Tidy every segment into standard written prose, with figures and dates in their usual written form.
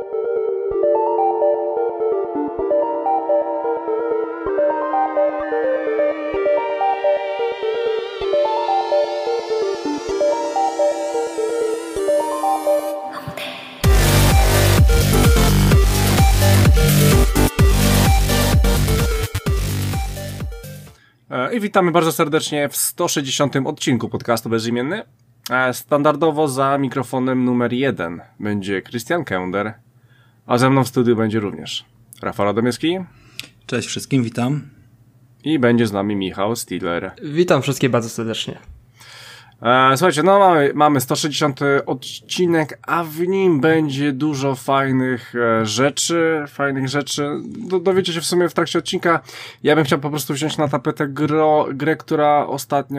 I witamy bardzo serdecznie w 160. odcinku podcastu Bezimienny. Standardowo za mikrofonem numer 1 będzie Krystian Kender, a ze mną w studiu będzie również Rafał Radomyski. Cześć wszystkim, witam. I będzie z nami Michał Stiller. Witam wszystkich bardzo serdecznie. Słuchajcie, no mamy 160 odcinek, a w nim będzie dużo fajnych rzeczy. Dowiecie się w sumie w trakcie odcinka. Ja bym chciał po prostu wziąć na tapetę grę, która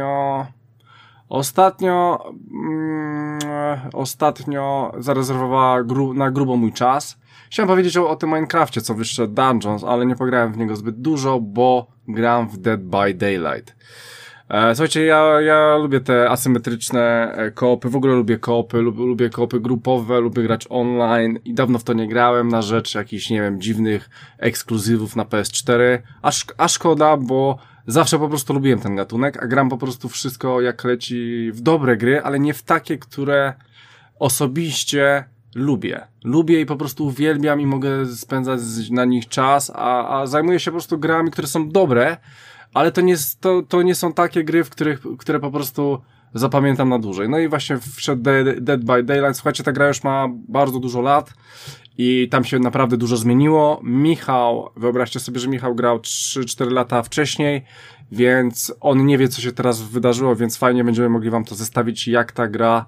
ostatnio zarezerwowała na grubo mój czas. Chciałem powiedzieć o tym Minecrafcie, co wyszedł Dungeons, ale nie pograłem w niego zbyt dużo, bo gram w Dead by Daylight. Słuchajcie, ja lubię te asymetryczne koopy, w ogóle lubię koopy, lubię koopy grupowe, lubię grać online i dawno w to nie grałem na rzecz jakichś, nie wiem, dziwnych ekskluzywów na PS4, a szkoda, bo zawsze po prostu lubiłem ten gatunek, a gram po prostu wszystko jak leci w dobre gry, ale nie w takie, które osobiście lubię i po prostu uwielbiam i mogę spędzać na nich czas, a zajmuję się po prostu grami, które są dobre, ale to nie są takie gry, które po prostu zapamiętam na dłużej. No i właśnie wszedł Dead by Daylight. Słuchajcie, ta gra już ma bardzo dużo lat i tam się naprawdę dużo zmieniło. Wyobraźcie sobie, że Michał grał 3-4 lata wcześniej, więc on nie wie, co się teraz wydarzyło, więc fajnie będziemy mogli wam to zestawić, jak ta gra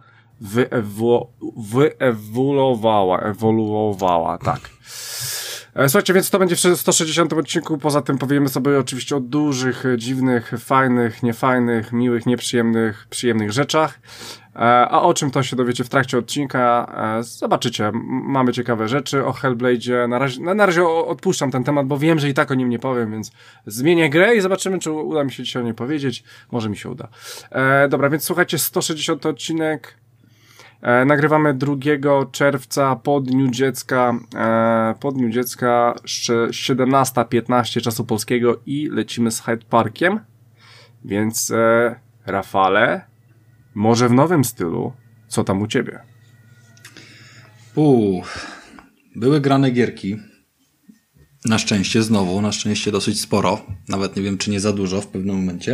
ewoluowała, tak. Słuchajcie, więc to będzie w 160 odcinku, poza tym powiemy sobie oczywiście o dużych, dziwnych, fajnych, niefajnych, miłych, nieprzyjemnych, przyjemnych rzeczach, a o czym to się dowiecie w trakcie odcinka, zobaczycie, mamy ciekawe rzeczy o Hellblade'zie, na razie odpuszczam ten temat, bo wiem, że i tak o nim nie powiem, więc zmienię grę i zobaczymy, czy uda mi się dzisiaj o niej powiedzieć, może mi się uda. Dobra, więc słuchajcie, 160 odcinek, nagrywamy 2 czerwca po Dniu Dziecka 17:15 czasu polskiego i lecimy z Hyde Parkiem, więc Rafale, może w nowym stylu, co tam u ciebie? Były grane gierki, na szczęście dosyć sporo, nawet nie wiem czy nie za dużo w pewnym momencie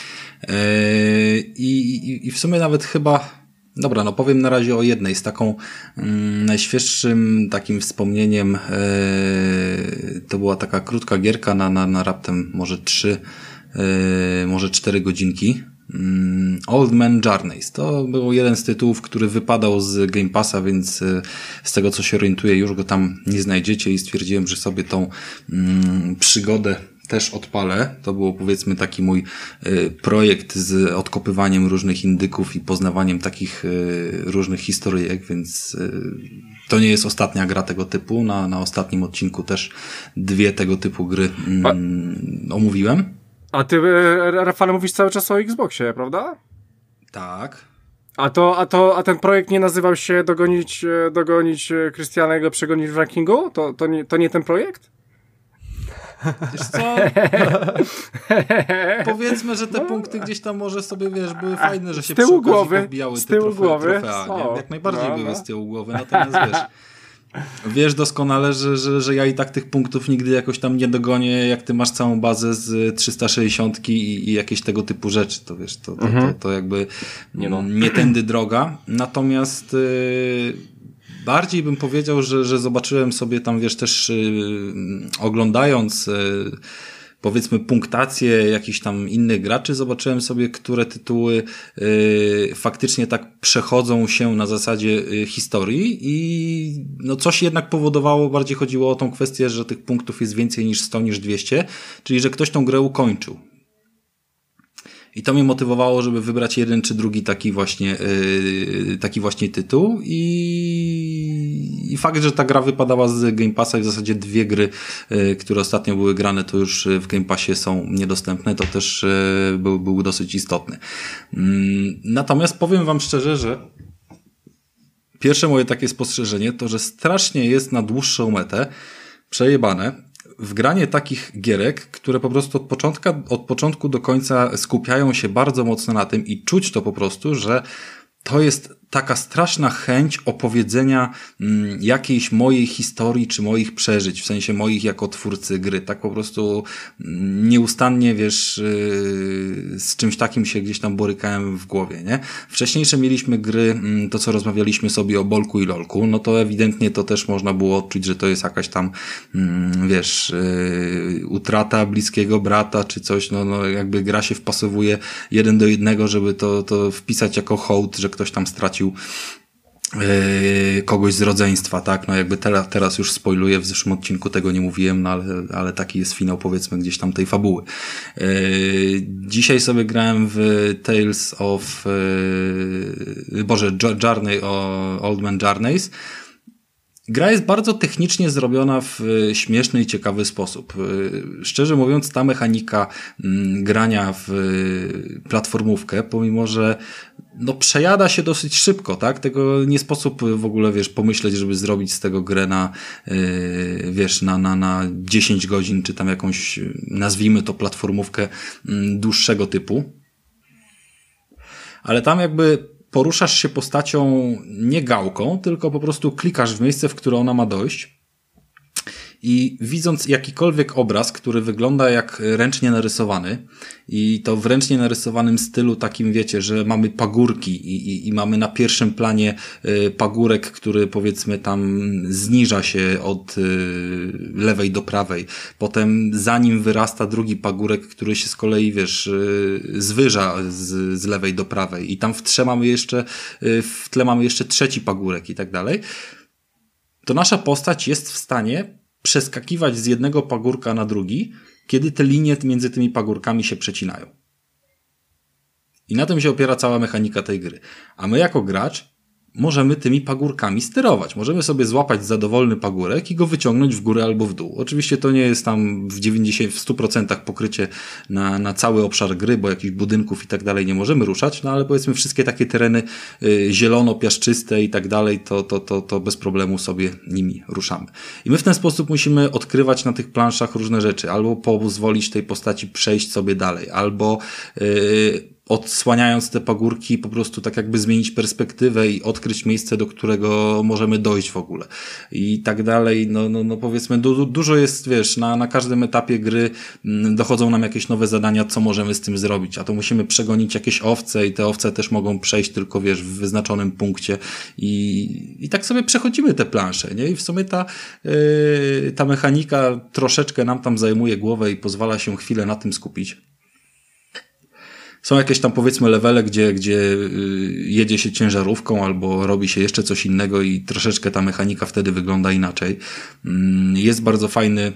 i w sumie nawet chyba. Dobra, no powiem na razie o jednej z taką najświeższym takim wspomnieniem, to była taka krótka gierka na raptem może 4 godzinki. Old Man Journeys. To był jeden z tytułów, który wypadał z Game Passa, więc z tego co się orientuję już go tam nie znajdziecie i stwierdziłem, że sobie tą przygodę też odpalę. To było powiedzmy taki mój projekt z odkopywaniem różnych indyków i poznawaniem takich różnych historyjek, więc to nie jest ostatnia gra tego typu. Na ostatnim odcinku też 2 tego typu gry omówiłem. A ty, Rafale, mówisz cały czas o Xboxie, prawda? Tak. A ten projekt nie nazywał się dogonić Krystiana i go przegonić w rankingu? To nie ten projekt? Wiesz co? Powiedzmy, że te punkty gdzieś tam może sobie, były fajne, że się przy okazji podbijały te trofea, nie? Jak najbardziej były z tyłu głowy, natomiast wiesz doskonale, że ja i tak tych punktów nigdy jakoś tam nie dogonię, jak ty masz całą bazę z 360 i jakieś tego typu rzeczy, to wiesz, to jakby nie tędy droga. Natomiast bardziej bym powiedział, że zobaczyłem sobie tam, wiesz, też oglądając powiedzmy punktację jakichś tam innych graczy, zobaczyłem sobie, które tytuły faktycznie tak przechodzą się na zasadzie historii i no coś jednak powodowało, bardziej chodziło o tą kwestię, że tych punktów jest więcej niż 100, niż 200, czyli że ktoś tą grę ukończył. I to mnie motywowało, żeby wybrać jeden czy drugi taki właśnie tytuł i fakt, że ta gra wypadała z Game Passa i w zasadzie 2 gry, które ostatnio były grane, to już w Game Passie są niedostępne, to też był dosyć istotny. Natomiast powiem wam szczerze, że Pierwsze moje takie spostrzeżenie to, że strasznie jest na dłuższą metę przejebane w granie takich gierek, które po prostu od początku do końca skupiają się bardzo mocno na tym i czuć to po prostu, że to jest taka straszna chęć opowiedzenia jakiejś mojej historii, czy moich przeżyć, w sensie moich jako twórcy gry. Tak po prostu nieustannie, wiesz, z czymś takim się gdzieś tam borykałem w głowie, nie? Wcześniejsze mieliśmy gry, to co rozmawialiśmy sobie o Bolku i Lolku, no to ewidentnie to też można było odczuć, że to jest jakaś tam, wiesz, utrata bliskiego brata, czy coś, no jakby gra się wpasowuje 1:1, żeby to wpisać jako hołd, że ktoś tam stracił kogoś z rodzeństwa, tak? No jakby teraz już spoiluję, w zeszłym odcinku tego nie mówiłem, no ale taki jest finał, powiedzmy, gdzieś tam tej fabuły. Dzisiaj sobie grałem w Tales of Journey o Old Man Journeys. Gra jest bardzo technicznie zrobiona w śmieszny i ciekawy sposób. Szczerze mówiąc, ta mechanika grania w platformówkę, pomimo że no przejada się dosyć szybko, tak? Tego nie sposób w ogóle, wiesz, pomyśleć, żeby zrobić z tego grę na, wiesz, na 10 godzin, czy tam jakąś, nazwijmy to platformówkę dłuższego typu. Ale tam jakby poruszasz się postacią nie gałką, tylko po prostu klikasz w miejsce, w które ona ma dojść i widząc jakikolwiek obraz, który wygląda jak ręcznie narysowany i to w ręcznie narysowanym stylu takim, wiecie, że mamy pagórki i mamy na pierwszym planie pagórek, który powiedzmy tam zniża się od lewej do prawej. Potem za nim wyrasta drugi pagórek, który się z kolei, wiesz, zwyża z lewej do prawej i tam w tle mamy jeszcze trzeci pagórek i tak dalej. To nasza postać jest w stanie przeskakiwać z jednego pagórka na drugi, kiedy te linie między tymi pagórkami się przecinają. I na tym się opiera cała mechanika tej gry. A my jako gracz możemy tymi pagórkami sterować. Możemy sobie złapać za dowolny pagórek i go wyciągnąć w górę albo w dół. Oczywiście to nie jest tam w 100% pokrycie na cały obszar gry, bo jakichś budynków i tak dalej nie możemy ruszać, no ale powiedzmy wszystkie takie tereny zielono-piaszczyste i tak dalej, to bez problemu sobie nimi ruszamy. I my w ten sposób musimy odkrywać na tych planszach różne rzeczy. Albo pozwolić tej postaci przejść sobie dalej, albo odsłaniając te pagórki po prostu tak jakby zmienić perspektywę i odkryć miejsce, do którego możemy dojść w ogóle. I tak dalej, no powiedzmy dużo jest, wiesz, na każdym etapie gry dochodzą nam jakieś nowe zadania, co możemy z tym zrobić, a to musimy przegonić jakieś owce i te owce też mogą przejść tylko, wiesz, w wyznaczonym punkcie i tak sobie przechodzimy te plansze, nie? I w sumie ta mechanika troszeczkę nam tam zajmuje głowę i pozwala się chwilę na tym skupić. Są jakieś tam, powiedzmy, levele, gdzie jedzie się ciężarówką albo robi się jeszcze coś innego i troszeczkę ta mechanika wtedy wygląda inaczej. Jest bardzo fajny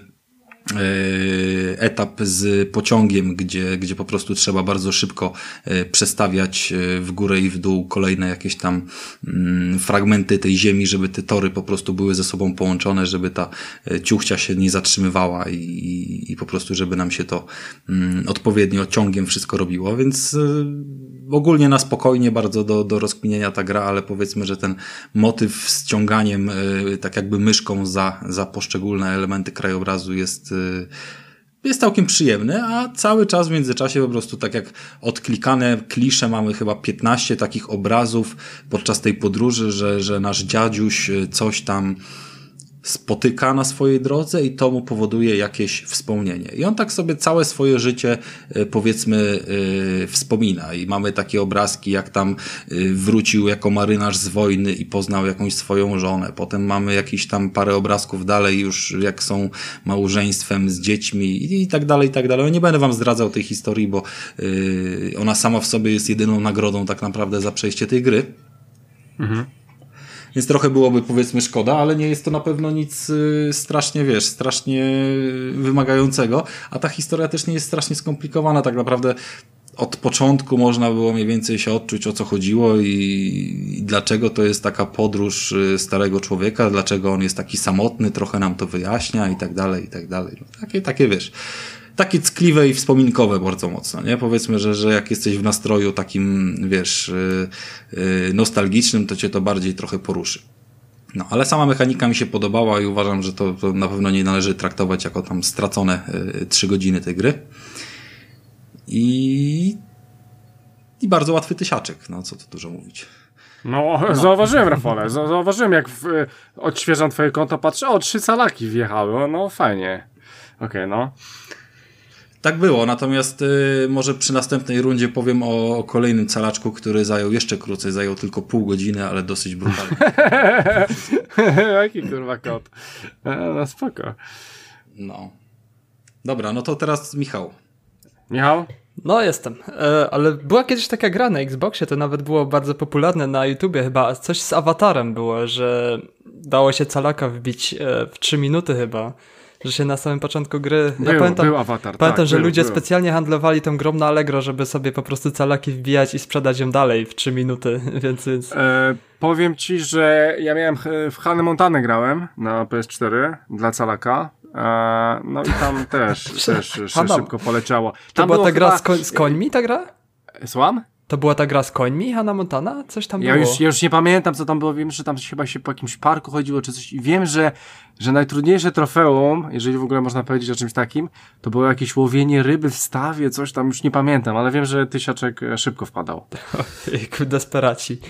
etap z pociągiem, gdzie po prostu trzeba bardzo szybko przestawiać w górę i w dół kolejne jakieś tam fragmenty tej ziemi, żeby te tory po prostu były ze sobą połączone, żeby ta ciuchcia się nie zatrzymywała i po prostu żeby nam się to odpowiednio ciągiem wszystko robiło, więc ogólnie na spokojnie bardzo do rozkminienia ta gra, ale powiedzmy, że ten motyw z ciąganiem tak jakby myszką za poszczególne elementy krajobrazu jest całkiem przyjemny, a cały czas w międzyczasie po prostu tak jak odklikane klisze mamy chyba 15 takich obrazów podczas tej podróży, że nasz dziadziuś coś tam spotyka na swojej drodze i to mu powoduje jakieś wspomnienie. I on tak sobie całe swoje życie, powiedzmy, wspomina. I mamy takie obrazki, jak tam wrócił jako marynarz z wojny i poznał jakąś swoją żonę. Potem mamy jakieś tam parę obrazków dalej już, jak są małżeństwem z dziećmi i tak dalej, i tak dalej. Nie będę wam zdradzał tej historii, bo ona sama w sobie jest jedyną nagrodą tak naprawdę za przejście tej gry. Mhm. Więc trochę byłoby, powiedzmy, szkoda, ale nie jest to na pewno nic strasznie wymagającego, a ta historia też nie jest strasznie skomplikowana. Tak naprawdę od początku można było mniej więcej się odczuć, o co chodziło i dlaczego to jest taka podróż starego człowieka, dlaczego on jest taki samotny, trochę nam to wyjaśnia i tak dalej, i tak dalej. Takie wiesz, takie ckliwe i wspominkowe bardzo mocno, nie? Powiedzmy, że jak jesteś w nastroju takim, wiesz, nostalgicznym, to cię to bardziej trochę poruszy. No, ale sama mechanika mi się podobała i uważam, że to na pewno nie należy traktować jako tam stracone 3 godziny tej gry. I bardzo łatwy tysiaczek, no co tu dużo mówić. No, zauważyłem, Rafale, zauważyłem, jak odświeżam twoje konto, patrzę, 3 calaki wjechały, no fajnie. Okej, no. Tak było, natomiast może przy następnej rundzie powiem o kolejnym calaczku, który zajął jeszcze krócej, zajął tylko pół godziny, ale dosyć brutalnie. Jaki kurwa kot. No spoko. No. Dobra, no to teraz Michał. Michał? No jestem, ale była kiedyś taka gra na Xboxie, to nawet było bardzo popularne na YouTubie chyba, coś z awatarem było, że dało się calaka wbić w 3 minuty chyba, że się na samym początku gry... Był awatar, pamiętam, że ludzie specjalnie handlowali tą grą na Allegro, żeby sobie po prostu calaki wbijać i sprzedać ją dalej w 3 minuty, więc... Powiem ci, że ja miałem w Hannah Montanę grałem na PS4 dla calaka. No i tam też szybko poleciało. To była ta gra z końmi, ta gra? Słucham? To była ta gra z końmi, Hannah Montana? Coś tam było? Ja już nie pamiętam, co tam było. Wiem, że tam chyba się po jakimś parku chodziło, czy coś. I wiem, że najtrudniejsze trofeum, jeżeli w ogóle można powiedzieć o czymś takim, to było jakieś łowienie ryby w stawie, coś tam, już nie pamiętam, ale wiem, że tysiaczek szybko wpadał. Ojejku, desperaci.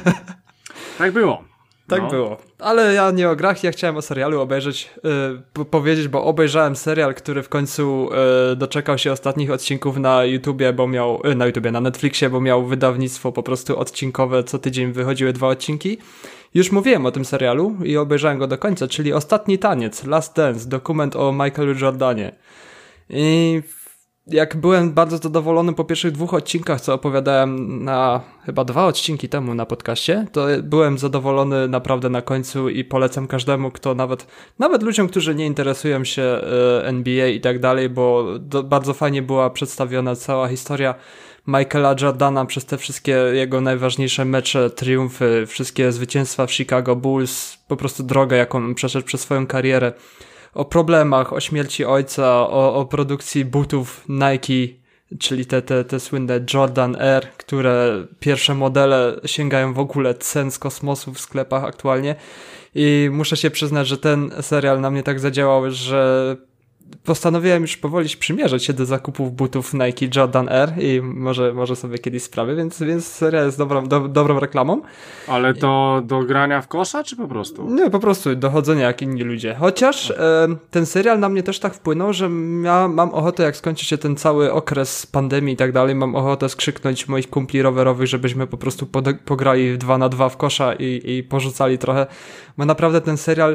Tak było. Tak było. Ale ja nie o grach, ja chciałem o serialu obejrzeć, powiedzieć, bo obejrzałem serial, który w końcu doczekał się ostatnich odcinków na YouTubie, na Netflixie, bo miał wydawnictwo po prostu odcinkowe, co tydzień wychodziły 2 odcinki. Już mówiłem o tym serialu i obejrzałem go do końca, czyli Ostatni taniec, Last Dance, dokument o Michaelu Jordanie. I jak byłem bardzo zadowolony po pierwszych 2 odcinkach, co opowiadałem na chyba 2 odcinki temu na podcaście, to byłem zadowolony naprawdę na końcu i polecam każdemu, kto nawet ludziom, którzy nie interesują się NBA i tak dalej, bo bardzo fajnie była przedstawiona cała historia Michaela Jordana przez te wszystkie jego najważniejsze mecze, triumfy, wszystkie zwycięstwa w Chicago Bulls, po prostu drogę, jaką przeszedł przez swoją karierę. O problemach, o śmierci ojca, o produkcji butów Nike, czyli te słynne Jordan Air, które pierwsze modele sięgają w ogóle cen z kosmosu w sklepach aktualnie. I muszę się przyznać, że ten serial na mnie tak zadziałał, że postanowiłem już powoli przymierzać się do zakupów butów Nike Jordan Air i może sobie kiedyś sprawię, więc serial jest dobrą reklamą. Ale to do grania w kosza, czy po prostu? Nie, po prostu dochodzenia jak inni ludzie. Chociaż ten serial na mnie też tak wpłynął, że mam ochotę, jak skończy się ten cały okres pandemii i tak dalej, mam ochotę skrzyknąć moich kumpli rowerowych, żebyśmy po prostu pograli 2-2 w kosza i porzucali trochę, bo naprawdę ten serial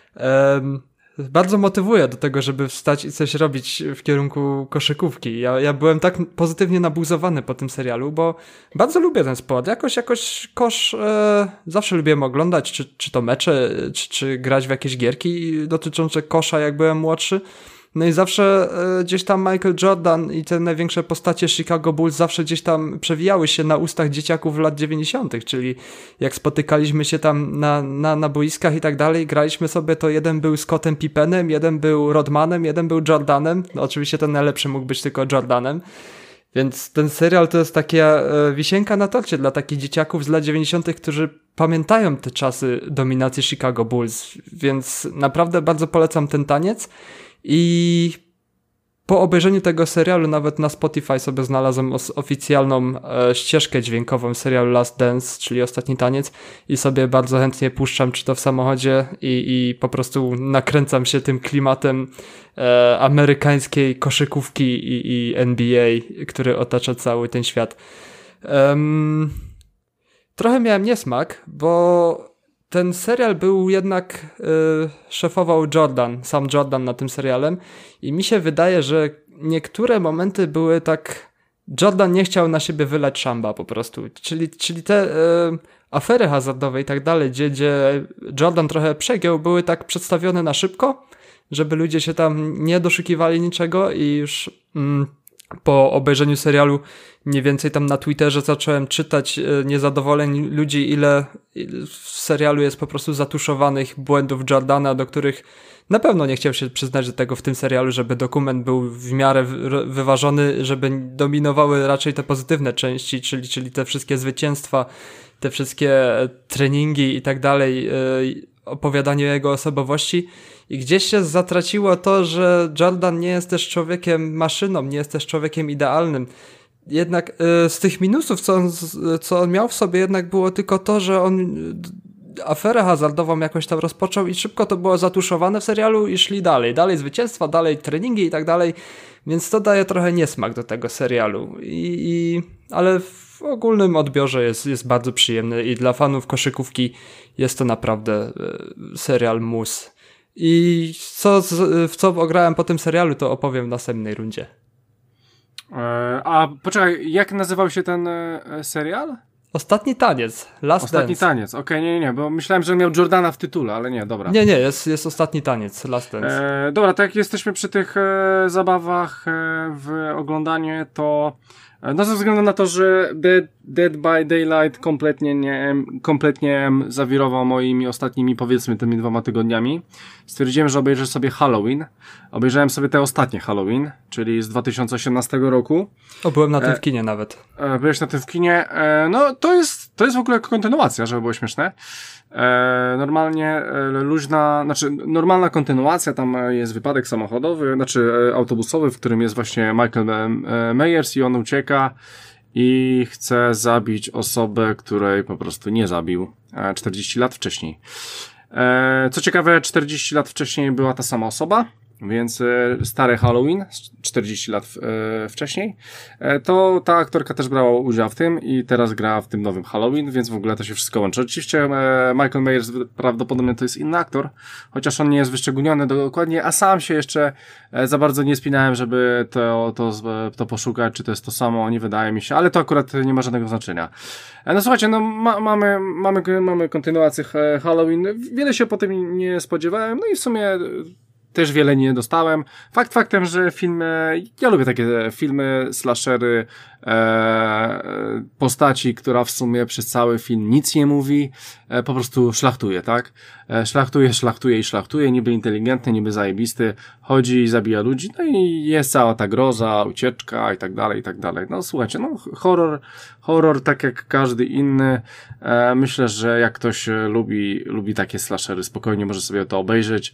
bardzo motywuje do tego, żeby wstać i coś robić w kierunku koszykówki. Ja byłem tak pozytywnie nabuzowany po tym serialu, bo bardzo lubię ten sport. Jakoś kosz zawsze lubiłem oglądać, czy to mecze, czy grać w jakieś gierki dotyczące kosza, jak byłem młodszy. No i zawsze gdzieś tam Michael Jordan i te największe postacie Chicago Bulls zawsze gdzieś tam przewijały się na ustach dzieciaków lat 90., czyli jak spotykaliśmy się tam na boiskach i tak dalej, graliśmy sobie, to jeden był Scottem Pippenem, jeden był Rodmanem, jeden był Jordanem. No oczywiście ten najlepszy mógł być tylko Jordanem. Więc ten serial to jest taka wisienka na torcie dla takich dzieciaków z lat 90., którzy pamiętają te czasy dominacji Chicago Bulls. Więc naprawdę bardzo polecam ten taniec. I po obejrzeniu tego serialu nawet na Spotify sobie znalazłem oficjalną ścieżkę dźwiękową serialu Last Dance, czyli Ostatni taniec, i sobie bardzo chętnie puszczam, czy to w samochodzie i po prostu nakręcam się tym klimatem amerykańskiej koszykówki i NBA, który otacza cały ten świat. Trochę miałem niesmak, bo ten serial był jednak, szefował Sam Jordan na tym serialem i mi się wydaje, że niektóre momenty były tak, Jordan nie chciał na siebie wylać szamba po prostu, czyli te afery hazardowe i tak dalej, gdzie Jordan trochę przegiął, były tak przedstawione na szybko, żeby ludzie się tam nie doszukiwali niczego i już po obejrzeniu serialu mniej więcej tam na Twitterze zacząłem czytać niezadowoleń ludzi, ile w serialu jest po prostu zatuszowanych błędów Jordana, do których na pewno nie chciał się przyznać do tego w tym serialu, żeby dokument był w miarę wyważony, żeby dominowały raczej te pozytywne części, czyli te wszystkie zwycięstwa, te wszystkie treningi i tak dalej, opowiadanie o jego osobowości. I gdzieś się zatraciło to, że Jordan nie jest też człowiekiem maszyną, nie jest też człowiekiem idealnym. Jednak z tych minusów, co on miał w sobie, jednak było tylko to, że on aferę hazardową jakoś tam rozpoczął i szybko to było zatuszowane w serialu i szli dalej zwycięstwa, dalej treningi i tak dalej, więc to daje trochę niesmak do tego serialu. Ale w ogólnym odbiorze jest bardzo przyjemny i dla fanów koszykówki jest to naprawdę serial mus. I w co ograłem po tym serialu, to opowiem w następnej rundzie. A poczekaj, jak nazywał się ten serial? Ostatni taniec, Last Dance. Ostatni taniec, okej, nie, bo myślałem, że miał Jordana w tytule, ale nie, dobra. Nie, jest Ostatni taniec, Last Dance. Dobra, tak jak jesteśmy przy tych zabawach w oglądaniu, to no ze względu na to, że Dead by Daylight kompletnie zawirował moimi ostatnimi, powiedzmy, tymi 2 tygodniami, stwierdziłem, że obejrzę sobie Halloween. Obejrzałem sobie te ostatnie Halloween, czyli z 2018 roku. Byłem na tym w kinie nawet. Byłeś na tym w kinie. No to jest w ogóle kontynuacja, żeby było śmieszne. Normalnie normalna kontynuacja, tam jest wypadek samochodowy, autobusowy, w którym jest właśnie Michael Myers i on ucieka i chce zabić osobę, której po prostu nie zabił 40 lat wcześniej. Co ciekawe, 40 lat wcześniej była ta sama osoba, więc stary Halloween, 40 lat wcześniej, to ta aktorka też brała udział w tym i teraz gra w tym nowym Halloween, więc w ogóle to się wszystko łączy. Oczywiście Michael Myers prawdopodobnie to jest inny aktor, chociaż on nie jest wyszczególniony dokładnie, a sam się jeszcze za bardzo nie spinałem, żeby to poszukać, czy to jest to samo, nie wydaje mi się, ale to akurat nie ma żadnego znaczenia. No słuchajcie, no mamy kontynuację Halloween, wiele się po tym nie spodziewałem, no i w sumie też wiele nie dostałem. Faktem, że ja lubię takie filmy, slashery, postaci, która w sumie przez cały film nic nie mówi, po prostu szlachtuje, tak? Szlachtuje, niby inteligentny, niby zajebisty, chodzi i zabija ludzi, no i jest cała ta groza, ucieczka i tak dalej. No słuchajcie, no horror tak jak każdy inny, myślę, że jak ktoś lubi takie slashery, spokojnie może sobie to obejrzeć.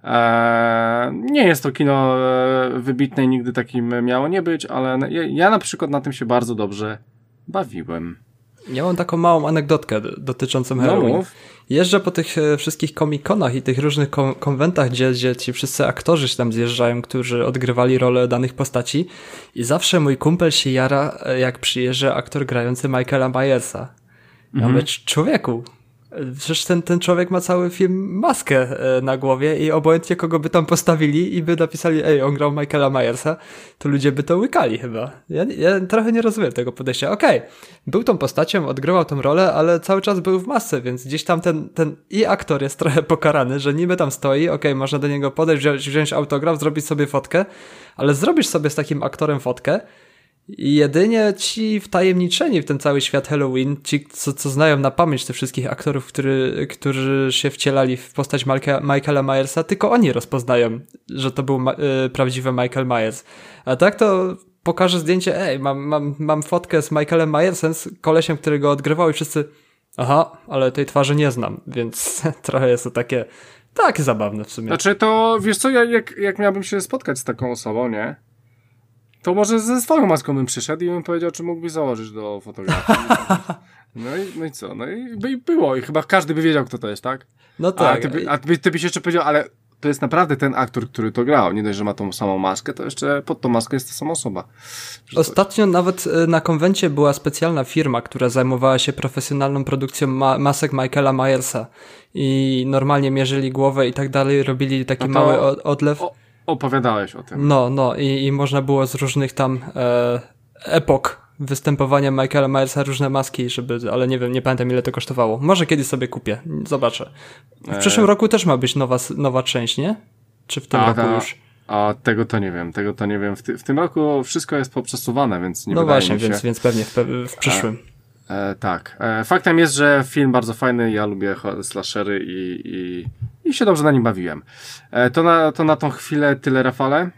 Nie jest to kino wybitne i nigdy takim miało nie być, ale ja na przykład na tym się bardzo dobrze bawiłem. Ja mam taką małą anegdotkę dotyczącą Halloween. No, jeżdżę po tych wszystkich comic-conach i tych różnych konwentach, gdzie ci wszyscy aktorzy się tam zjeżdżają, którzy odgrywali rolę danych postaci i zawsze mój kumpel się jara, jak przyjeżdża aktor grający Michaela Myersa. Ja mówię, człowieku, przecież ten człowiek ma cały film maskę na głowie i obojętnie kogo by tam postawili i by napisali, on grał Michaela Myersa, to ludzie by to łykali chyba. Ja trochę nie rozumiem tego podejścia. Okej, był tą postacią, odgrywał tą rolę, ale cały czas był w masce, więc gdzieś tam ten i aktor jest trochę pokarany, że niby tam stoi, można do niego podejść, wziąć autograf, zrobić sobie fotkę, ale zrobisz sobie z takim aktorem fotkę i jedynie ci wtajemniczeni w ten cały świat Halloween, ci co znają na pamięć tych wszystkich aktorów, którzy się wcielali w postać Michaela Myersa, tylko oni rozpoznają, że to był prawdziwy Michael Myers. A tak to pokażę zdjęcie, mam fotkę z Michaelem Myersem, z kolesiem, który go odgrywał i wszyscy, ale tej twarzy nie znam, więc trochę jest to takie zabawne w sumie. Znaczy to, wiesz co, jak miałbym się spotkać z taką osobą, nie? To może ze swoją maską bym przyszedł i bym powiedział, czy mógłbyś założyć do fotografii. No i co? No i było. I chyba każdy by wiedział, kto to jest, tak? No tak. A ty byś jeszcze powiedział, ale to jest naprawdę ten aktor, który to grał. Nie dość, że ma tą samą maskę, to jeszcze pod tą maskę jest ta sama osoba. Ostatnio nawet na konwencie była specjalna firma, która zajmowała się profesjonalną produkcją masek Michaela Myersa. I normalnie mierzyli głowę i tak dalej, robili taki mały odlew. Opowiadałeś o tym. No i można było z różnych tam epok występowania Michaela Myersa różne maski, ale nie wiem, nie pamiętam ile to kosztowało. Może kiedyś sobie kupię, zobaczę. W przyszłym roku też ma być nowa część, nie? Czy w tym roku już? A tego to nie wiem. W tym roku wszystko jest poprzesuwane, więc nie wydaje właśnie, mi się. więc pewnie w przyszłym. Tak. Faktem jest, że film bardzo fajny, ja lubię slashery i się dobrze na nim bawiłem. To na tą chwilę tyle, Rafale.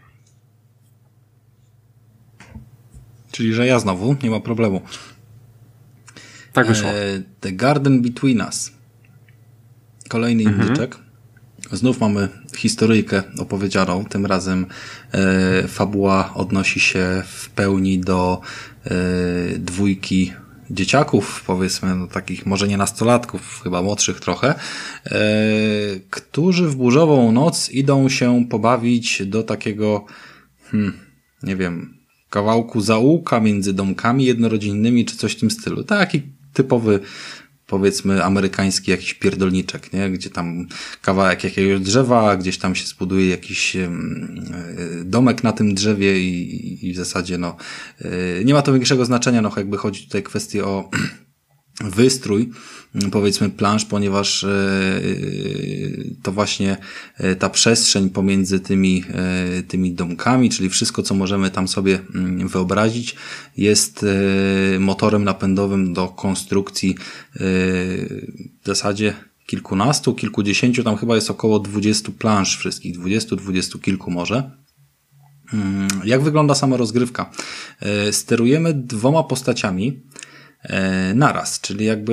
Czyli, że ja znowu, nie ma problemu. Tak wyszło. The Garden Between Us. Kolejny indyczek. Znów mamy historyjkę opowiedzianą. Tym razem fabuła odnosi się w pełni do dwójki dzieciaków, powiedzmy, no, takich może nie nastolatków, chyba młodszych trochę, którzy w burzową noc idą się pobawić do takiego, nie wiem, kawałku zaułka między domkami jednorodzinnymi, czy coś w tym stylu. Taki typowy, powiedzmy, amerykański jakiś pierdolniczek, nie? Gdzie tam kawałek jakiegoś drzewa, gdzieś tam się zbuduje jakiś domek na tym drzewie i w zasadzie no nie ma to większego znaczenia, no jakby chodzi tutaj kwestię o wystrój, powiedzmy, plansz, ponieważ to właśnie ta przestrzeń pomiędzy tymi domkami, czyli wszystko, co możemy tam sobie wyobrazić, jest motorem napędowym do konstrukcji w zasadzie kilkunastu, kilkudziesięciu, tam chyba jest około 20 plansz wszystkich, 20 kilku może. Jak wygląda sama rozgrywka? Sterujemy 2 postaciami naraz, czyli jakby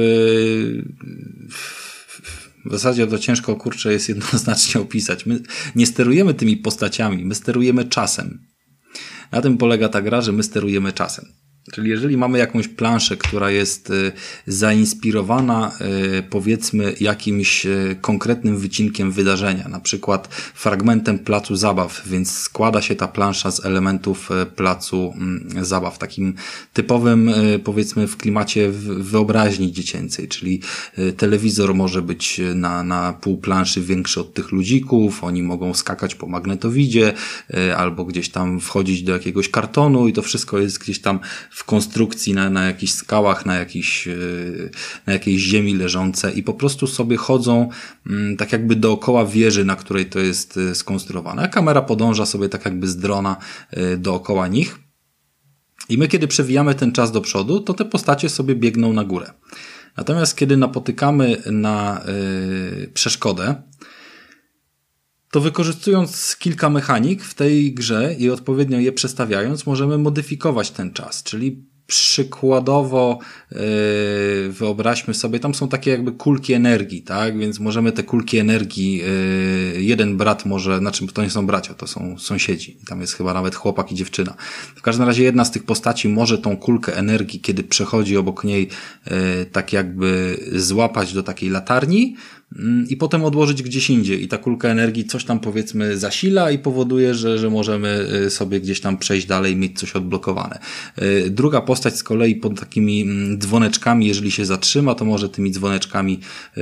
w zasadzie to ciężko, kurczę, jest jednoznacznie opisać. My nie sterujemy tymi postaciami, my sterujemy czasem. Na tym polega ta gra, że my sterujemy czasem. Czyli jeżeli mamy jakąś planszę, która jest zainspirowana, powiedzmy, jakimś konkretnym wycinkiem wydarzenia, na przykład fragmentem placu zabaw, więc składa się ta plansza z elementów placu zabaw, takim typowym, powiedzmy, w klimacie wyobraźni dziecięcej, czyli telewizor może być na pół planszy większy od tych ludzików, oni mogą skakać po magnetowidzie, albo gdzieś tam wchodzić do jakiegoś kartonu i to wszystko jest gdzieś tam w konstrukcji na jakichś skałach, na jakiejś ziemi leżące i po prostu sobie chodzą tak jakby dookoła wieży, na której to jest skonstruowane. A kamera podąża sobie tak jakby z drona dookoła nich. I my, kiedy przewijamy ten czas do przodu, to te postacie sobie biegną na górę. Natomiast kiedy napotykamy na przeszkodę, to wykorzystując kilka mechanik w tej grze i odpowiednio je przestawiając, możemy modyfikować ten czas, czyli przykładowo wyobraźmy sobie, tam są takie jakby kulki energii, tak? Więc możemy te kulki energii, jeden brat może, znaczy to nie są bracia, to są sąsiedzi. Tam jest chyba nawet chłopak i dziewczyna. W każdym razie jedna z tych postaci może tą kulkę energii, kiedy przechodzi obok niej, tak jakby złapać do takiej latarni i potem odłożyć gdzieś indziej. I ta kulka energii coś tam, powiedzmy, zasila i powoduje, że możemy sobie gdzieś tam przejść dalej i mieć coś odblokowane. Druga postać z kolei pod takimi dzwoneczkami, jeżeli się zatrzyma, to może tymi dzwoneczkami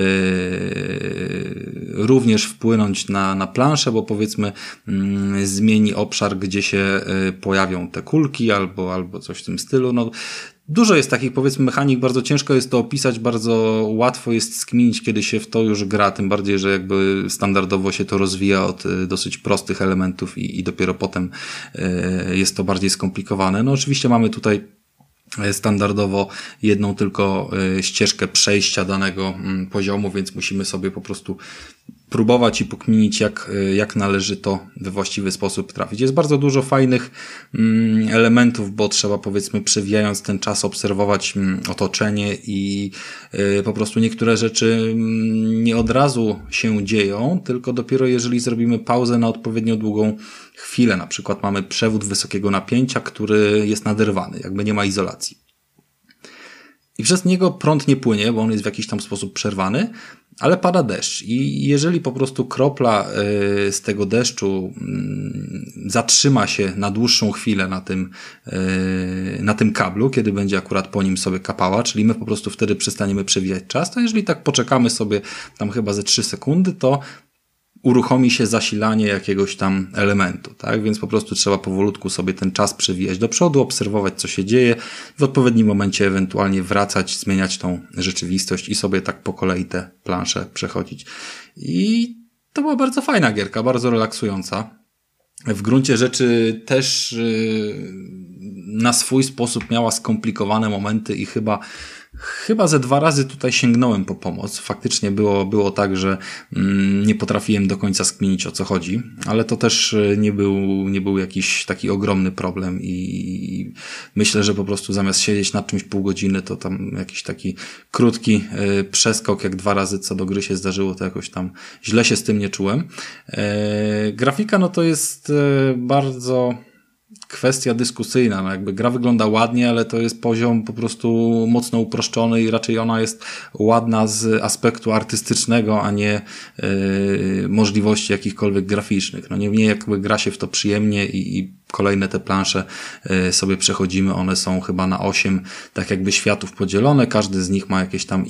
również wpłynąć na planszę, bo powiedzmy zmieni obszar, gdzie się pojawią te kulki albo coś w tym stylu. No, dużo jest takich, powiedzmy, mechanik, bardzo ciężko jest to opisać, bardzo łatwo jest skminić, kiedy się w to już gra, tym bardziej, że jakby standardowo się to rozwija od dosyć prostych elementów i dopiero potem jest to bardziej skomplikowane. No oczywiście mamy tutaj standardowo jedną tylko ścieżkę przejścia danego poziomu, więc musimy sobie po prostu próbować i pokminić, jak należy to we właściwy sposób trafić. Jest bardzo dużo fajnych elementów, bo trzeba, powiedzmy, przewijając ten czas obserwować otoczenie i po prostu niektóre rzeczy nie od razu się dzieją, tylko dopiero jeżeli zrobimy pauzę na odpowiednio długą chwilę. Na przykład mamy przewód wysokiego napięcia, który jest naderwany, jakby nie ma izolacji. I przez niego prąd nie płynie, bo on jest w jakiś tam sposób przerwany, ale pada deszcz i jeżeli po prostu kropla z tego deszczu zatrzyma się na dłuższą chwilę na tym kablu, kiedy będzie akurat po nim sobie kapała, czyli my po prostu wtedy przestaniemy przewijać czas, to jeżeli tak poczekamy sobie tam chyba ze 3 sekundy, to uruchomi się zasilanie jakiegoś tam elementu, tak? Więc po prostu trzeba powolutku sobie ten czas przewijać do przodu, obserwować, co się dzieje, w odpowiednim momencie ewentualnie wracać, zmieniać tą rzeczywistość i sobie tak po kolei te plansze przechodzić. I to była bardzo fajna gierka, bardzo relaksująca. w gruncie rzeczy też na swój sposób miała skomplikowane momenty i chyba ze 2 razy tutaj sięgnąłem po pomoc. Faktycznie było tak, że nie potrafiłem do końca skminić, o co chodzi, ale to też nie był jakiś taki ogromny problem i myślę, że po prostu zamiast siedzieć nad czymś pół godziny, to tam jakiś taki krótki przeskok, jak 2 razy co do gry się zdarzyło, to jakoś tam źle się z tym nie czułem. Grafika, no to jest bardzo kwestia dyskusyjna, no jakby gra wygląda ładnie, ale to jest poziom po prostu mocno uproszczony i raczej ona jest ładna z aspektu artystycznego, a nie możliwości jakichkolwiek graficznych. No nie jakby gra się w to przyjemnie i kolejne te plansze sobie przechodzimy, one są chyba na 8 tak jakby światów podzielone, każdy z nich ma jakieś tam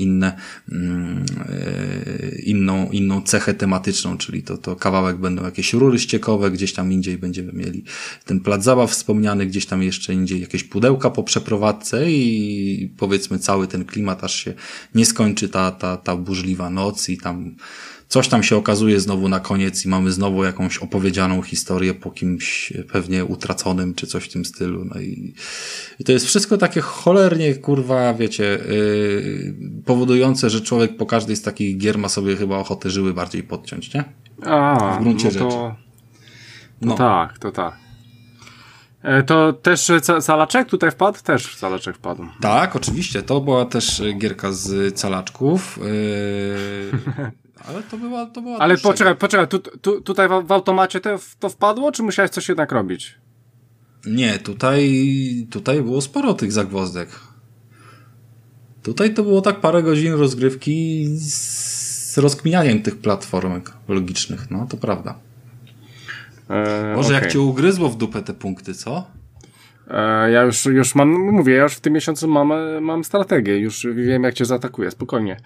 inną cechę tematyczną, czyli to kawałek będą jakieś rury ściekowe, gdzieś tam indziej będziemy mieli ten plac zabaw wspomniany, gdzieś tam jeszcze indziej jakieś pudełka po przeprowadzce i powiedzmy cały ten klimat, aż się nie skończy ta burzliwa noc i tam coś tam się okazuje znowu na koniec i mamy znowu jakąś opowiedzianą historię po kimś pewnie utraconym, czy coś w tym stylu. No i to jest wszystko takie cholernie, kurwa, wiecie, powodujące, że człowiek po każdej z takich gier ma sobie chyba ochotę żyły bardziej podciąć, nie? W gruncie rzeczy. To tak. To też Calaczek tutaj wpadł? Też Calaczek wpadł. Tak, oczywiście. To była też gierka z Calaczków. Ale to była ale poczekaj, tutaj w automacie to wpadło, czy musiałeś coś jednak robić? Nie, tutaj było sporo tych zagwozdek. Tutaj to było tak parę godzin rozgrywki z rozkminianiem tych platformek logicznych, no to prawda. Może jak cię ugryzło w dupę te punkty, co? Ja już mam, mówię, ja już w tym miesiącu mam strategię, już wiem jak cię zaatakuję, spokojnie.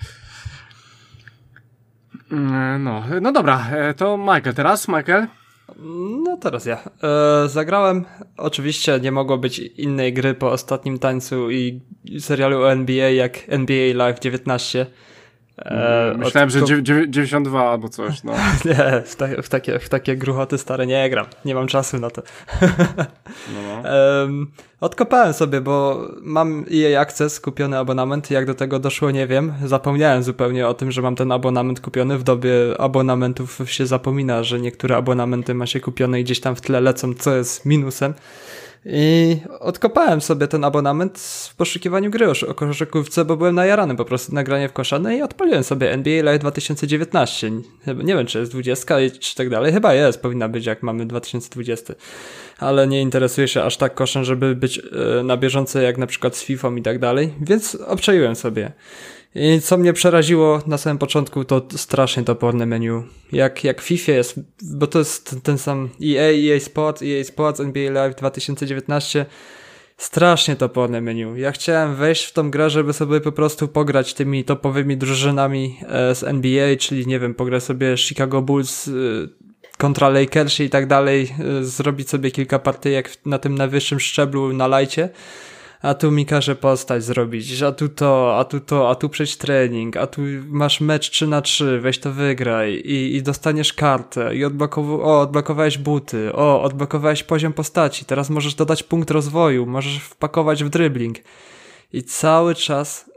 No dobra, to Michael teraz, No teraz ja. Zagrałem, oczywiście nie mogło być innej gry po ostatnim tańcu i serialu o NBA jak NBA Live 19. Myślałem, że 92 albo coś, no. Nie, w takie gruchoty stare nie gram. Nie mam czasu na to. Odkopałem sobie, bo mam EA Access, kupiony abonament. Jak do tego doszło, nie wiem. Zapomniałem zupełnie o tym, że mam ten abonament kupiony. W dobie abonamentów się zapomina, że niektóre abonamenty ma się kupione i gdzieś tam w tle lecą, co jest minusem. I odkopałem sobie ten abonament w poszukiwaniu gry o koszykówce, bo byłem najarany po prostu na granie w koszane i odpaliłem sobie NBA Live 2019. Nie wiem, czy jest 20 czy tak dalej. Chyba jest, powinna być, jak mamy 2020. Ale nie interesuję się aż tak koszem, żeby być na bieżąco jak na przykład z FIFA i tak dalej, więc obczaiłem sobie. I co mnie przeraziło na samym początku, to strasznie toporne menu. Jak w FIFA jest, bo to jest ten sam EA Sports, NBA Live 2019, strasznie toporne menu. Ja chciałem wejść w tą grę, żeby sobie po prostu pograć tymi topowymi drużynami z NBA, czyli nie wiem, pograć sobie Chicago Bulls kontra Lakersi i tak dalej, zrobić sobie kilka partyjek na tym najwyższym szczeblu na lajcie. A tu mi każe postać zrobić, a tu przejść trening, a tu masz mecz 3-3, weź to wygraj i dostaniesz kartę i odblokowałeś buty, odblokowałeś poziom postaci, teraz możesz dodać punkt rozwoju, możesz wpakować w dribbling. I cały czas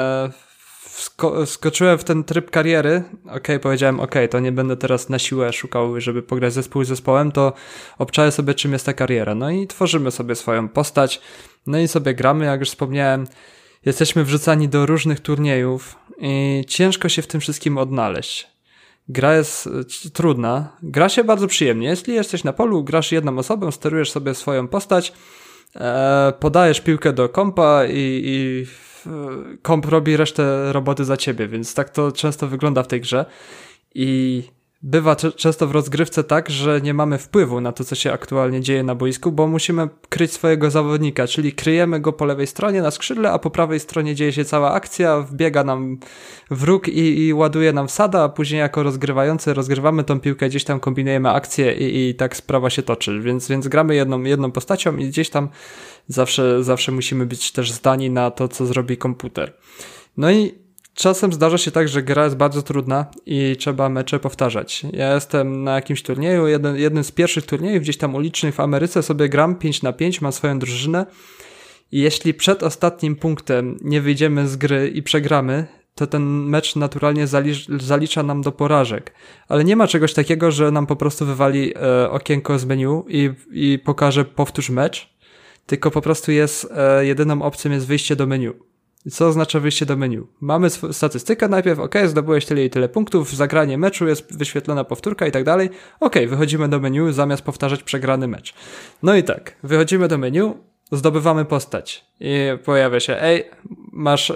skoczyłem w ten tryb kariery, powiedziałem, to nie będę teraz na siłę szukał, żeby pograć zespół z zespołem, to obczaję sobie, czym jest ta kariera. No i tworzymy sobie swoją postać, no i sobie gramy, jak już wspomniałem, jesteśmy wrzucani do różnych turniejów i ciężko się w tym wszystkim odnaleźć. Gra jest trudna, gra się bardzo przyjemnie. Jeśli jesteś na polu, grasz jedną osobą, sterujesz sobie swoją postać, podajesz piłkę do kompa i komp robi resztę roboty za ciebie, więc tak to często wygląda w tej grze i bywa często w rozgrywce tak, że nie mamy wpływu na to, co się aktualnie dzieje na boisku, bo musimy kryć swojego zawodnika, czyli kryjemy go po lewej stronie na skrzydle, a po prawej stronie dzieje się cała akcja, wbiega nam wróg i ładuje nam wsada, a później jako rozgrywający rozgrywamy tą piłkę, gdzieś tam kombinujemy akcje i tak sprawa się toczy, więc gramy jedną postacią i gdzieś tam zawsze musimy być też zdani na to, co zrobi komputer. No i czasem zdarza się tak, że gra jest bardzo trudna i trzeba mecze powtarzać. Ja jestem na jakimś turnieju, jednym z pierwszych turniejów gdzieś tam ulicznych w Ameryce, sobie gram 5-5, mam swoją drużynę i jeśli przed ostatnim punktem nie wyjdziemy z gry i przegramy, to ten mecz naturalnie zalicza nam do porażek. Ale nie ma czegoś takiego, że nam po prostu wywali okienko z menu i pokaże powtórz mecz, tylko po prostu jest jedyną opcją jest wyjście do menu. Co oznacza wyjście do menu? Mamy statystykę najpierw, zdobyłeś tyle i tyle punktów, zagranie meczu, jest wyświetlona powtórka i tak dalej. Wychodzimy do menu zamiast powtarzać przegrany mecz. No i tak, wychodzimy do menu, zdobywamy postać i pojawia się, masz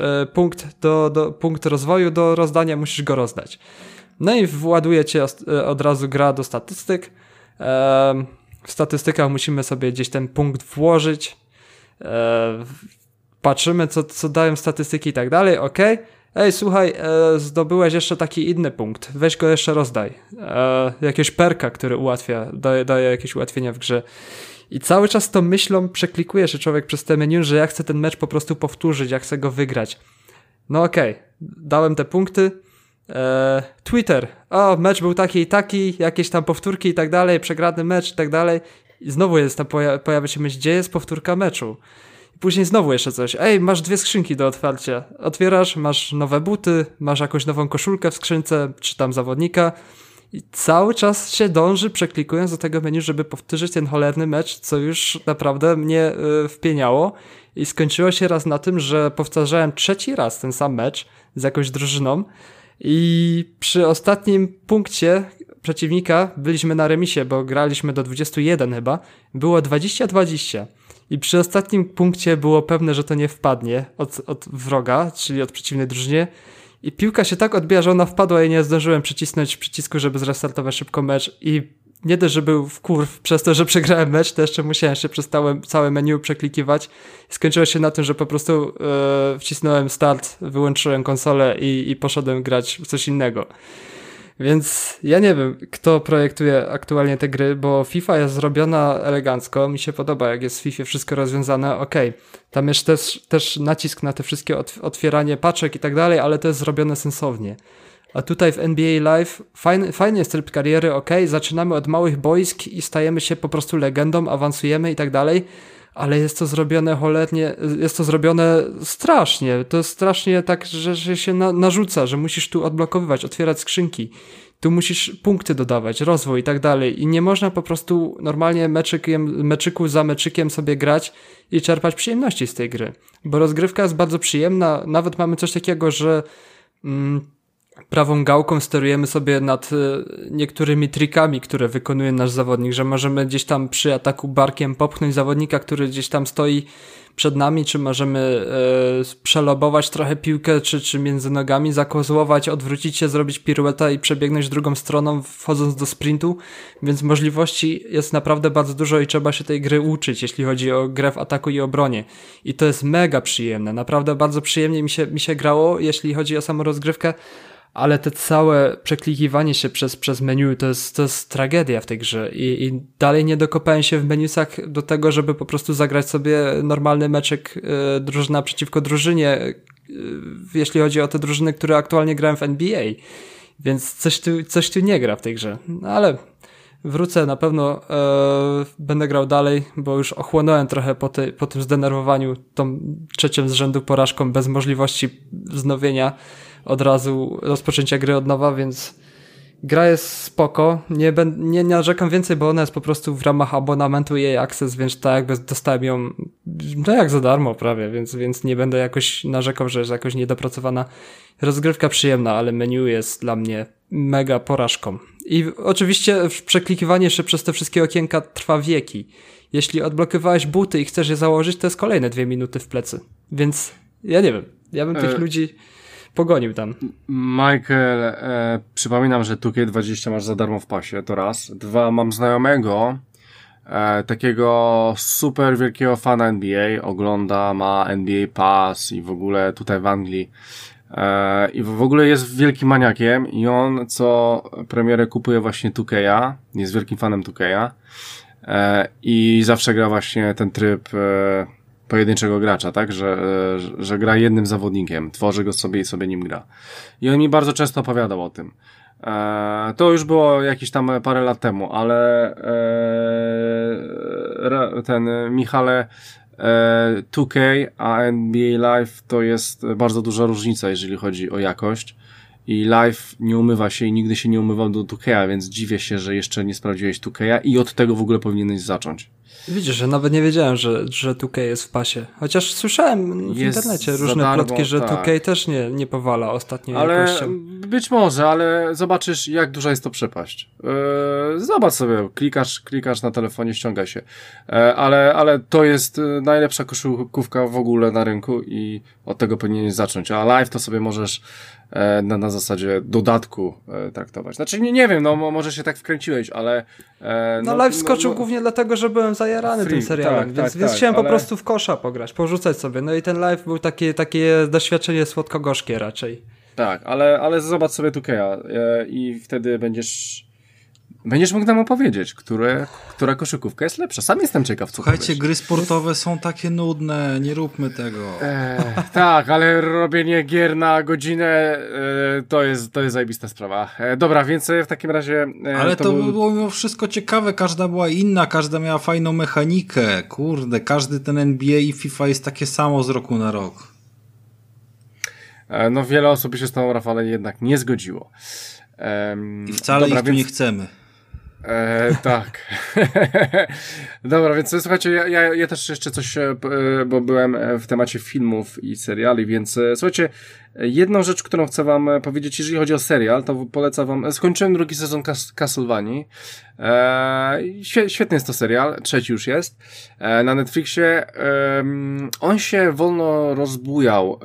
punkt rozwoju do rozdania, musisz go rozdać. No i właduje cię od razu gra do statystyk. W statystykach musimy sobie gdzieś ten punkt włożyć. Patrzymy, co dają statystyki i tak dalej, słuchaj, zdobyłeś jeszcze taki inny punkt, weź go jeszcze rozdaj. Jakieś perka, który ułatwia, daje jakieś ułatwienia w grze. I cały czas tą myślą przeklikuje się człowiek przez te menu, że ja chcę ten mecz po prostu powtórzyć, ja chcę go wygrać. No dałem te punkty. Twitter, mecz był taki i taki, jakieś tam powtórki i tak dalej, przegrany mecz i tak dalej. I znowu jest tam, pojawia się myśl, gdzie jest powtórka meczu? Później znowu jeszcze coś. Masz 2 skrzynki do otwarcia. Otwierasz, masz nowe buty, masz jakąś nową koszulkę w skrzynce, czy tam zawodnika. I cały czas się dąży, przeklikując do tego menu, żeby powtórzyć ten cholerny mecz, co już naprawdę mnie wpieniało. I skończyło się raz na tym, że powtarzałem 3. raz ten sam mecz z jakąś drużyną. I przy ostatnim punkcie przeciwnika byliśmy na remisie, bo graliśmy do 21 chyba. Było 20-20. I przy ostatnim punkcie było pewne, że to nie wpadnie od wroga, czyli od przeciwnej drużynie. I piłka się tak odbija, że ona wpadła i nie zdążyłem przycisnąć przycisku, żeby zrestartować szybko mecz. I nie dość, że był wkurw przez to, że przegrałem mecz, to jeszcze musiałem się przez całe menu przeklikiwać. I skończyło się na tym, że po prostu wcisnąłem start, wyłączyłem konsolę i poszedłem grać w coś innego. Więc ja nie wiem, kto projektuje aktualnie te gry, bo FIFA jest zrobiona elegancko, mi się podoba, jak jest w FIFA wszystko rozwiązane, tam jest też nacisk na te wszystkie otwieranie paczek i tak dalej, ale to jest zrobione sensownie. A tutaj w NBA Live fajny jest tryb kariery, zaczynamy od małych boisk i stajemy się po prostu legendą, awansujemy i tak dalej, ale jest to zrobione cholernie, jest to zrobione strasznie, to jest strasznie tak, że się narzuca, że musisz tu odblokowywać, otwierać skrzynki, tu musisz punkty dodawać, rozwój i tak dalej i nie można po prostu normalnie meczyku za meczykiem sobie grać i czerpać przyjemności z tej gry, bo rozgrywka jest bardzo przyjemna, nawet mamy coś takiego, że prawą gałką sterujemy sobie nad niektórymi trikami, które wykonuje nasz zawodnik, że możemy gdzieś tam przy ataku barkiem popchnąć zawodnika, który gdzieś tam stoi przed nami, czy możemy przelobować trochę piłkę, czy między nogami zakozłować, odwrócić się, zrobić pirueta i przebiegnąć drugą stroną, wchodząc do sprintu, więc możliwości jest naprawdę bardzo dużo i trzeba się tej gry uczyć, jeśli chodzi o grę w ataku i obronie. I to jest mega przyjemne, naprawdę bardzo przyjemnie mi się grało, jeśli chodzi o samą rozgrywkę, ale te całe przeklikiwanie się przez menu to jest tragedia w tej grze i dalej nie dokopałem się w menusach do tego, żeby po prostu zagrać sobie normalny meczek drużyna przeciwko drużynie, jeśli chodzi o te drużyny, które aktualnie grałem w NBA, więc coś tu nie gra w tej grze, no ale wrócę na pewno, będę grał dalej, bo już ochłonąłem trochę po tym zdenerwowaniu tą 3. z rzędu porażką bez możliwości wznowienia od razu rozpoczęcia gry od nowa, więc gra jest spoko, nie narzekam więcej, bo ona jest po prostu w ramach abonamentu EA Access, więc tak jakby dostałem ją jak za darmo prawie, więc nie będę jakoś narzekał, że jest jakoś niedopracowana. Rozgrywka przyjemna, ale menu jest dla mnie mega porażką. I oczywiście przeklikiwanie się przez te wszystkie okienka trwa wieki. Jeśli odblokowałeś buty i chcesz je założyć, to jest kolejne 2 minuty w plecy. Więc ja nie wiem, ja bym tych ludzi pogonił tam. Michael, przypominam, że 2K20 masz za darmo w pasie, to raz. 2, mam znajomego, takiego super wielkiego fana NBA, ogląda, ma NBA Pass i w ogóle tutaj w Anglii i w ogóle jest wielkim maniakiem i on co premierę kupuje właśnie 2K'a, jest wielkim fanem 2K'a i zawsze gra właśnie ten tryb pojedynczego gracza, tak? Że gra jednym zawodnikiem, tworzy go sobie i sobie nim gra. I on mi bardzo często opowiadał o tym. To już było jakieś tam parę lat temu, ale ten Michale 2K a NBA Live to jest bardzo duża różnica, jeżeli chodzi o jakość. I Live nie umywa się i nigdy się nie umywał do 2K, więc dziwię się, że jeszcze nie sprawdziłeś 2K i od tego w ogóle powinieneś zacząć. Widzisz, że nawet nie wiedziałem, że 2K jest w pasie. Chociaż słyszałem w internecie różne plotki, że 2K też nie powala ostatnio jakością. Być może, ale zobaczysz, jak duża jest to przepaść. Zobacz sobie, klikasz na telefonie, ściąga się. Ale to jest najlepsza koszykówka w ogóle na rynku i od tego powinieneś zacząć. A live to sobie możesz na zasadzie dodatku traktować. Znaczy nie wiem, no może się tak wkręciłeś, ale live skoczył głównie dlatego, że byłem zajarany tym serialem, więc chciałem po prostu w kosza pograć, porzucać sobie. No i ten live był takie doświadczenie słodko-gorzkie raczej. Tak, ale zobacz sobie 2K i wtedy będziesz mógł nam opowiedzieć, która koszykówka jest lepsza. Sam jestem ciekaw, co Słuchajcie, powiesz. Gry sportowe są takie nudne, nie róbmy tego. Tak, ale robienie gier na godzinę to jest zajebista sprawa. Dobra, więc w takim razie... Ale to było mimo wszystko ciekawe, każda była inna, każda miała fajną mechanikę. Kurde, każdy ten NBA i FIFA jest takie samo z roku na rok. No wiele osób się z tą, Rafale, jednak nie zgodziło. I wcale ich tu nie chcemy. Tak. Dobra, więc słuchajcie, ja też jeszcze coś, bo byłem w temacie filmów i seriali, więc słuchajcie, jedną rzecz, którą chcę wam powiedzieć, jeżeli chodzi o serial, to polecam wam, skończyłem drugi sezon Castlevanii. Świetny jest to serial, trzeci już jest na Netflixie. On się wolno rozbujał,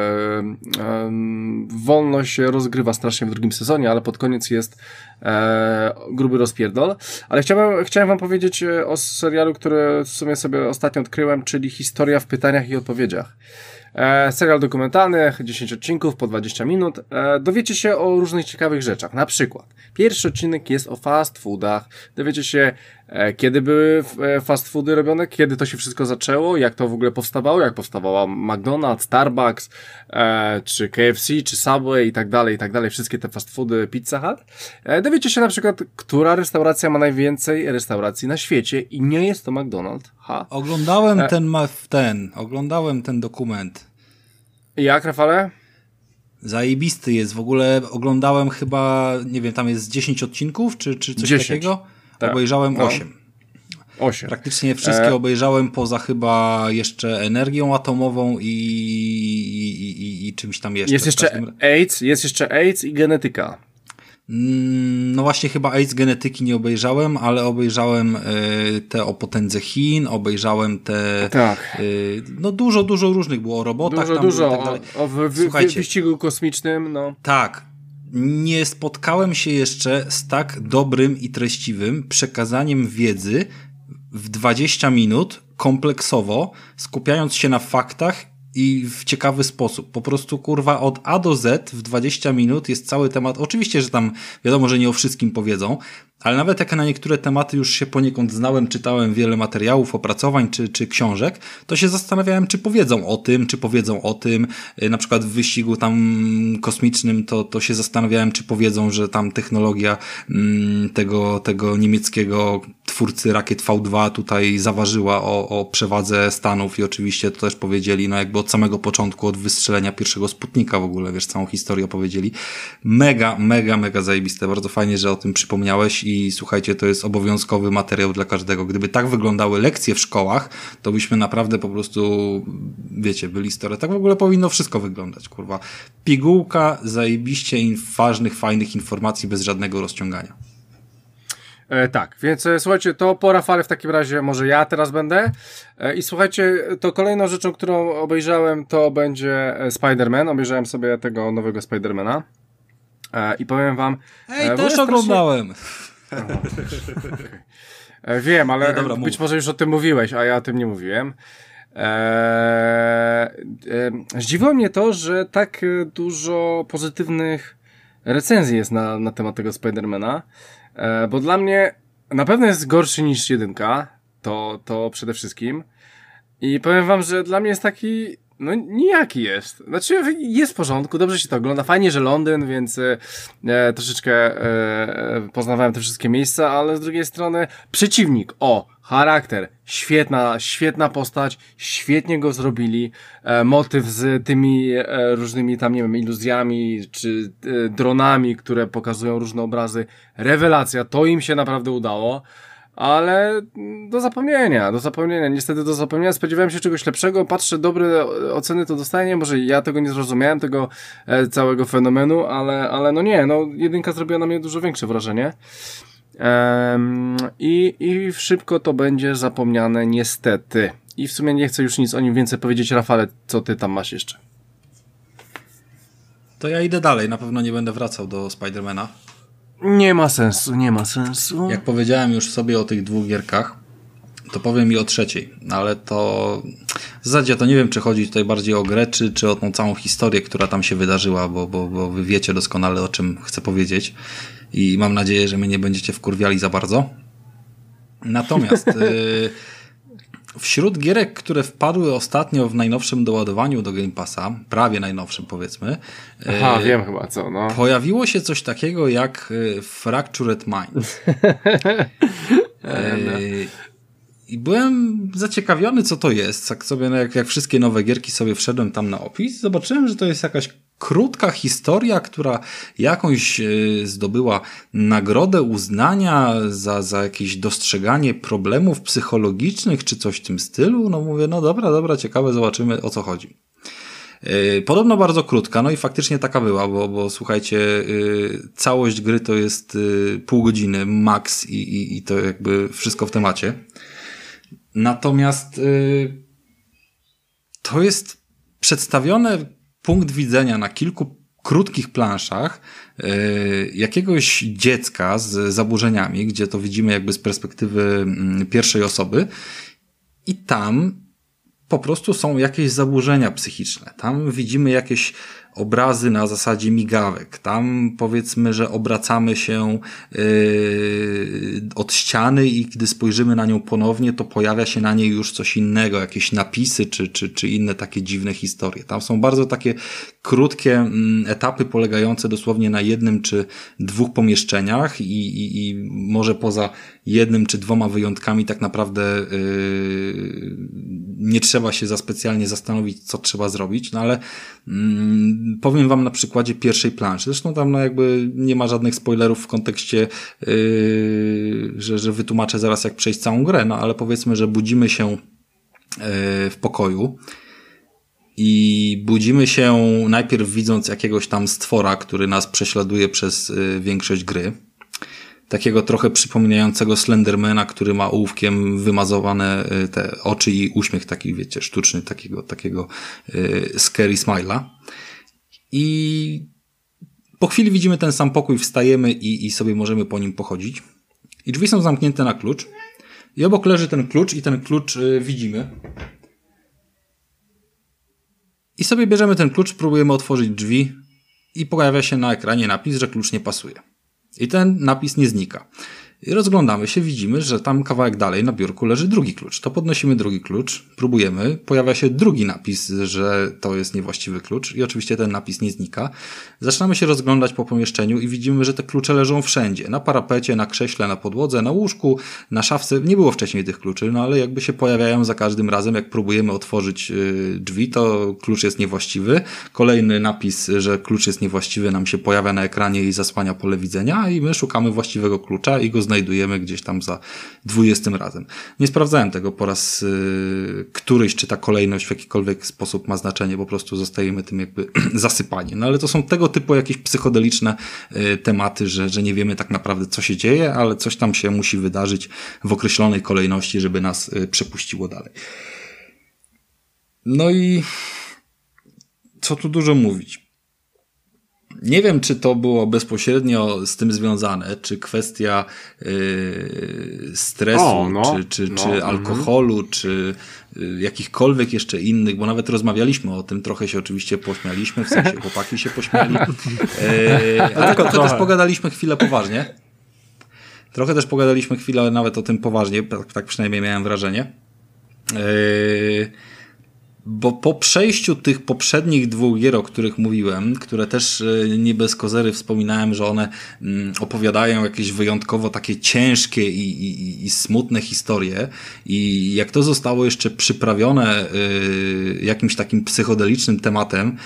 wolno się rozgrywa strasznie w drugim sezonie, ale pod koniec jest gruby rozpierdol. Ale chciałem wam powiedzieć o serialu, który w sumie sobie ostatnio odkryłem, czyli Historia w pytaniach i odpowiedziach. Serial dokumentalny, 10 odcinków po 20 minut. Dowiecie się o różnych ciekawych rzeczach. Na przykład, pierwszy odcinek jest o fast foodach. Dowiecie się, kiedy były fast foody robione, kiedy to się wszystko zaczęło, jak to w ogóle powstawało, jak powstawała McDonald's, Starbucks, czy KFC, czy Subway i tak dalej, wszystkie te fast foody, Pizza Hut. Dowiecie się na przykład, która restauracja ma najwięcej restauracji na świecie i nie jest to McDonald's. Oglądałem ten dokument. Jak, Rafale? Zajebisty jest. W ogóle oglądałem chyba, nie wiem, tam jest 10 odcinków, czy coś 10. takiego? Tak. Obejrzałem 8. 8. Praktycznie wszystkie obejrzałem, poza chyba jeszcze energią atomową i czymś tam jeszcze. Jest jeszcze AIDS i genetyka. No właśnie chyba AIDS genetyki nie obejrzałem, ale obejrzałem te o potędze Chin, obejrzałem te... Tak. No dużo różnych było o robotach. Dużo, tak dalej. o wyścigu kosmicznym, no. Tak. Nie spotkałem się jeszcze z tak dobrym i treściwym przekazaniem wiedzy w 20 minut, kompleksowo, skupiając się na faktach i w ciekawy sposób. Po prostu, kurwa, od A do Z w 20 minut jest cały temat. Oczywiście, że tam wiadomo, że nie o wszystkim powiedzą, ale nawet jak na niektóre tematy już się poniekąd znałem, czytałem wiele materiałów, opracowań czy książek, to się zastanawiałem, czy powiedzą o tym. Na przykład w wyścigu tam kosmicznym to się zastanawiałem, czy powiedzą, że tam technologia tego niemieckiego twórcy rakiet V2 tutaj zaważyła o przewadze Stanów i oczywiście to też powiedzieli, no jakby od samego początku, od wystrzelenia pierwszego Sputnika w ogóle, wiesz, całą historię opowiedzieli. Mega zajebiste. Bardzo fajnie, że o tym przypomniałeś i słuchajcie, to jest obowiązkowy materiał dla każdego. Gdyby tak wyglądały lekcje w szkołach, to byśmy naprawdę po prostu, wiecie, byli stare. Tak w ogóle powinno wszystko wyglądać, kurwa. Pigułka zajebiście ważnych, fajnych informacji bez żadnego rozciągania. Tak, więc słuchajcie, to po Rafale w takim razie może ja teraz będę. I słuchajcie, to kolejną rzeczą, którą obejrzałem, to będzie Spider-Man. Obejrzałem sobie tego nowego Spider-Mana. I powiem wam... też oglądałem. Okay. Wiem, ale dobra, być może już o tym mówiłeś, a ja o tym nie mówiłem. Zdziwiło mnie to, że tak dużo pozytywnych recenzji jest na temat tego Spider-Mana, bo dla mnie na pewno jest gorszy niż 1, to przede wszystkim, I powiem wam, że dla mnie jest taki, no nijaki jest. Znaczy jest w porządku, dobrze się to ogląda, fajnie, że Londyn, więc troszeczkę poznawałem te wszystkie miejsca, ale z drugiej strony przeciwnik, charakter, świetna postać, świetnie go zrobili, motyw z tymi różnymi tam, nie wiem, iluzjami, czy dronami, które pokazują różne obrazy, rewelacja, to im się naprawdę udało. Ale do zapomnienia, niestety do zapomnienia, spodziewałem się czegoś lepszego, patrzę, dobre oceny to dostaję, może ja tego nie zrozumiałem, tego całego fenomenu, ale no nie, no jedynka zrobiła na mnie dużo większe wrażenie. I szybko to będzie zapomniane niestety. I w sumie nie chcę już nic o nim więcej powiedzieć. Rafale, co ty tam masz jeszcze? To ja idę dalej, na pewno nie będę wracał do Spidermana. Nie ma sensu. Jak powiedziałem już sobie o tych 2 gierkach, to powiem i o trzeciej, ale to w zasadzie to nie wiem, czy chodzi tutaj bardziej o grę, czy o tą całą historię, która tam się wydarzyła, bo wy wiecie doskonale, o czym chcę powiedzieć i mam nadzieję, że mnie nie będziecie wkurwiali za bardzo. Natomiast wśród gierek, które wpadły ostatnio w najnowszym doładowaniu do Game Passa, prawie najnowszym powiedzmy, wiem chyba co, no. Pojawiło się coś takiego jak Fractured Mind. I byłem zaciekawiony, co to jest. Tak sobie, jak wszystkie nowe gierki sobie wszedłem tam na opis, zobaczyłem, że to jest jakaś krótka historia, która jakąś zdobyła nagrodę uznania za jakieś dostrzeganie problemów psychologicznych, czy coś w tym stylu. No mówię, no dobra, ciekawe, zobaczymy, o co chodzi. Podobno bardzo krótka, no i faktycznie taka była, bo słuchajcie, całość gry to jest pół godziny max i to jakby wszystko w temacie. Natomiast to jest przedstawione punkt widzenia na kilku krótkich planszach jakiegoś dziecka z zaburzeniami, gdzie to widzimy jakby z perspektywy pierwszej osoby i tam po prostu są jakieś zaburzenia psychiczne. Tam widzimy jakieś obrazy na zasadzie migawek. Tam powiedzmy, że obracamy się od ściany i gdy spojrzymy na nią ponownie, to pojawia się na niej już coś innego, jakieś napisy czy inne takie dziwne historie. Tam są bardzo takie krótkie etapy polegające dosłownie na 1 czy 2 pomieszczeniach i może poza 1 czy 2 wyjątkami tak naprawdę nie trzeba się za specjalnie zastanowić, co trzeba zrobić, no ale powiem wam na przykładzie pierwszej planszy. Zresztą tam jakby nie ma żadnych spoilerów w kontekście, że wytłumaczę zaraz jak przejść całą grę, no ale powiedzmy, że budzimy się w pokoju i budzimy się najpierw widząc jakiegoś tam stwora, który nas prześladuje przez większość gry. Takiego trochę przypominającego Slendermana, który ma ołówkiem wymazowane te oczy i uśmiech taki, wiecie, sztuczny, takiego scary smile'a. I po chwili widzimy ten sam pokój, wstajemy i sobie możemy po nim pochodzić. I drzwi są zamknięte na klucz. I obok leży ten klucz i ten klucz widzimy. I sobie bierzemy ten klucz, próbujemy otworzyć drzwi i pojawia się na ekranie napis, że klucz nie pasuje. I ten napis nie znika. I rozglądamy się, widzimy, że tam kawałek dalej na biurku leży drugi klucz. To podnosimy drugi klucz, próbujemy, pojawia się drugi napis, że to jest niewłaściwy klucz i oczywiście ten napis nie znika. Zaczynamy się rozglądać po pomieszczeniu i widzimy, że te klucze leżą wszędzie. Na parapecie, na krześle, na podłodze, na łóżku, na szafce. Nie było wcześniej tych kluczy, no ale jakby się pojawiają za każdym razem, jak próbujemy otworzyć drzwi, to klucz jest niewłaściwy. Kolejny napis, że klucz jest niewłaściwy, nam się pojawia na ekranie i zasłania pole widzenia i my szukamy właściwego klucza i go znajdujemy gdzieś tam za 20 razem. Nie sprawdzałem tego po raz któryś, czy ta kolejność w jakikolwiek sposób ma znaczenie, po prostu zostajemy tym jakby zasypani. No ale to są tego typu jakieś psychodeliczne tematy, że nie wiemy tak naprawdę co się dzieje, ale coś tam się musi wydarzyć w określonej kolejności, żeby nas przepuściło dalej. No i co tu dużo mówić. Nie wiem, czy to było bezpośrednio z tym związane, czy kwestia stresu, czy alkoholu, czy jakichkolwiek jeszcze innych, bo nawet rozmawialiśmy o tym, trochę się oczywiście pośmialiśmy, w sensie chłopaki się pośmiali, ale trochę też pogadaliśmy chwilę poważnie. Trochę też pogadaliśmy chwilę nawet o tym poważnie, tak przynajmniej miałem wrażenie. Bo po przejściu tych poprzednich 2 gier, o których mówiłem, które też nie bez kozery wspominałem, że one opowiadają jakieś wyjątkowo takie ciężkie i smutne historie, i jak to zostało jeszcze przyprawione jakimś takim psychodelicznym tematem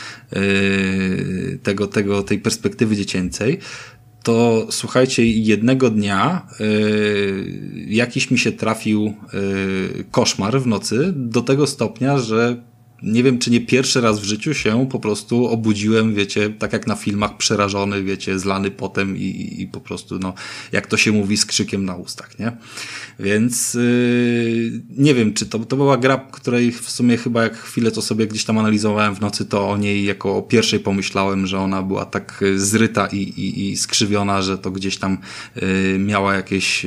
tej perspektywy dziecięcej, to słuchajcie, jednego dnia jakiś mi się trafił koszmar w nocy do tego stopnia, że nie wiem, czy nie pierwszy raz w życiu się po prostu obudziłem, wiecie, tak jak na filmach, przerażony, wiecie, zlany potem i po prostu, no, jak to się mówi, z krzykiem na ustach, nie? Więc nie wiem, czy to była gra, której w sumie chyba jak chwilę to sobie gdzieś tam analizowałem w nocy, to o niej jako o pierwszej pomyślałem, że ona była tak zryta i skrzywiona, że to gdzieś tam miała jakieś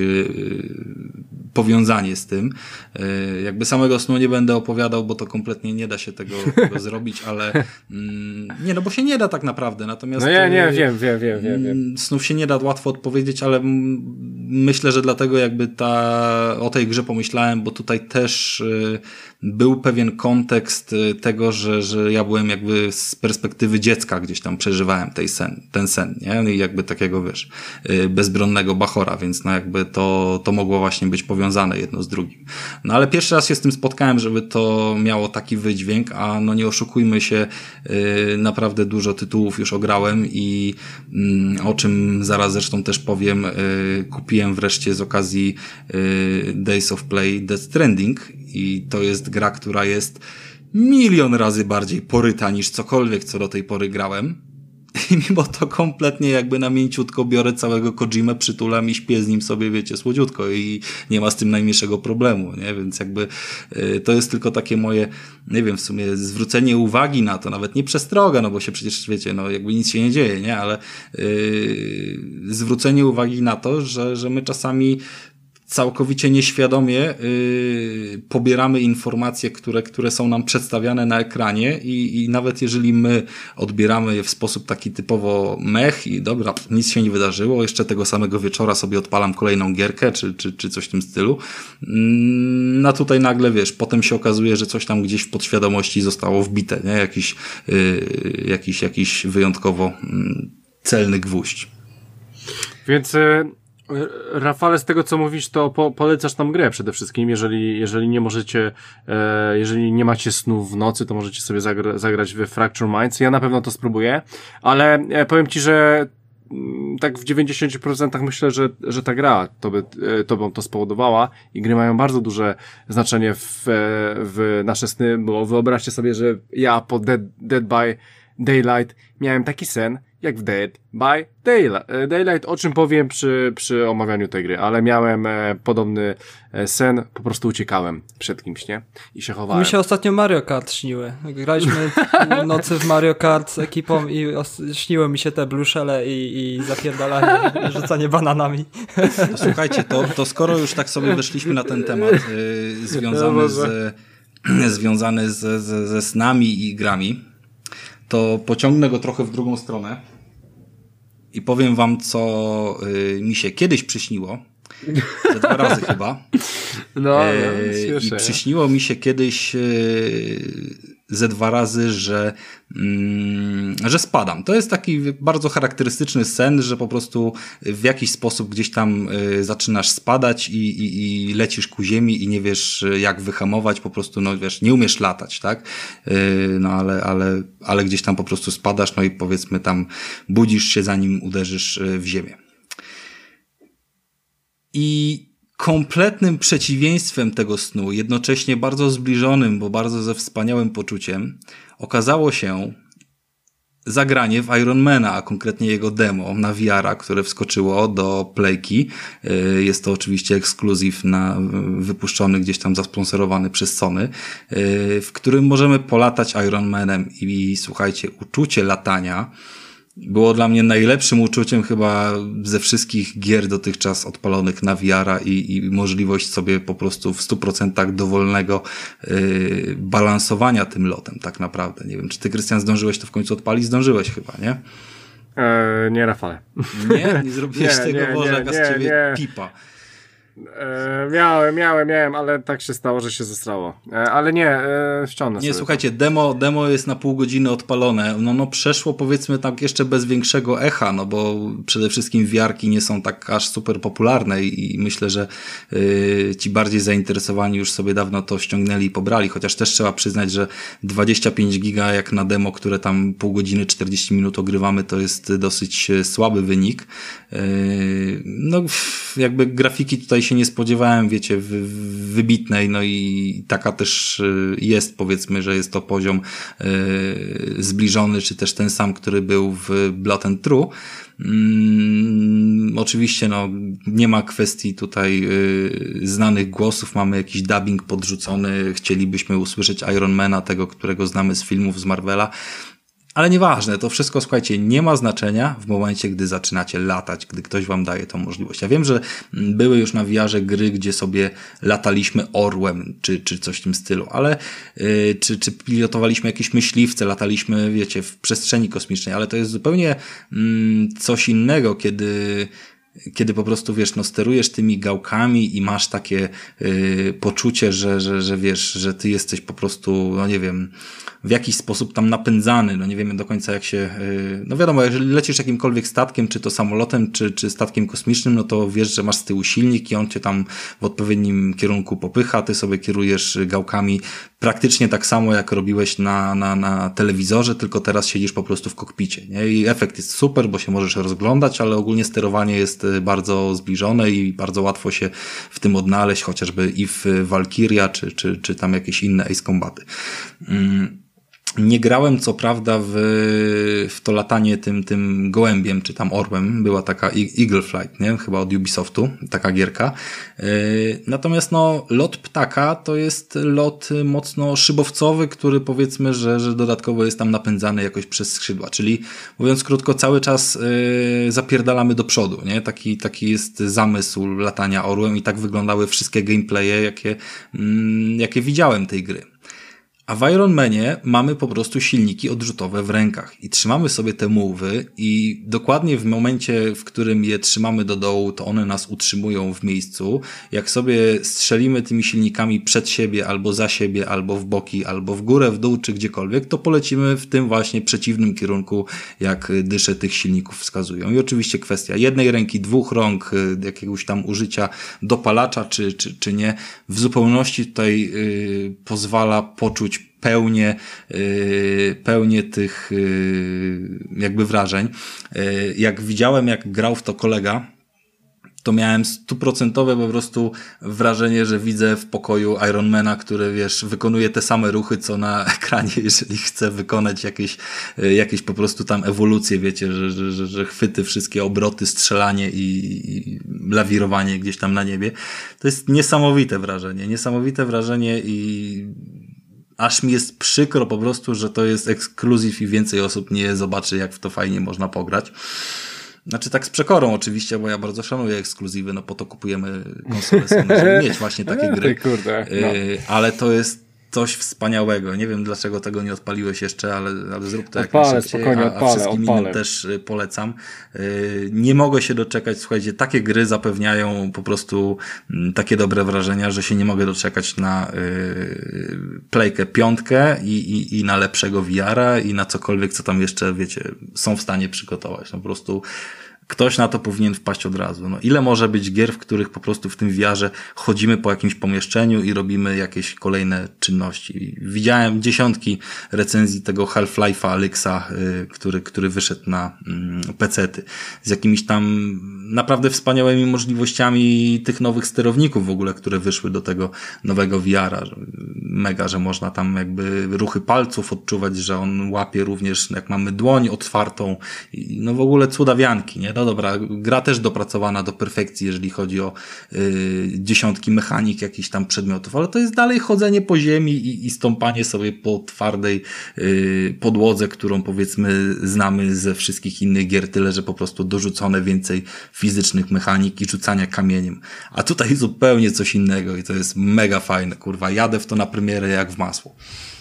powiązanie z tym. Jakby samego snu nie będę opowiadał, bo to kompletnie nie da się tego zrobić, ale nie, no bo się nie da tak naprawdę. Natomiast no ja wiem. Snów się nie da łatwo odpowiedzieć, ale myślę, że dlatego jakby o tej grze pomyślałem, bo tutaj też był pewien kontekst tego, że ja byłem jakby z perspektywy dziecka gdzieś tam przeżywałem ten sen, nie? I jakby takiego, wiesz, bezbronnego bachora, więc no jakby to mogło właśnie być powiązane jedno z drugim. No ale pierwszy raz się z tym spotkałem, żeby to miało taki wydźwięk, a no nie oszukujmy się, naprawdę dużo tytułów już ograłem i o czym zaraz zresztą też powiem, kupiłem wreszcie z okazji Days of Play Death Stranding i to jest gra, która jest 1 000 000 razy bardziej poryta niż cokolwiek, co do tej pory grałem. I mimo to kompletnie jakby na mięciutko biorę całego Kojimę, przytulam i śpię z nim sobie, wiecie, słodziutko i nie ma z tym najmniejszego problemu, nie? Więc jakby to jest tylko takie moje, nie wiem, w sumie zwrócenie uwagi na to, nawet nie przestroga, no bo się przecież, wiecie, no jakby nic się nie dzieje, nie? Ale zwrócenie uwagi na to, że my czasami całkowicie nieświadomie pobieramy informacje, które są nam przedstawiane na ekranie i nawet jeżeli my odbieramy je w sposób taki typowo mech i dobra, nic się nie wydarzyło, jeszcze tego samego wieczora sobie odpalam kolejną gierkę czy coś w tym stylu, no tutaj nagle, wiesz, potem się okazuje, że coś tam gdzieś w podświadomości zostało wbite, nie? Jakiś wyjątkowo celny gwóźdź. Więc Rafale, z tego co mówisz, to polecasz tam grę przede wszystkim, jeżeli nie możecie, jeżeli nie macie snu w nocy, to możecie sobie zagrać w Fracture Minds. Ja na pewno to spróbuję, ale powiem ci, że tak w 90% myślę, że ta gra to by to spowodowała i gry mają bardzo duże znaczenie w nasze sny, bo wyobraźcie sobie, że ja po Dead by Daylight miałem taki sen, jak w Dead by Daylight, o czym powiem przy omawianiu tej gry, ale miałem podobny sen, po prostu uciekałem przed kimś, nie? I się chowałem. Mi się ostatnio Mario Kart śniły. Graliśmy nocy w Mario Kart z ekipą i śniły mi się te bluszele i zapierdalanie, rzucanie bananami. To słuchajcie, to skoro już tak sobie weszliśmy na ten temat związany ze snami i grami, to pociągnę go trochę w drugą stronę i powiem wam, co mi się kiedyś przyśniło. 2 razy chyba. I przyśniło mi się kiedyś ze 2 razy, że spadam. To jest taki bardzo charakterystyczny sen, że po prostu w jakiś sposób gdzieś tam zaczynasz spadać i lecisz ku ziemi i nie wiesz jak wyhamować, po prostu no wiesz, nie umiesz latać, tak? No ale gdzieś tam po prostu spadasz, no i powiedzmy tam budzisz się zanim uderzysz w ziemię. I kompletnym przeciwieństwem tego snu, jednocześnie bardzo zbliżonym, bo bardzo ze wspaniałym poczuciem, okazało się zagranie w Ironmana, a konkretnie jego demo na VR-a, które wskoczyło do Playki. Jest to oczywiście ekskluzyw wypuszczony gdzieś tam, zasponsorowany przez Sony, w którym możemy polatać Ironmanem i słuchajcie, uczucie latania było dla mnie najlepszym uczuciem chyba ze wszystkich gier dotychczas odpalonych na VR-a i możliwość sobie po prostu w 100% dowolnego balansowania tym lotem tak naprawdę. Nie wiem, czy ty, Krystian, zdążyłeś to w końcu odpalić? Zdążyłeś chyba, nie? Nie, Rafale. Nie? Nie zrobiłeś tego, Boże, jaka z ciebie pipa. Miałem, ale tak się stało, że się zesrało. Ale nie, ściągnę sobie. Nie, słuchajcie, demo jest na pół godziny odpalone. No przeszło powiedzmy tak jeszcze bez większego echa, no bo przede wszystkim VR-ki nie są tak aż super popularne i myślę, że ci bardziej zainteresowani już sobie dawno to ściągnęli i pobrali, chociaż też trzeba przyznać, że 25 giga jak na demo, które tam pół godziny, 40 minut ogrywamy, to jest dosyć słaby wynik. No jakby grafiki tutaj się nie spodziewałem, wiecie, wybitnej, no i taka też jest, powiedzmy, że jest to poziom zbliżony, czy też ten sam, który był w Blood and True. Oczywiście no nie ma kwestii tutaj znanych głosów, mamy jakiś dubbing podrzucony, chcielibyśmy usłyszeć Ironmana, tego, którego znamy z filmów z Marvela. Ale nieważne, to wszystko, słuchajcie, nie ma znaczenia w momencie, gdy zaczynacie latać, gdy ktoś wam daje tą możliwość. Ja wiem, że były już na VR-ze gry, gdzie sobie lataliśmy orłem, czy coś w tym stylu, ale czy pilotowaliśmy jakieś myśliwce, lataliśmy, wiecie, w przestrzeni kosmicznej, ale to jest zupełnie coś innego, kiedy po prostu, wiesz, no sterujesz tymi gałkami i masz takie poczucie, że wiesz, że ty jesteś po prostu, no nie wiem, w jakiś sposób tam napędzany, no nie wiemy do końca jak się, no wiadomo, jeżeli lecisz jakimkolwiek statkiem, czy to samolotem, czy statkiem kosmicznym, no to wiesz, że masz z tyłu silnik i on cię tam w odpowiednim kierunku popycha, ty sobie kierujesz gałkami praktycznie tak samo, jak robiłeś na telewizorze, tylko teraz siedzisz po prostu w kokpicie, nie? I efekt jest super, bo się możesz rozglądać, ale ogólnie sterowanie jest bardzo zbliżone i bardzo łatwo się w tym odnaleźć, chociażby i w Valkyria, czy tam jakieś inne Ace Combaty. Nie grałem co prawda w to latanie tym gołębiem, czy tam orłem, była taka Eagle Flight, nie? Chyba od Ubisoftu, taka gierka. Natomiast no, lot ptaka to jest lot mocno szybowcowy, który powiedzmy, że dodatkowo jest tam napędzany jakoś przez skrzydła, czyli mówiąc krótko, cały czas zapierdalamy do przodu, nie? Taki jest zamysł latania orłem i tak wyglądały wszystkie gameplaye, jakie widziałem tej gry. A w Iron Manie mamy po prostu silniki odrzutowe w rękach i trzymamy sobie te move'y i dokładnie w momencie, w którym je trzymamy do dołu, to one nas utrzymują w miejscu. Jak sobie strzelimy tymi silnikami przed siebie, albo za siebie, albo w boki, albo w górę, w dół, czy gdziekolwiek, to polecimy w tym właśnie przeciwnym kierunku, jak dysze tych silników wskazują. I oczywiście kwestia jednej ręki, dwóch rąk, jakiegoś tam użycia dopalacza, czy nie, w zupełności tutaj pozwala poczuć pełnię tych jakby wrażeń. Jak widziałem, jak grał w to kolega, to miałem 100% po prostu wrażenie, że widzę w pokoju Ironmana, który, wiesz, wykonuje te same ruchy, co na ekranie, jeżeli chce wykonać jakieś po prostu tam ewolucje, wiecie, że chwyty, wszystkie obroty, strzelanie i lawirowanie gdzieś tam na niebie. To jest niesamowite wrażenie i aż mi jest przykro po prostu, że to jest ekskluzyw i więcej osób nie zobaczy, jak w to fajnie można pograć. Znaczy tak z przekorą oczywiście, bo ja bardzo szanuję ekskluzywy, no po to kupujemy konsole, żeby mieć właśnie takie gry. Kurde, no. Ale to jest coś wspaniałego. Nie wiem, dlaczego tego nie odpaliłeś jeszcze, ale zrób to jak najszybciej, a wszystkim innym też polecam. Nie mogę się doczekać, słuchajcie, takie gry zapewniają po prostu takie dobre wrażenia, że się nie mogę doczekać na Playkę 5 i na lepszego VR-a i na cokolwiek, co tam jeszcze, wiecie, są w stanie przygotować. No po prostu ktoś na to powinien wpaść od razu. No, ile może być gier, w których po prostu w tym VR-ze chodzimy po jakimś pomieszczeniu i robimy jakieś kolejne czynności. Widziałem dziesiątki recenzji tego Half-Life'a Alyxa, który wyszedł na pecety. Z jakimiś tam naprawdę wspaniałymi możliwościami tych nowych sterowników w ogóle, które wyszły do tego nowego VR-a. Mega, że można tam jakby ruchy palców odczuwać, że on łapie również, jak mamy dłoń otwartą. No w ogóle cudawianki, nie? No dobra, gra też dopracowana do perfekcji, jeżeli chodzi o dziesiątki mechanik jakichś tam przedmiotów, ale to jest dalej chodzenie po ziemi i stąpanie sobie po twardej podłodze, którą powiedzmy znamy ze wszystkich innych gier, tyle że po prostu dorzucone więcej fizycznych mechanik i rzucania kamieniem. A tutaj zupełnie coś innego i to jest mega fajne, kurwa. Jadę w to na premierę jak w masło.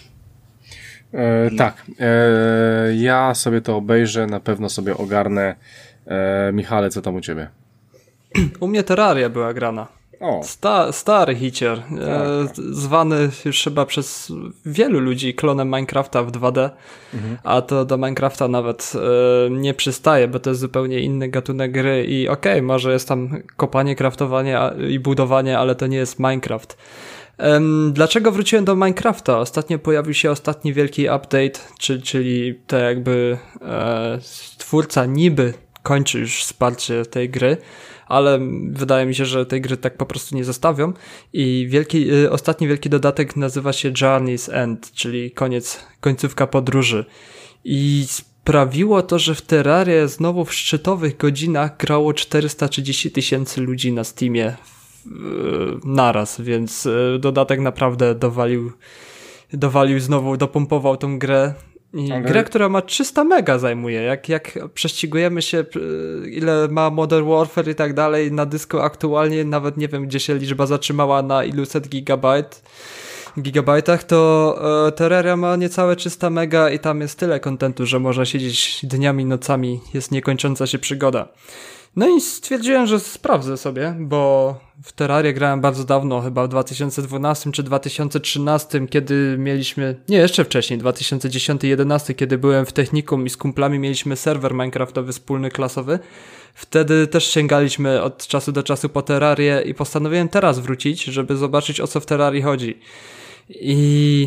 Tak. Ja sobie to obejrzę, na pewno sobie ogarnę. Michale, co tam u ciebie? U mnie Terraria była grana. Stary hicior, zwany już chyba przez wielu ludzi klonem Minecrafta w 2D, a to do Minecrafta nawet nie przystaje, bo to jest zupełnie inny gatunek gry i okej, może jest tam kopanie, craftowanie i budowanie, ale to nie jest Minecraft. Dlaczego wróciłem do Minecrafta? Ostatnio pojawił się ostatni wielki update, czyli to jakby twórca niby kończy już wsparcie tej gry, ale wydaje mi się, że tej gry tak po prostu nie zostawią i ostatni wielki dodatek nazywa się Journey's End, czyli końcówka podróży i sprawiło to, że w Terrarię znowu w szczytowych godzinach grało 430 000 ludzi na Steamie naraz, więc dodatek naprawdę dowalił znowu, dopompował tą grę. Grę, która ma 300 mega zajmuje. Jak prześcigujemy się, ile ma Modern Warfare i tak dalej na dysku aktualnie, nawet nie wiem, gdzie się liczba zatrzymała na iluset gigabajtach, to Terraria ma niecałe 300 mega i tam jest tyle kontentu, że można siedzieć dniami, nocami, jest niekończąca się przygoda. No i stwierdziłem, że sprawdzę sobie, bo w Terrarię grałem bardzo dawno, chyba w 2012 czy 2013, kiedy mieliśmy, nie, jeszcze wcześniej, 2010-2011, kiedy byłem w technikum i z kumplami mieliśmy serwer minecraftowy wspólny, klasowy. Wtedy też sięgaliśmy od czasu do czasu po Terrarię i postanowiłem teraz wrócić, żeby zobaczyć, o co w Terrarii chodzi. I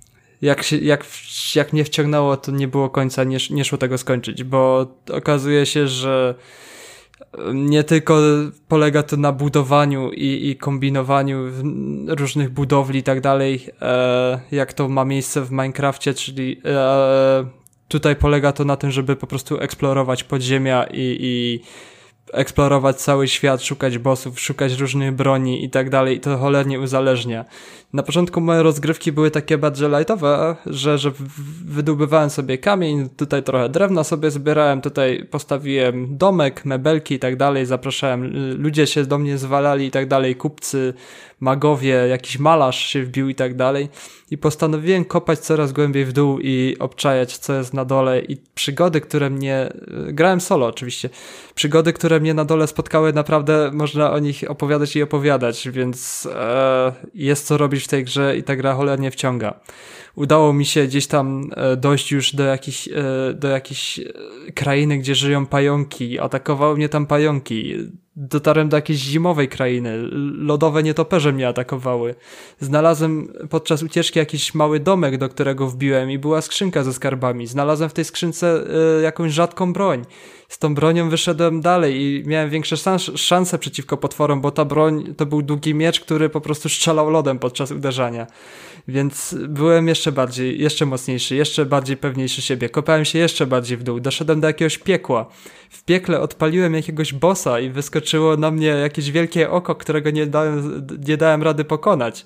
jak mnie wciągnęło, to nie było końca, nie szło tego skończyć, bo okazuje się, że nie tylko polega to na budowaniu i kombinowaniu różnych budowli i tak dalej, jak to ma miejsce w Minecrafcie, czyli tutaj polega to na tym, żeby po prostu eksplorować podziemia i eksplorować cały świat, szukać bossów, szukać różnych broni i tak dalej, i to cholernie uzależnia. Na początku moje rozgrywki były takie bardziej lightowe, że wydobywałem sobie kamień, tutaj trochę drewna sobie zbierałem, tutaj postawiłem domek, mebelki i tak dalej, zapraszałem, ludzie się do mnie zwalali i tak dalej, kupcy, magowie, jakiś malarz się wbił i tak dalej i postanowiłem kopać coraz głębiej w dół i obczajać, co jest na dole i przygody, które mnie, grałem solo oczywiście, przygody, które mnie na dole spotkały, naprawdę można o nich opowiadać i opowiadać, więc jest co robić w tej grze i ta gra cholernie wciąga. Udało mi się gdzieś tam dojść już do jakiejś krainy, gdzie żyją pająki. Atakowały mnie tam pająki. Dotarłem do jakiejś zimowej krainy. Lodowe nietoperze mnie atakowały. Znalazłem podczas ucieczki jakiś mały domek, do którego wbiłem i była skrzynka ze skarbami. Znalazłem w tej skrzynce jakąś rzadką broń. Z tą bronią wyszedłem dalej i miałem większe szanse przeciwko potworom, bo ta broń to był długi miecz, który po prostu strzelał lodem podczas uderzania. Więc byłem jeszcze mocniejszy, jeszcze bardziej pewniejszy siebie. Kopałem się jeszcze bardziej w dół. Doszedłem do jakiegoś piekła. W piekle odpaliłem jakiegoś bossa i wyskoczyło na mnie jakieś wielkie oko, którego nie dałem rady pokonać.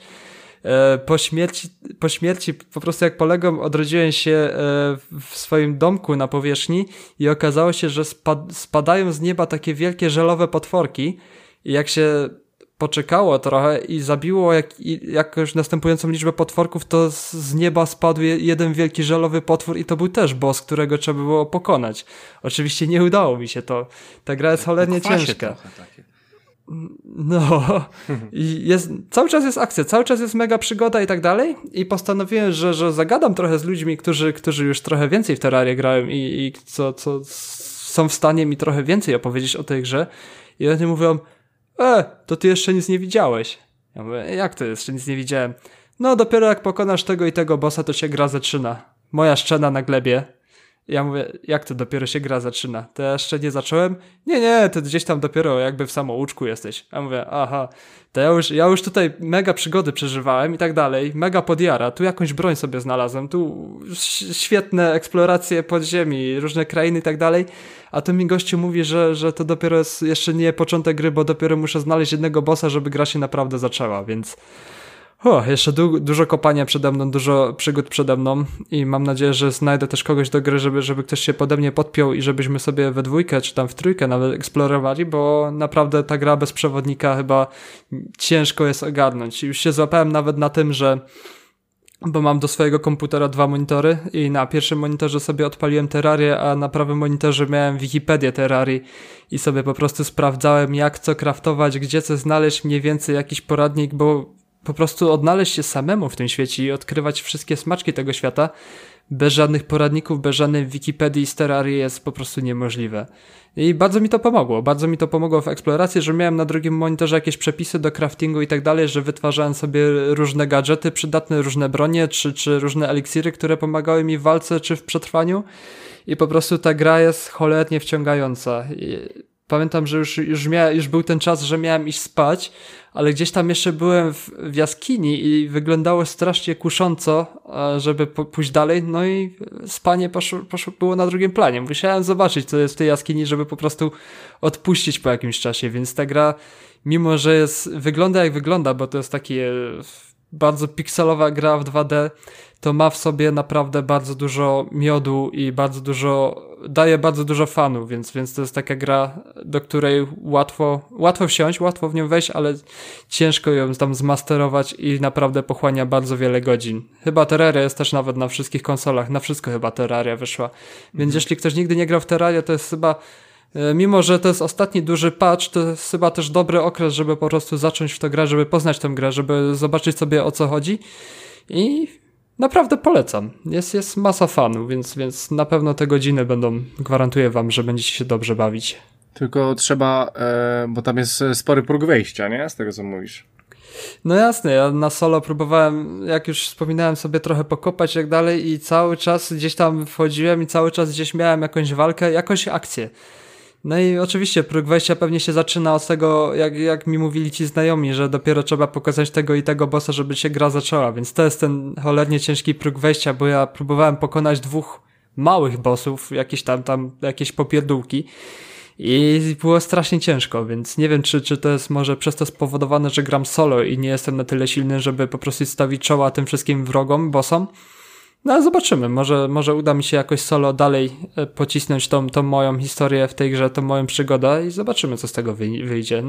Po śmierci po prostu jak poległem, odrodziłem się w swoim domku na powierzchni i okazało się, że spadają z nieba takie wielkie żelowe potworki i jak się poczekało trochę i zabiło jakąś następującą liczbę potworków, to z nieba spadł jeden wielki żelowy potwór i to był też boss, którego trzeba było pokonać. Oczywiście nie udało mi się to. Ta gra jest cholernie ciężka. No i cały czas jest akcja, cały czas jest mega przygoda i tak dalej i postanowiłem, że zagadam trochę z ludźmi, którzy już trochę więcej w Terrarię grają i co są w stanie mi trochę więcej opowiedzieć o tej grze i oni mówią, to ty jeszcze nic nie widziałeś. Ja mówię, jak to jeszcze nic nie widziałem? No dopiero jak pokonasz tego i tego bossa, to się gra zaczyna. Moja szczena na glebie. Ja mówię, jak to dopiero się gra zaczyna? To ja jeszcze nie zacząłem? Nie, to gdzieś tam dopiero jakby w samouczku jesteś. Ja mówię, aha, to ja już tutaj mega przygody przeżywałem i tak dalej, mega podjara, tu jakąś broń sobie znalazłem, tu świetne eksploracje podziemi, różne krainy i tak dalej, a tu mi gościu mówi, że to dopiero jest jeszcze nie początek gry, bo dopiero muszę znaleźć jednego bossa, żeby gra się naprawdę zaczęła, więc jeszcze dużo kopania przede mną, dużo przygód przede mną i mam nadzieję, że znajdę też kogoś do gry, żeby ktoś się pode mnie podpiął i żebyśmy sobie we dwójkę czy tam w trójkę nawet eksplorowali, bo naprawdę ta gra bez przewodnika chyba ciężko jest ogarnąć. Już się złapałem nawet na tym, że bo mam do swojego komputera 2 monitory i na pierwszym monitorze sobie odpaliłem Terrarię, a na prawym monitorze miałem Wikipedię Terrarii i sobie po prostu sprawdzałem, jak co craftować, gdzie co znaleźć, mniej więcej jakiś poradnik, bo po prostu odnaleźć się samemu w tym świecie i odkrywać wszystkie smaczki tego świata bez żadnych poradników, bez żadnej Wikipedii z Terrarii jest po prostu niemożliwe. I bardzo mi to pomogło. Bardzo mi to pomogło w eksploracji, że miałem na drugim monitorze jakieś przepisy do craftingu i tak dalej, że wytwarzałem sobie różne gadżety przydatne, różne bronie, czy różne eliksiry, które pomagały mi w walce, czy w przetrwaniu. I po prostu ta gra jest cholernie wciągająca. Pamiętam, że już był ten czas, że miałem iść spać, ale gdzieś tam jeszcze byłem w jaskini i wyglądało strasznie kusząco, żeby pójść dalej, no i spanie było na drugim planie. Musiałem zobaczyć, co jest w tej jaskini, żeby po prostu odpuścić po jakimś czasie, więc ta gra, mimo że wygląda jak wygląda, bo to jest takie bardzo pikselowa gra w 2D, to ma w sobie naprawdę bardzo dużo miodu i daje bardzo dużo fanu, więc to jest taka gra, do której łatwo wsiąść, łatwo w nią wejść, ale ciężko ją tam zmasterować i naprawdę pochłania bardzo wiele godzin. Chyba Terraria jest też nawet na wszystkich konsolach, na wszystko chyba Terraria wyszła. Więc jeśli ktoś nigdy nie grał w Terrarię, to jest chyba, mimo że to jest ostatni duży patch, to jest chyba też dobry okres, żeby po prostu zacząć w to grać, żeby poznać tę grę, żeby zobaczyć sobie, o co chodzi i naprawdę polecam. Jest masa fanu, więc na pewno te godziny gwarantuję wam, że będziecie się dobrze bawić. Tylko trzeba, bo tam jest spory próg wejścia, nie? Z tego, co mówisz. No jasne, ja na solo próbowałem, jak już wspominałem, sobie trochę pokopać i tak dalej i cały czas gdzieś tam wchodziłem i cały czas gdzieś miałem jakąś walkę, jakąś akcję. No i oczywiście próg wejścia pewnie się zaczyna od tego, jak mi mówili ci znajomi, że dopiero trzeba pokazać tego i tego bossa, żeby się gra zaczęła, więc to jest ten cholernie ciężki próg wejścia, bo ja próbowałem pokonać 2 małych bossów, jakieś popierdółki i było strasznie ciężko, więc nie wiem, czy to jest może przez to spowodowane, że gram solo i nie jestem na tyle silny, żeby po prostu stawić czoła tym wszystkim wrogom, bossom. No ale zobaczymy, może uda mi się jakoś solo dalej pocisnąć tą moją historię w tej grze, tą moją przygodę i zobaczymy, co z tego wyjdzie.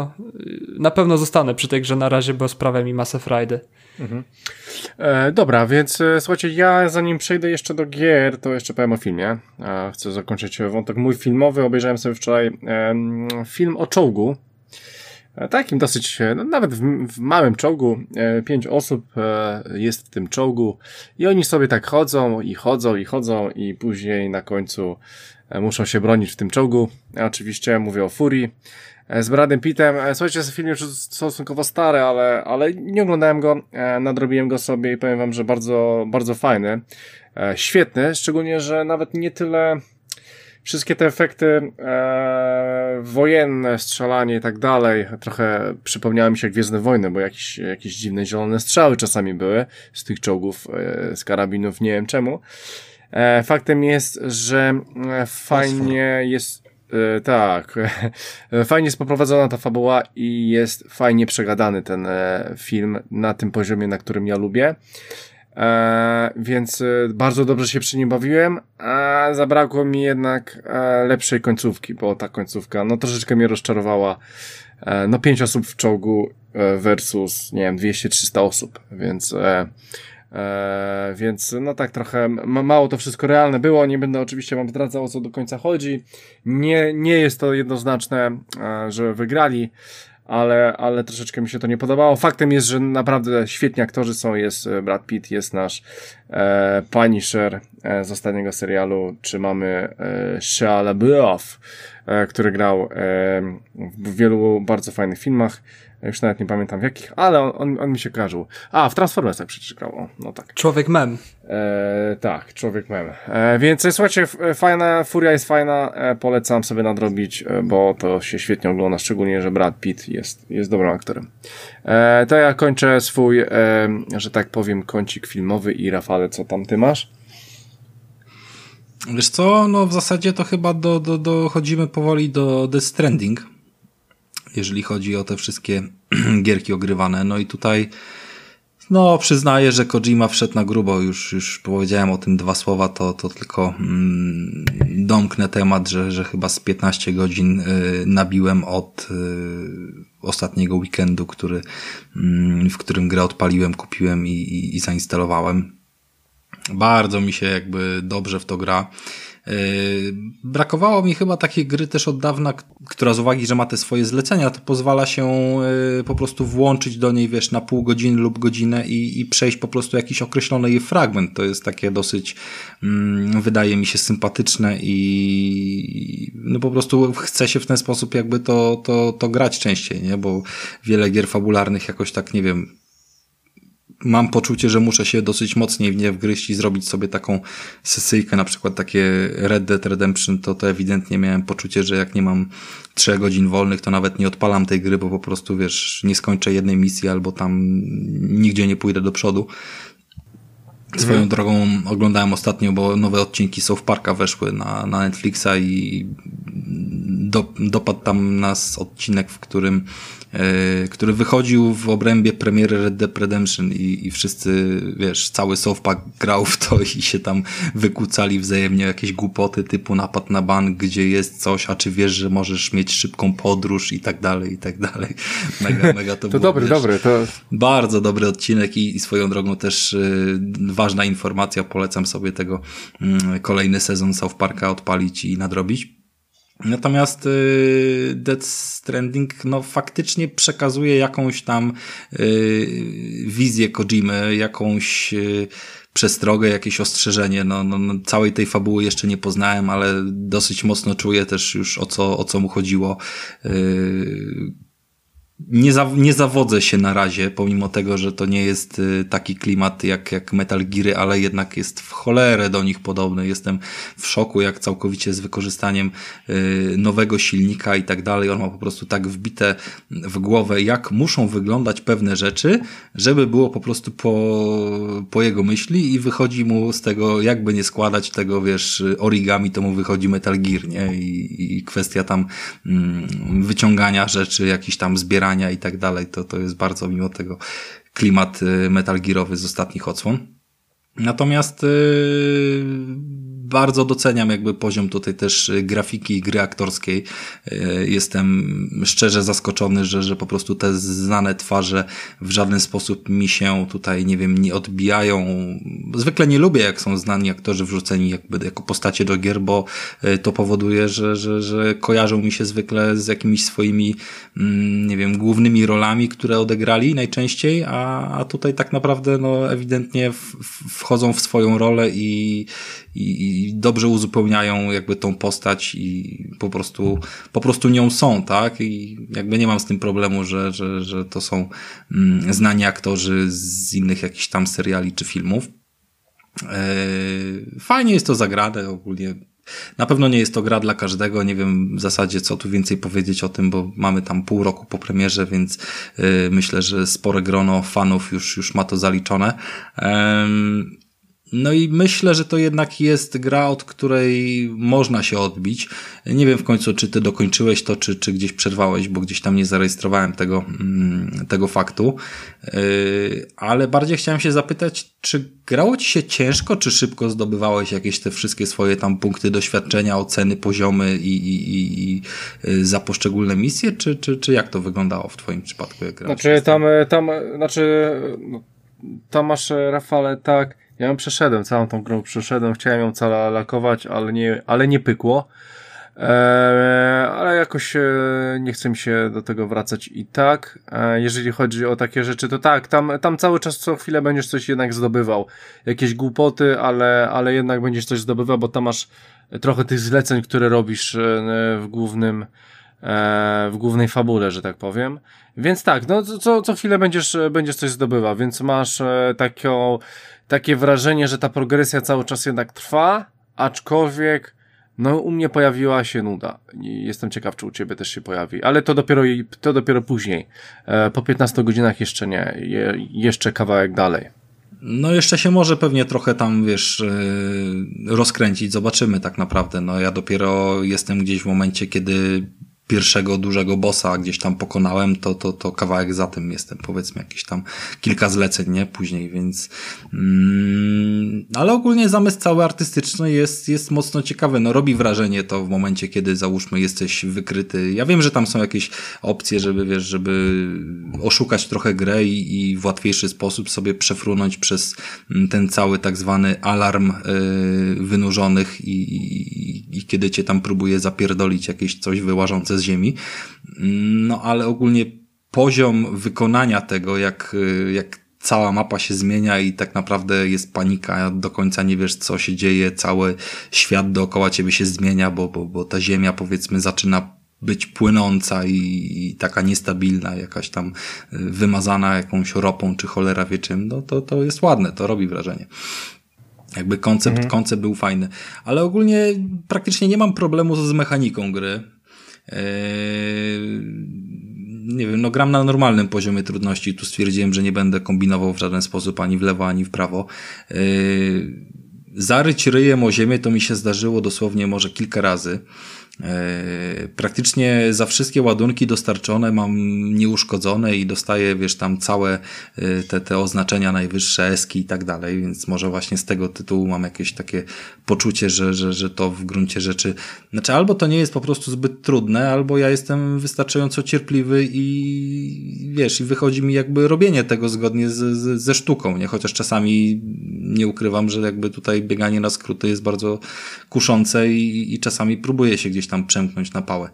Na pewno zostanę przy tej grze na razie, bo sprawia mi masę frajdy. Mhm. Dobra, więc słuchajcie, ja zanim przejdę jeszcze do gier, to jeszcze powiem o filmie. Chcę zakończyć wątek mój filmowy. Obejrzałem sobie wczoraj film o czołgu. Takim dosyć, no nawet w małym czołgu, 5 osób jest w tym czołgu i oni sobie tak chodzą i później na końcu muszą się bronić w tym czołgu. Ja oczywiście mówię o Furii z Bradem Pittem. Słuchajcie, jest film już stosunkowo stary, ale nie oglądałem go, nadrobiłem go sobie i powiem wam, że bardzo, bardzo fajny, świetny, szczególnie, że nawet nie tyle wszystkie te efekty wojenne, strzelanie i tak dalej, trochę przypomniały mi się Gwiezdne Wojny, bo jakieś dziwne zielone strzały czasami były z tych czołgów, z karabinów, nie wiem czemu. Faktem jest, że fajnie jest, tak, fajnie jest poprowadzona ta fabuła i jest fajnie przegadany ten film na tym poziomie, na którym ja lubię. Więc bardzo dobrze się przy nim bawiłem, a zabrakło mi jednak lepszej końcówki, bo ta końcówka no troszeczkę mnie rozczarowała. 5 osób w czołgu versus, nie wiem, 200-300 osób, więc no tak trochę mało to wszystko realne było. Nie będę oczywiście wam zdradzał, o co do końca chodzi. Nie jest to jednoznaczne, że wygrali, ale troszeczkę mi się to nie podobało. Faktem jest, że naprawdę świetni aktorzy są. Jest Brad Pitt, jest nasz Punisher z ostatniego serialu, czy mamy Shia LaBeouf, który grał w wielu bardzo fajnych filmach. Już nawet nie pamiętam w jakich, ale on mi się kojarzył. W Transformersach przecież grał. No tak. Człowiek mem. Tak, człowiek mem. Więc słuchajcie, Furia jest fajna, polecam sobie nadrobić, bo to się świetnie ogląda, szczególnie, że Brad Pitt jest dobrym aktorem. To ja kończę swój, że tak powiem, kącik filmowy i Rafale, co tam ty masz? Wiesz co, no w zasadzie to chyba dochodzimy powoli do Death Stranding, jeżeli chodzi o te wszystkie gierki ogrywane. No i tutaj No, przyznaję, że Kojima wszedł na grubo, już powiedziałem o tym 2 słowa, to tylko domknę temat, że chyba z 15 godzin nabiłem od ostatniego weekendu, w którym grę odpaliłem, kupiłem i zainstalowałem. Bardzo mi się jakby dobrze w to gra. Brakowało mi chyba takiej gry też od dawna, która z uwagi, że ma te swoje zlecenia, to pozwala się po prostu włączyć do niej, wiesz, na pół godziny lub godzinę i przejść po prostu jakiś określony jej fragment. To jest takie dosyć, wydaje mi się, sympatyczne i no po prostu chce się w ten sposób jakby to grać częściej, nie? Bo wiele gier fabularnych jakoś tak, nie wiem, mam poczucie, że muszę się dosyć mocniej w nie wgryźć i zrobić sobie taką sesyjkę, na przykład takie Red Dead Redemption, to ewidentnie miałem poczucie, że jak nie mam 3 godzin wolnych, to nawet nie odpalam tej gry, bo po prostu, wiesz, nie skończę jednej misji albo tam nigdzie nie pójdę do przodu. Swoją drogą oglądałem ostatnio, bo nowe odcinki South Parka weszły na Netflixa i dopadł tam nas odcinek, który wychodził w obrębie premiery Red Dead Redemption i wszyscy, wiesz, cały South Park grał w to i się tam wykłócali wzajemnie jakieś głupoty typu napad na bank, gdzie jest coś, a czy wiesz, że możesz mieć szybką podróż i tak dalej, i tak dalej. Mega to było, dobry. To bardzo dobry odcinek i swoją drogą też ważna informacja, polecam sobie tego kolejny sezon South Parka odpalić i nadrobić. Natomiast Death Stranding no faktycznie przekazuje jakąś tam wizję Kojimy, jakąś przestrogę, jakieś ostrzeżenie. No, całej tej fabuły jeszcze nie poznałem, ale dosyć mocno czuję też już o co mu chodziło. Nie zawodzę się na razie, pomimo tego, że to nie jest taki klimat jak Metal Geary, ale jednak jest w cholerę do nich podobny. Jestem w szoku, jak całkowicie z wykorzystaniem nowego silnika i tak dalej. On ma po prostu tak wbite w głowę, jak muszą wyglądać pewne rzeczy, żeby było po prostu po jego myśli i wychodzi mu z tego, jakby nie składać tego, wiesz, origami, to mu wychodzi Metal Gear, nie? I kwestia tam wyciągania rzeczy, jakiś tam zbierania i tak dalej, to jest bardzo mimo tego klimat Metal Gearowy z ostatnich odsłon. Natomiast bardzo doceniam jakby poziom tutaj też grafiki i gry aktorskiej. Jestem szczerze zaskoczony, że po prostu te znane twarze w żaden sposób mi się tutaj, nie wiem, nie odbijają. Zwykle nie lubię, jak są znani aktorzy wrzuceni jakby jako postacie do gier, bo to powoduje, że kojarzą mi się zwykle z jakimiś swoimi, nie wiem, głównymi rolami, które odegrali najczęściej, a tutaj tak naprawdę no ewidentnie wchodzą w swoją rolę i dobrze uzupełniają jakby tą postać i po prostu nią są, tak? I jakby nie mam z tym problemu, że to są znani aktorzy z innych jakichś tam seriali czy filmów. Fajnie jest to zagrane ogólnie. Na pewno nie jest to gra dla każdego, nie wiem w zasadzie co tu więcej powiedzieć o tym, bo mamy tam pół roku po premierze, więc myślę, że spore grono fanów już ma to zaliczone. No i myślę, że to jednak jest gra, od której można się odbić. Nie wiem w końcu, czy ty dokończyłeś to, czy gdzieś przerwałeś, bo gdzieś tam nie zarejestrowałem tego faktu. Ale bardziej chciałem się zapytać, czy grało ci się ciężko, czy szybko zdobywałeś jakieś te wszystkie swoje tam punkty doświadczenia, oceny, poziomy i za poszczególne misje, czy jak to wyglądało w twoim przypadku? Jak znaczy tam masz, Rafale, tak. Ja ją przeszedłem, całą tą grą chciałem ją cała lakować, ale nie pykło. Ale jakoś nie chce mi się do tego wracać i tak. Jeżeli chodzi o takie rzeczy, to tak, tam cały czas co chwilę będziesz coś jednak zdobywał. Jakieś głupoty, ale jednak będziesz coś zdobywał, bo tam masz trochę tych zleceń, które robisz w głównej fabule, że tak powiem. Więc tak, no co chwilę będziesz coś zdobywał, więc masz takie wrażenie, że ta progresja cały czas jednak trwa, aczkolwiek no u mnie pojawiła się nuda. Jestem ciekaw, czy u ciebie też się pojawi, ale to dopiero później. Po 15 godzinach jeszcze nie, jeszcze kawałek dalej. No jeszcze się może pewnie trochę tam, wiesz, rozkręcić, zobaczymy tak naprawdę. No ja dopiero jestem gdzieś w momencie, kiedy pierwszego dużego bossa gdzieś tam pokonałem, to kawałek za tym jestem, powiedzmy jakieś tam kilka zleceń, nie? Później, więc ale ogólnie zamysł cały artystyczny jest mocno ciekawy, no robi wrażenie to w momencie, kiedy załóżmy jesteś wykryty. Ja wiem, że tam są jakieś opcje, żeby oszukać trochę grę i w łatwiejszy sposób sobie przefrunąć przez ten cały tak zwany alarm wynurzonych i kiedy cię tam próbuje zapierdolić jakieś coś wyłażące z ziemi. No ale ogólnie poziom wykonania tego, jak cała mapa się zmienia i tak naprawdę jest panika, do końca nie wiesz, co się dzieje, cały świat dookoła ciebie się zmienia, bo ta ziemia, powiedzmy, zaczyna być płynąca i taka niestabilna, jakaś tam wymazana jakąś ropą czy cholera wie czym, no to jest ładne, to robi wrażenie. Jakby koncept był fajny. Ale ogólnie praktycznie nie mam problemu z mechaniką gry. Nie wiem, no gram na normalnym poziomie trudności. Tu stwierdziłem, że nie będę kombinował w żaden sposób ani w lewo, ani w prawo. Zaryć ryjem o ziemię to mi się zdarzyło dosłownie może kilka razy. Praktycznie za wszystkie ładunki dostarczone mam nieuszkodzone i dostaję, wiesz, tam całe te oznaczenia najwyższe, eski i tak dalej, więc może właśnie z tego tytułu mam jakieś takie poczucie, że to w gruncie rzeczy, znaczy albo to nie jest po prostu zbyt trudne, albo ja jestem wystarczająco cierpliwy i wiesz, i wychodzi mi jakby robienie tego zgodnie ze sztuką, nie? Chociaż czasami nie ukrywam, że jakby tutaj bieganie na skróty jest bardzo kuszące i czasami próbuję się gdzieś tam przemknąć na pałę.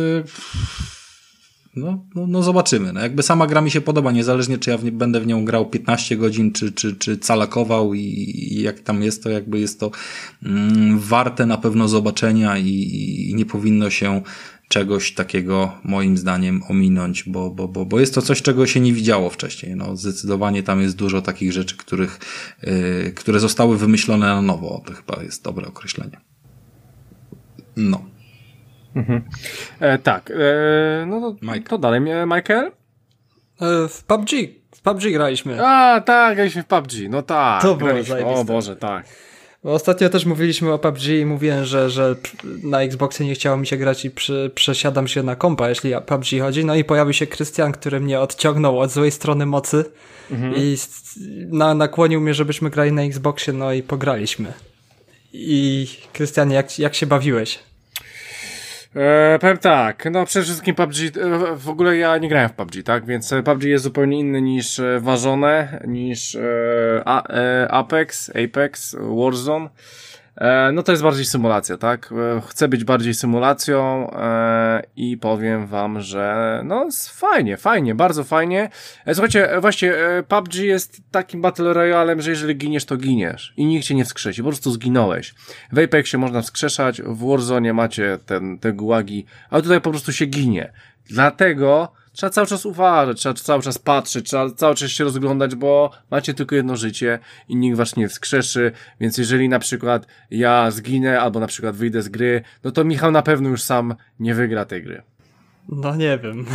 No zobaczymy. No jakby sama gra mi się podoba, niezależnie czy ja będę w nią grał 15 godzin, czy calakował i jak tam jest, to jakby jest to warte na pewno zobaczenia i nie powinno się czegoś takiego moim zdaniem ominąć, bo jest to coś, czego się nie widziało wcześniej. No zdecydowanie tam jest dużo takich rzeczy, które zostały wymyślone na nowo. To chyba jest dobre określenie. No. Mhm. Tak. No to dalej. Michael? W PUBG graliśmy. A, tak, graliśmy w PUBG. No tak. To było zajebiste. O Boże, tak. Ostatnio też mówiliśmy o PUBG i mówiłem, że na Xboxie nie chciało mi się grać i przesiadam się na kompa, jeśli o PUBG chodzi. No i pojawił się Krystian, który mnie odciągnął od złej strony mocy i nakłonił mnie, żebyśmy grali na Xboxie, no i pograliśmy. I Krystianie, jak się bawiłeś? Powiem tak, no przede wszystkim PUBG, w ogóle ja nie grałem w PUBG, tak, więc PUBG jest zupełnie inny niż Warzone, niż Apex, Warzone. No to jest bardziej symulacja, tak? Chcę być bardziej symulacją i powiem wam, że no fajnie, bardzo fajnie. Słuchajcie, właśnie PUBG jest takim Battle Royalem, że jeżeli giniesz, to giniesz i nikt cię nie wskrzesi, po prostu zginąłeś. W Apexie można wskrzeszać, w Warzone macie te gułagi, ale tutaj po prostu się ginie. Dlatego trzeba cały czas uważać, trzeba cały czas patrzeć, trzeba cały czas się rozglądać, bo macie tylko jedno życie i nikt was nie wskrzeszy, więc jeżeli na przykład ja zginę albo na przykład wyjdę z gry, no to Michał na pewno już sam nie wygra tej gry. No nie wiem.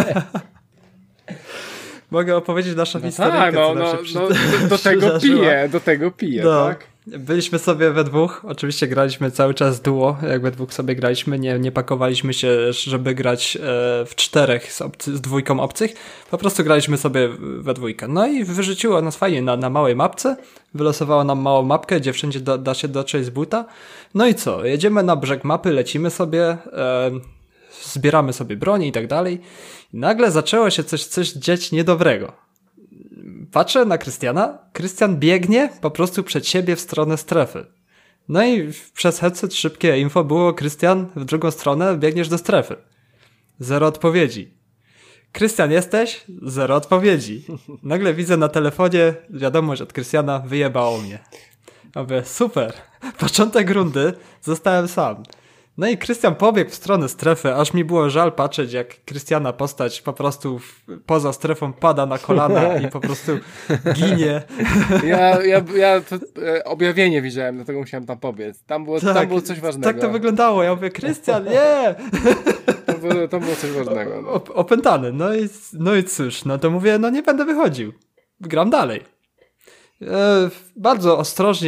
Mogę opowiedzieć naszą historię. Tak, do tego piję, tak? Byliśmy sobie we dwóch, oczywiście graliśmy cały czas duo, jak we dwóch sobie graliśmy, nie pakowaliśmy się, żeby grać w czterech z dwójką obcych, po prostu graliśmy sobie we dwójkę. No i wyrzuciło nas fajnie na małej mapce, wylosowało nam małą mapkę, gdzie wszędzie da się dotrzeć z buta. No i co, jedziemy na brzeg mapy, lecimy sobie, zbieramy sobie broń i tak dalej. I nagle zaczęło się coś dziać niedobrego. Patrzę na Krystiana, Krystian biegnie po prostu przed siebie w stronę strefy. No i przez headset szybkie info było: Krystian, w drugą stronę biegniesz do strefy. 0 odpowiedzi. Krystian, jesteś? 0 odpowiedzi. Nagle widzę na telefonie wiadomość od Krystiana: wyjebało mnie. Mówię, super. Początek rundy, zostałem sam. No i Krystian pobiegł w stronę strefy, aż mi było żal patrzeć, jak Krystiana postać po poza strefą pada na kolana i po prostu ginie. Ja to objawienie widziałem, dlatego musiałem tam pobiec. Tam było coś ważnego. Tak to wyglądało. Ja mówię, Krystian, nie! To było coś ważnego. No. Opętany. No i cóż, no to mówię, nie będę wychodził. Gram dalej. Bardzo ostrożnie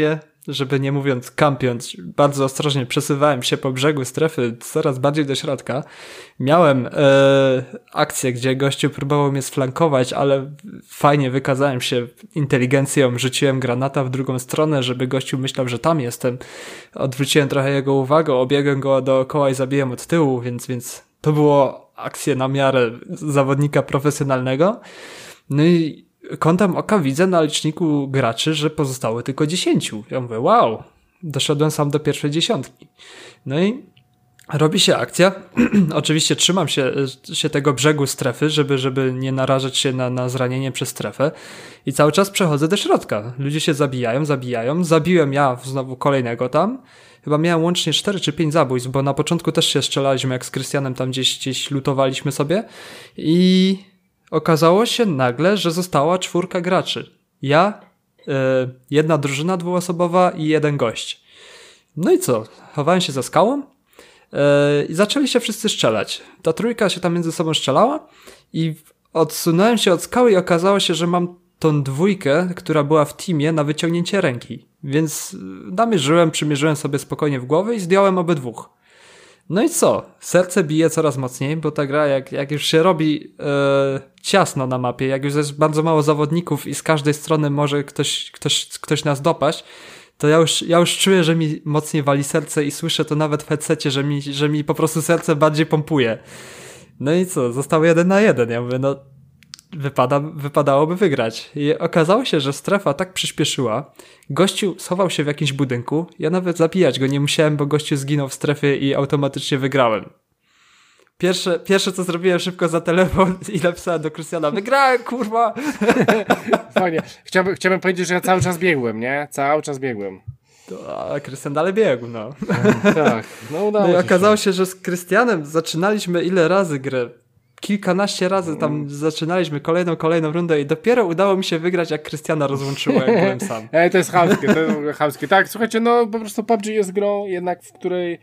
żeby nie mówiąc kampiąc, bardzo ostrożnie przesuwałem się po brzegu strefy coraz bardziej do środka. Miałem akcję, gdzie gościu próbował mnie sflankować, ale fajnie wykazałem się inteligencją, rzuciłem granata w drugą stronę, żeby gościu myślał, że tam jestem. Odwróciłem trochę jego uwagę, obiegłem go dookoła i zabiłem od tyłu, więc to było akcję na miarę zawodnika profesjonalnego. No i kątem oka widzę na liczniku graczy, że pozostało tylko 10. Ja mówię, wow, doszedłem sam do pierwszej 10. No i robi się akcja. Oczywiście trzymam się tego brzegu strefy, żeby nie narażać się na zranienie przez strefę. I cały czas przechodzę do środka. Ludzie się zabijają. Zabiłem ja znowu kolejnego tam. Chyba miałem łącznie 4 czy 5 zabójstw, bo na początku też się strzelaliśmy, jak z Krystianem tam gdzieś lutowaliśmy sobie. I okazało się nagle, że została 4 graczy. Ja, jedna drużyna dwuosobowa i 1 gość. No i co? Chowałem się za skałą i zaczęli się wszyscy strzelać. Ta trójka się tam między sobą strzelała i odsunąłem się od skały i okazało się, że mam tą dwójkę, która była w teamie, na wyciągnięcie ręki. Więc przymierzyłem sobie spokojnie w głowę i zdjąłem obydwóch. No i co? Serce bije coraz mocniej, bo ta gra jak już się robi ciasno na mapie, jak już jest bardzo mało zawodników i z każdej strony może ktoś nas dopaść, to ja już czuję, że mi mocniej wali serce i słyszę to nawet w headsetie, że mi po prostu serce bardziej pompuje. No i co? Zostało 1 na 1. Ja mówię, no wypadałoby wygrać. I okazało się, że strefa tak przyspieszyła. Gościu schował się w jakimś budynku. Ja nawet zabijać go nie musiałem, bo gościu zginął w strefie i automatycznie wygrałem. Pierwsze co zrobiłem szybko za telefon i napisałem do Krystiana, wygrałem, kurwa! Fajnie. Chciałbym powiedzieć, że ja cały czas biegłem, nie? Cały czas biegłem. A Krystian dalej biegł, no. Tak. No udało się. I okazało się, że z Krystianem zaczynaliśmy ile razy grę? Kilkanaście razy tam zaczynaliśmy kolejną rundę i dopiero udało mi się wygrać, jak Krystiana rozłączyło, jak byłem sam. To jest chamskie. Tak, słuchajcie, no po prostu PUBG jest grą jednak, w której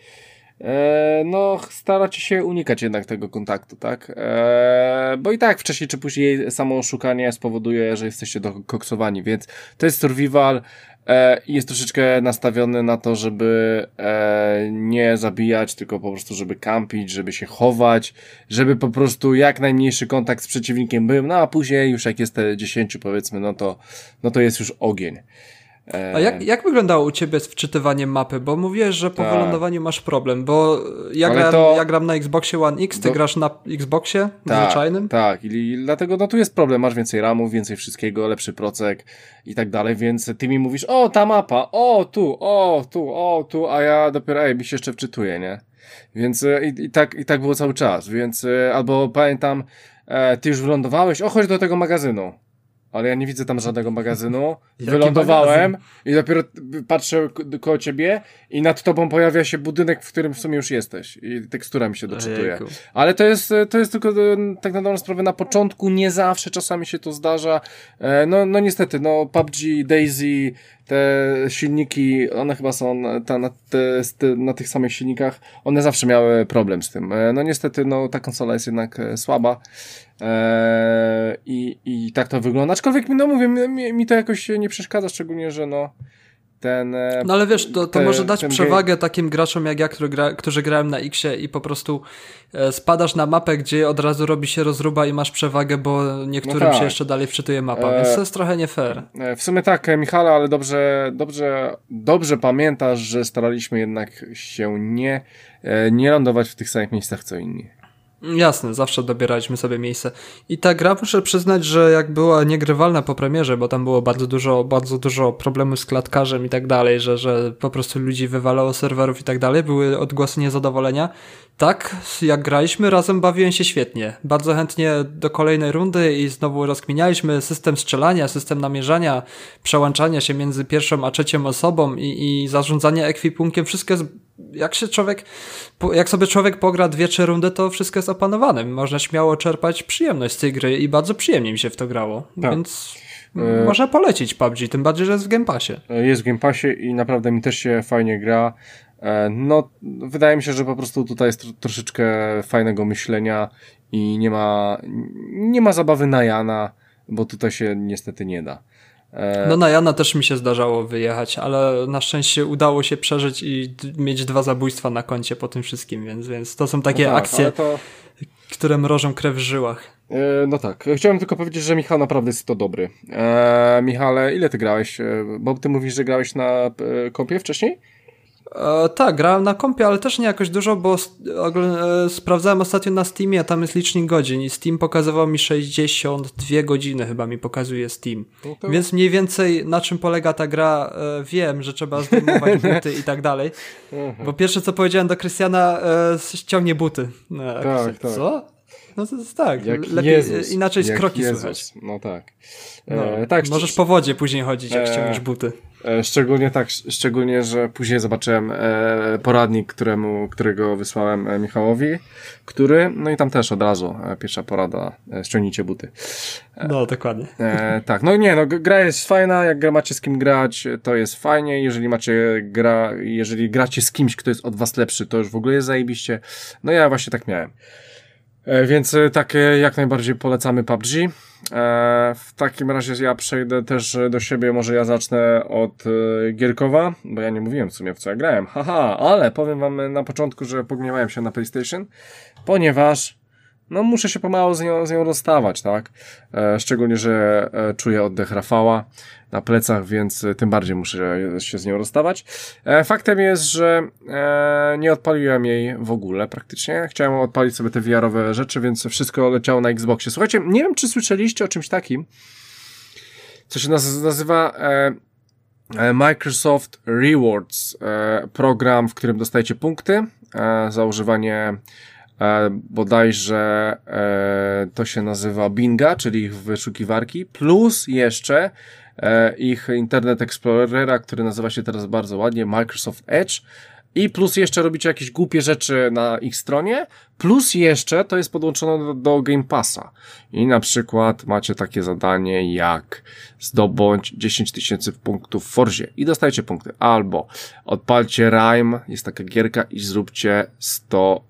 staracie się unikać jednak tego kontaktu, tak? Bo i tak wcześniej czy później samo oszukanie spowoduje, że jesteście dokoksowani, więc to jest survival i jest troszeczkę nastawiony na to, żeby nie zabijać, tylko po prostu żeby kampić, żeby się chować, żeby po prostu jak najmniejszy kontakt z przeciwnikiem był, no a później już jak jest te 10 powiedzmy, no to jest już ogień. A jak wyglądało u ciebie z wczytywaniem mapy? Bo mówiłeś, że po wylądowaniu masz problem, bo ja gram na Xboxie One X, ty grasz na Xboxie zwyczajnym? Tak, i dlatego no tu jest problem, masz więcej ramów, więcej wszystkiego, lepszy procek i tak dalej, więc ty mi mówisz, o ta mapa, o tu, a ja dopiero, mi się jeszcze wczytuję, nie? Więc i tak było cały czas, więc albo pamiętam, ty już wylądowałeś, chodź do tego magazynu. Ale ja nie widzę tam żadnego magazynu. Wylądowałem i dopiero patrzę koło ciebie i nad tobą pojawia się budynek, w którym w sumie już jesteś. I tekstura mi się doczytuje. Ale to jest tylko tak na dobrą sprawę na początku, nie zawsze, czasami się to zdarza. No niestety, PUBG, DayZ, te silniki, one chyba są na tych samych silnikach, one zawsze miały problem z tym. No niestety, ta konsola jest jednak słaba. I tak to wygląda. Aczkolwiek, mówię, mi to jakoś nie przeszkadza, szczególnie, że ten... No ale wiesz, to może dać przewagę takim graczom jak ja, którzy grałem na X-ie i po prostu spadasz na mapę, gdzie od razu robi się rozruba i masz przewagę, bo niektórym się jeszcze dalej wczytuje mapa, więc to jest trochę nie fair. W sumie tak, Michale, ale dobrze pamiętasz, że staraliśmy jednak się nie lądować w tych samych miejscach co inni. Jasne, zawsze dobieraliśmy sobie miejsce. I ta gra, muszę przyznać, że jak była niegrywalna po premierze, bo tam było bardzo dużo problemów z klatkarzem i tak dalej, że po prostu ludzi wywalało serwerów i tak dalej, były odgłosy niezadowolenia. Tak, jak graliśmy razem, bawiłem się świetnie. Bardzo chętnie do kolejnej rundy i znowu rozkminialiśmy system strzelania, system namierzania, przełączania się między pierwszą a trzecią osobą i zarządzanie ekwipunkiem. Wszystko jest, jak sobie człowiek pogra 2-3 rundy, to wszystko jest opanowane. Można śmiało czerpać przyjemność z tej gry i bardzo przyjemnie mi się w to grało. Tak. Więc można polecić PUBG, tym bardziej, że jest w Game Passie. Jest w Game Passie i naprawdę mi też się fajnie gra. Wydaje mi się, że po prostu tutaj jest troszeczkę fajnego myślenia i nie ma zabawy na Jana, bo tutaj się niestety nie da. No na Jana też mi się zdarzało wyjechać, ale na szczęście udało się przeżyć i mieć 2 zabójstwa na koncie po tym wszystkim, więc to są takie akcje, które mrożą krew w żyłach. No tak, chciałem tylko powiedzieć, że Michał naprawdę jest to dobry. Michale, ile ty grałeś? Bo ty mówisz, że grałeś na kompie wcześniej? Tak, grałem na kompie, ale też nie jakoś dużo, bo sprawdzałem ostatnio na Steamie, a tam jest licznik godzin i Steam pokazywał mi 62 godziny chyba mi pokazuje Steam. No to... Więc mniej więcej na czym polega ta gra wiem, że trzeba zdejmować buty i tak dalej. Bo pierwsze co powiedziałem do Krystiana, ściągnie buty. No, tak. Co? No to jest tak, jak lepiej Jezus, inaczej jak kroki Jezus. słychać. No tak. Tak, możesz po wodzie później chodzić, jak ściągniesz buty. Szczególnie, że później zobaczyłem poradnik, którego wysłałem Michałowi, no i tam też od razu pierwsza porada, ściągnijcie buty. No, dokładnie. Tak, gra jest fajna, jak macie z kim grać, to jest fajnie, jeżeli gracie z kimś, kto jest od was lepszy, to już w ogóle jest zajebiście. No ja właśnie tak miałem. Więc tak jak najbardziej polecamy PUBG. W takim razie ja przejdę też do siebie, może ja zacznę od Gierkowa, bo ja nie mówiłem w sumie w co ja grałem, ale powiem wam na początku, że pogniewałem się na PlayStation, ponieważ muszę się pomału z nią rozstawać, tak? Szczególnie, że czuję oddech Rafała na plecach, więc tym bardziej muszę się z nią rozstawać. Faktem jest, że nie odpaliłem jej w ogóle praktycznie. Chciałem odpalić sobie te VR-owe rzeczy, więc wszystko leciało na Xboxie. Słuchajcie, nie wiem, czy słyszeliście o czymś takim, co się nazywa Microsoft Rewards. Program, w którym dostajecie punkty za używanie bodajże to się nazywa Binga, czyli ich wyszukiwarki, plus jeszcze ich Internet Explorera, który nazywa się teraz bardzo ładnie Microsoft Edge, i plus jeszcze robicie jakieś głupie rzeczy na ich stronie, plus jeszcze to jest podłączone do Game Passa. I na przykład macie takie zadanie jak zdobądź 10 000 punktów w Forzie i dostajecie punkty. Albo odpalcie Rime, jest taka gierka i zróbcie 100,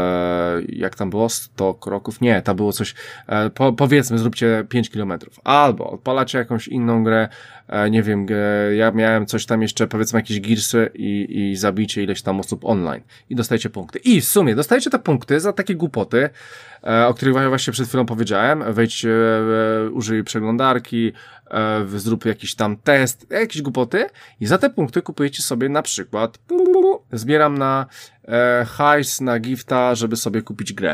jak tam było? 100 kroków? Nie, tam było coś, powiedzmy zróbcie 5 kilometrów. Albo odpalacie jakąś inną grę, nie wiem, ja miałem coś tam jeszcze, powiedzmy jakieś Gearsy i zabijcie ileś tam osób online i dostajecie punkty. I w sumie dostajecie te punkty za takie głupoty, o których właśnie przed chwilą powiedziałem. Wejdź, użyj przeglądarki, zrób jakiś tam test, jakieś głupoty i za te punkty kupujecie sobie na przykład zbieram na hajs, na gifta, żeby sobie kupić grę.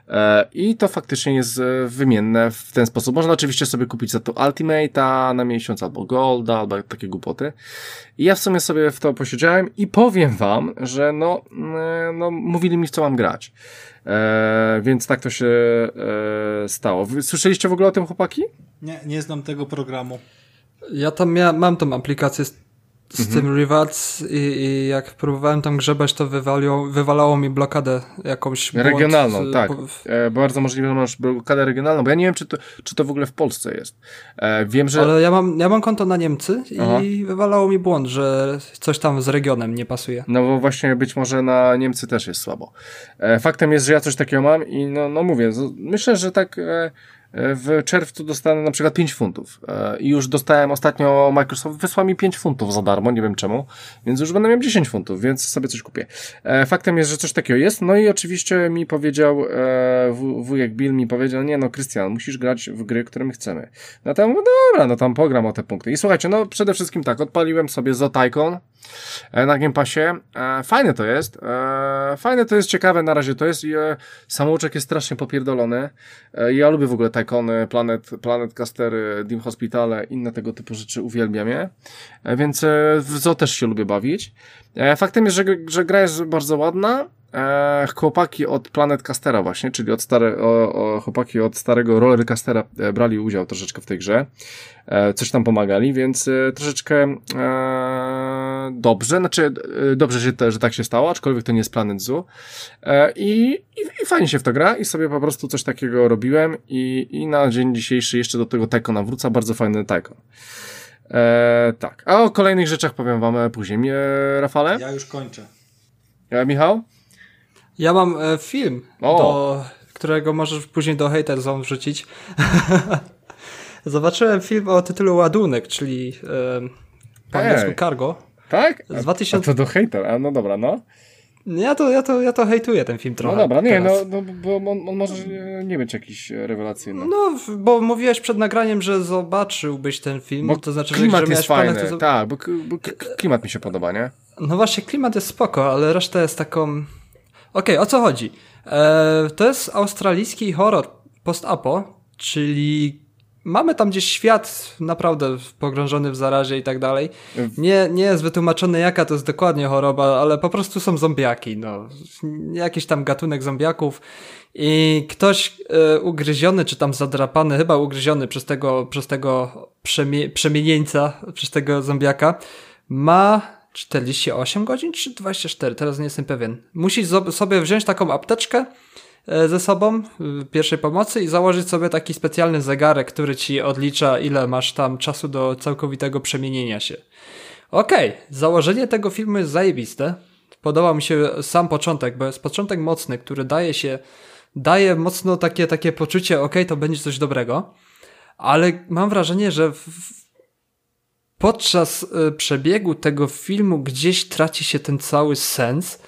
I to faktycznie jest wymienne w ten sposób. Można oczywiście sobie kupić za to Ultimate'a na miesiąc, albo Golda, albo takie głupoty. I ja w sumie sobie w to posiedziałem i powiem wam, że mówili mi w co mam grać. Więc tak to się stało. Słyszeliście w ogóle o tym, chłopaki? Nie znam tego programu. Ja tam mam tą aplikację z tym Rewards i jak próbowałem tam grzebać, to wywalało mi blokadę jakąś regionalną, tak. Bardzo możliwe, że masz blokadę regionalną, bo ja nie wiem, czy to w ogóle w Polsce jest. Wiem, że... Ale ja mam konto na Niemcy i wywalało mi błąd, że coś tam z regionem nie pasuje. No bo właśnie być może na Niemcy też jest słabo. Faktem jest, że ja coś takiego mam i mówię, myślę, że tak... W czerwcu dostanę na przykład 5 funtów. I już dostałem ostatnio, Microsoft wysłał mi 5 funtów za darmo, nie wiem czemu, więc już będę miał 10 funtów, więc sobie coś kupię. Faktem jest, że coś takiego jest, no i oczywiście mi powiedział, wujek Bill mi powiedział, Krystian, musisz grać w gry, które my chcemy. No to ja mówię, dobra, tam pogram o te punkty. I słuchajcie, przede wszystkim tak, odpaliłem sobie Zotaikon na Game Passie. Fajne to jest, ciekawe na razie to jest i samouczek jest strasznie popierdolony. Ja lubię w ogóle Taikony, Planet Castery, Dim Hospitale, inne tego typu rzeczy, uwielbiam je. Więc w Zo też się lubię bawić. Faktem jest, że gra jest bardzo ładna. Chłopaki od Planet Castera właśnie, czyli chłopaki od starego Roller Castera brali udział troszeczkę w tej grze. Coś tam pomagali, więc troszeczkę dobrze, dobrze, że tak się stało, aczkolwiek to nie jest Planet Zoo. I fajnie się w to gra i sobie po prostu coś takiego robiłem i na dzień dzisiejszy jeszcze do tego Taikona wrócę, bardzo fajny Taikon. Tak, a o kolejnych rzeczach powiem wam później. Rafale? Ja już kończę. Michał? Ja mam film, do którego możesz później do Hater Zone wrzucić. Zobaczyłem film o tytule Ładunek, czyli po angielsku Cargo. Tak? Z 2000... A to do hejter, no dobra, no. Ja to hejtuję ten film trochę. No dobra, nie, no bo on może nie być jakiś rewelacyjny. No, bo mówiłeś przed nagraniem, że zobaczyłbyś ten film, bo to znaczy, klimat że jest fajny, tak, bo klimat mi się podoba, nie? No właśnie, klimat jest spoko, ale reszta jest taką... Okej, o co chodzi? To jest australijski horror post-apo, czyli mamy tam gdzieś świat naprawdę pogrążony w zarazie i tak dalej. Nie jest wytłumaczone, jaka to jest dokładnie choroba, ale po prostu są zombiaki, no. Jakiś tam gatunek zombiaków i ktoś ugryziony, czy tam zadrapany, chyba ugryziony przez tego przemienieńca, przez tego zombiaka, ma 48 godzin czy 24, teraz nie jestem pewien. Musi sobie wziąć taką apteczkę ze sobą pierwszej pomocy i założyć sobie taki specjalny zegarek, który ci odlicza, ile masz tam czasu do całkowitego przemienienia się. Okej, założenie tego filmu jest zajebiste. Podoba mi się sam początek, bo jest początek mocny, który daje mocno takie poczucie, to będzie coś dobrego, ale mam wrażenie, że podczas przebiegu tego filmu gdzieś traci się ten cały sens.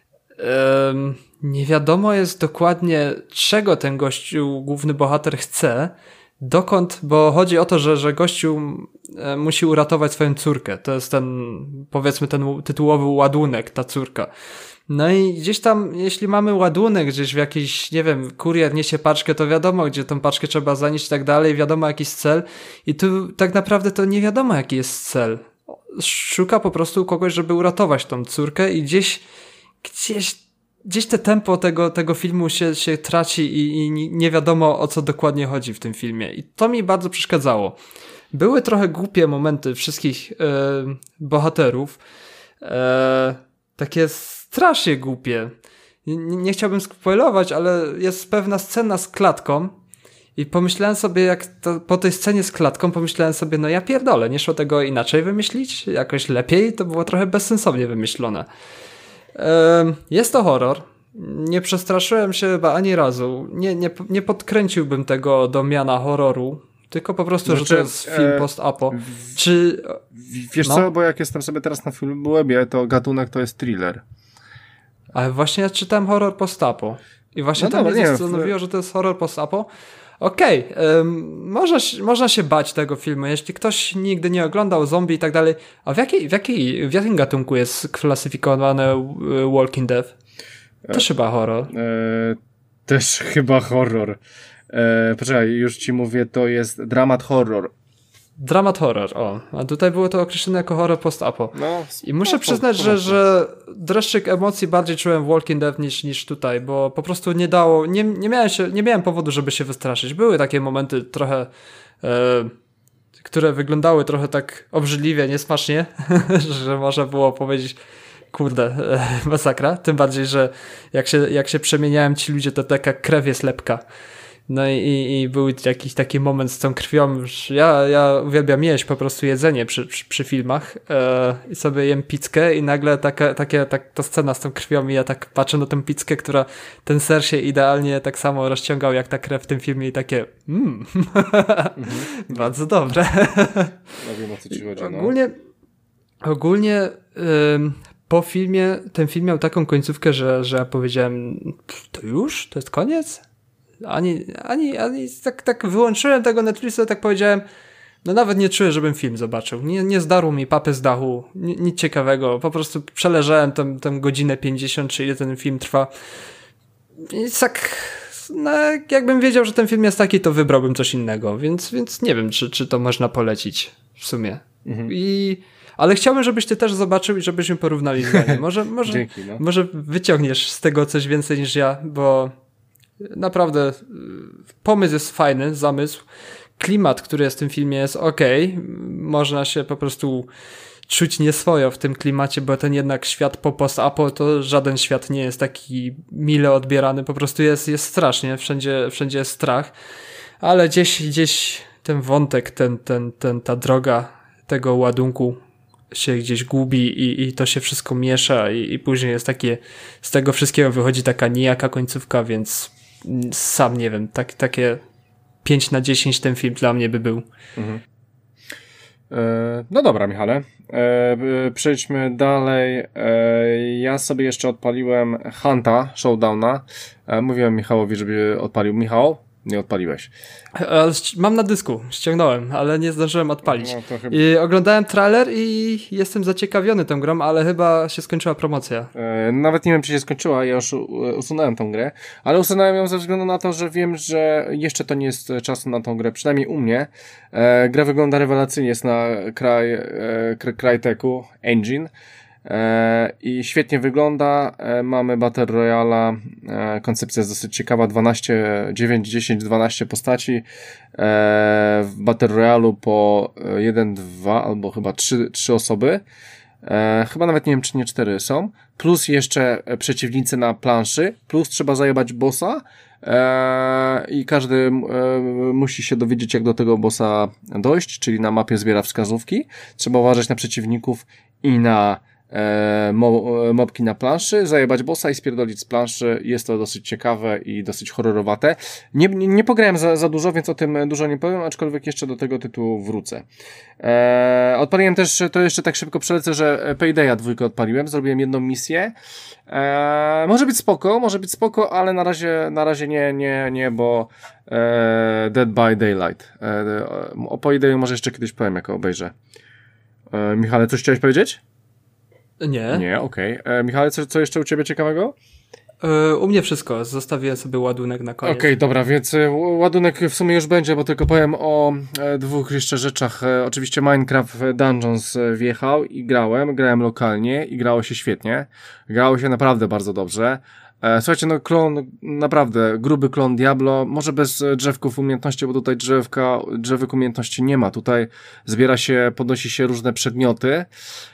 Nie wiadomo jest dokładnie, czego ten gościu, główny bohater chce, dokąd, bo chodzi o to, że gościu musi uratować swoją córkę. To jest powiedzmy ten tytułowy ładunek, ta córka. No i gdzieś tam, jeśli mamy ładunek gdzieś w jakiś, nie wiem, kurier niesie paczkę, to wiadomo, gdzie tą paczkę trzeba zanieść i tak dalej, wiadomo jakiś cel i tu tak naprawdę to nie wiadomo jaki jest cel. Szuka po prostu kogoś, żeby uratować tą córkę i gdzieś te tempo tego filmu się traci i nie wiadomo o co dokładnie chodzi w tym filmie i to mi bardzo przeszkadzało. Były trochę głupie momenty wszystkich bohaterów, takie strasznie głupie. Nie chciałbym spoilować, ale jest pewna scena z klatką i pomyślałem sobie, po tej scenie z klatką pomyślałem sobie, no ja pierdolę, nie szło tego inaczej wymyślić, jakoś lepiej, to było trochę bezsensownie wymyślone. Jest to horror. Nie przestraszyłem się chyba ani razu. Nie podkręciłbym tego do miana horroru, tylko po prostu, że to jest film post-apo. Wiesz co, bo jak jestem sobie teraz na Filmwebie, to gatunek to jest thriller. Ale właśnie ja czytałem horror post-apo. I właśnie to mnie zastanowiło, że to jest horror post-apo. Okej, można się bać tego filmu, jeśli ktoś nigdy nie oglądał zombie i tak dalej. A w jakim gatunku jest klasyfikowany Walking Dead? Też chyba horror. Też chyba horror. Poczekaj, już ci mówię, to jest dramat horror. Dramat horror, a tutaj było to określone jako horror post-apo. I muszę przyznać, że dreszczyk emocji bardziej czułem w Walking Dead niż tutaj, bo po prostu nie miałem powodu, żeby się wystraszyć. Były takie momenty trochę, które wyglądały trochę tak obrzydliwie, niesmacznie, że można było powiedzieć, kurde, masakra. Tym bardziej, że jak się przemieniałem ci ludzie, to taka krew jest lepka. No i był jakiś taki moment z tą krwią, że ja uwielbiam jeść po prostu jedzenie przy filmach i sobie jem pizzkę i nagle ta scena z tą krwią i ja tak patrzę na tę pizzkę, która ten ser się idealnie tak samo rozciągał jak ta krew w tym filmie i takie bardzo dobre. No wiem, o co ci chodzi. Ogólnie po filmie, ten film miał taką końcówkę, że ja powiedziałem, to już? To jest koniec? Ani tak wyłączyłem tego Netflixa i tak powiedziałem, no nawet nie czuję, żebym film zobaczył. Nie zdarło mi papy z dachu, nic ciekawego. Po prostu przeleżałem tę godzinę 50, czy ile ten film trwa. I tak, no, jakbym wiedział, że ten film jest taki, to wybrałbym coś innego. Więc nie wiem, czy to można polecić w sumie. Ale chciałbym, żebyś ty też zobaczył i żebyśmy porównali zdanie. Dzięki, no. Może wyciągniesz z tego coś więcej niż ja, bo naprawdę pomysł jest fajny, zamysł. Klimat, który jest w tym filmie, jest okej. Można się po prostu czuć nieswojo w tym klimacie, bo ten jednak świat po post-apo to żaden świat nie jest taki mile odbierany. Po prostu jest strasznie. Wszędzie jest strach. Ale gdzieś ten wątek, ta droga tego ładunku się gdzieś gubi i to się wszystko miesza i później jest takie, z tego wszystkiego wychodzi taka nijaka końcówka, więc sam nie wiem, takie 5/10 ten film dla mnie by był. No dobra, Michale. Przejdźmy dalej. Ja sobie jeszcze odpaliłem Hunta, Showdowna. Mówiłem Michałowi, żeby odpalił. Michał, nie odpaliłeś. Mam na dysku, ściągnąłem, ale nie zdążyłem odpalić. No, chyba... I oglądałem trailer i jestem zaciekawiony tą grą, ale chyba się skończyła promocja. Nawet nie wiem, czy się skończyła, ja już usunąłem tą grę, ale usunąłem ją ze względu na to, że wiem, że jeszcze to nie jest czas na tą grę, przynajmniej u mnie. Gra wygląda rewelacyjnie, jest na Cryteku Engine. I świetnie wygląda, mamy Battle Royale'a, koncepcja jest dosyć ciekawa, 9, 10, 12 postaci w Battle Royale'u po 1, 2 albo chyba 3 osoby, chyba nawet nie wiem, czy nie 4 są, plus jeszcze przeciwnicy na planszy, plus trzeba zajebać bossa i każdy musi się dowiedzieć, jak do tego bossa dojść, czyli na mapie zbiera wskazówki, trzeba uważać na przeciwników i na mobki na planszy, zajebać bossa i spierdolić z planszy. Jest to dosyć ciekawe i dosyć horrorowate. Nie pograłem za dużo, więc o tym dużo nie powiem, aczkolwiek jeszcze do tego tytułu wrócę. Odpaliłem też, to jeszcze tak szybko przelecę, że Paydaya 2 odpaliłem, zrobiłem jedną misję. Może być spoko, ale na razie nie, bo Dead by Daylight. O Paydayu może jeszcze kiedyś powiem, jak obejrzę. Michale, coś chciałeś powiedzieć? Nie, okej. Michale, co jeszcze u ciebie ciekawego? U mnie wszystko. Zostawię sobie ładunek na koniec. Okej, dobra, więc ładunek w sumie już będzie, bo tylko powiem o 2 jeszcze rzeczach. Oczywiście Minecraft Dungeons wjechał i grałem lokalnie i grało się świetnie. Grało się naprawdę bardzo dobrze. Słuchajcie, no klon, naprawdę gruby klon Diablo, może bez drzewków umiejętności, bo tutaj drzewek umiejętności nie ma. Tutaj podnosi się różne przedmioty,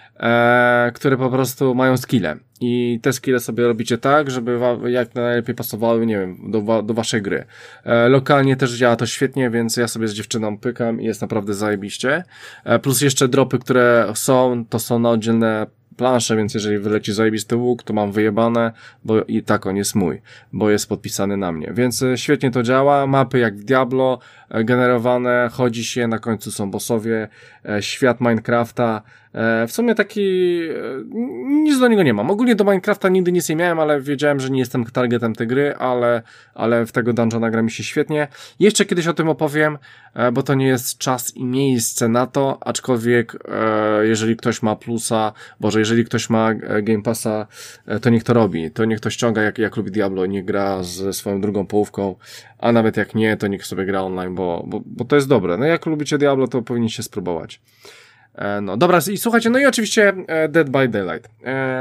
które po prostu mają skille i te skille sobie robicie tak, żeby jak najlepiej pasowały, nie wiem, do waszej gry. Lokalnie też działa to świetnie, więc ja sobie z dziewczyną pykam i jest naprawdę zajebiście. Plus jeszcze dropy, które to są na oddzielne plansze, więc jeżeli wyleci zajebisty łuk, to mam wyjebane, bo i tak on jest mój, bo jest podpisany na mnie. Więc świetnie to działa, mapy jak w Diablo, generowane, chodzi się, na końcu są bossowie, świat Minecrafta, w sumie taki, nic do niego nie mam. Ogólnie do Minecrafta nigdy nic nie miałem, ale wiedziałem, że nie jestem targetem tej gry, ale w tego dungeona gra mi się świetnie. Jeszcze kiedyś o tym opowiem, bo to nie jest czas i miejsce na to, aczkolwiek jeżeli ktoś ma plusa, jeżeli ktoś ma Game Passa, to niech to robi, to niech to ściąga jak lubi Diablo, niech gra ze swoją drugą połówką, a nawet jak nie, to niech sobie gra online, bo to jest dobre. No jak lubicie Diablo, to powinniście spróbować. No dobra, i słuchajcie, no i oczywiście Dead by Daylight.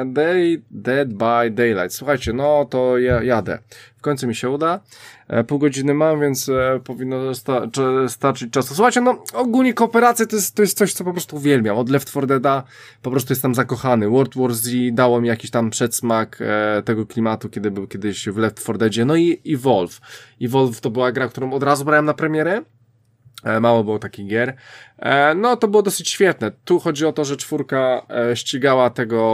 Dead by Daylight. Słuchajcie, no to jadę. W końcu mi się uda. Pół godziny mam, więc powinno starczyć czasu. Słuchajcie, no ogólnie kooperacja to jest coś, co po prostu uwielbiam. Od Left 4 Deada po prostu jestem zakochany. World War Z dało mi jakiś tam przedsmak tego klimatu, kiedy był kiedyś w Left 4 Deadzie. No i Evolve. Evolve to była gra, którą od razu brałem na premierę. Mało było takich gier. No to było dosyć świetne. Tu chodzi o to, że 4 ścigała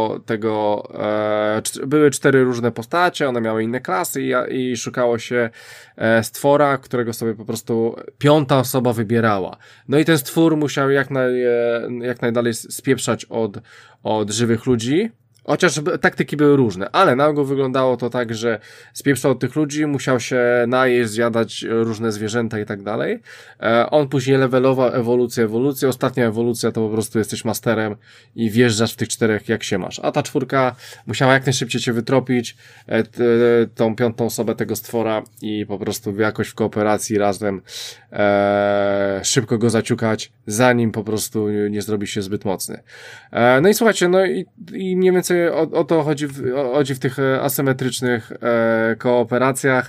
były 4 różne postacie, one miały inne klasy i szukało się stwora, którego sobie po prostu 5. osoba wybierała. No i ten stwór musiał jak najdalej spieprzać od żywych ludzi. Chociaż taktyki były różne, ale na ogół wyglądało to tak, że spieprzał od tych ludzi, musiał się najeść, zjadać różne zwierzęta i tak dalej. On później levelował ewolucję. Ostatnia ewolucja to po prostu jesteś masterem i wjeżdżasz w tych 4 jak się masz. A ta 4 musiała jak najszybciej cię wytropić, tą 5. osobę tego stwora i po prostu jakoś w kooperacji razem szybko go zaciukać, zanim po prostu nie zrobi się zbyt mocny. No i słuchajcie, no i mniej więcej o to chodzi w tych asymetrycznych kooperacjach,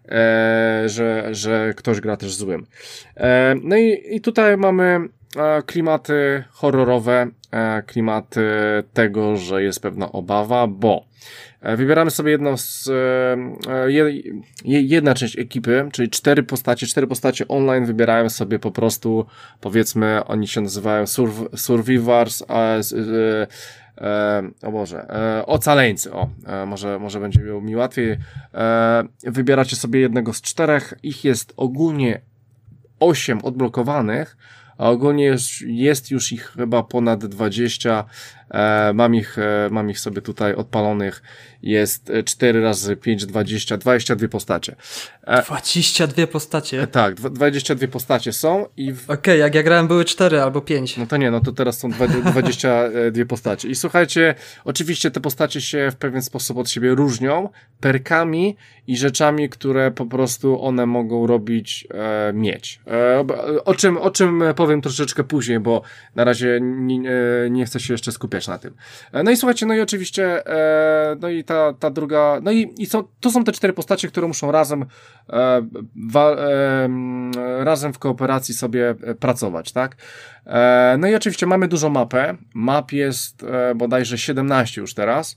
że ktoś gra też złym. No i tutaj mamy klimaty horrorowe, klimaty tego, że jest pewna obawa, bo wybieramy sobie jedna część ekipy, czyli 4 postacie online wybierają sobie po prostu, powiedzmy, oni się nazywają Survivors, ocaleńcy, może będzie mi łatwiej. Wybieracie sobie jednego z 4, ich jest ogólnie 8 odblokowanych, a ogólnie jest już ich chyba ponad 20, mam ich sobie tutaj odpalonych, jest 4 razy 5, 20, 22 postacie. 22 postacie? Tak, 22 postacie są i... Okej, jak ja grałem były 4 albo 5. No to nie, no to teraz są 22 postacie. I słuchajcie, oczywiście te postacie się w pewien sposób od siebie różnią perkami i rzeczami, które po prostu one mogą robić, mieć. O czym powiem troszeczkę później, bo na razie nie chcę się jeszcze skupiać na tym. No i słuchajcie, no i oczywiście, no i ta druga, no i to są te 4 postacie, które muszą razem razem w kooperacji sobie pracować, tak? No i oczywiście mamy dużą mapę. Map jest bodajże 17 już teraz.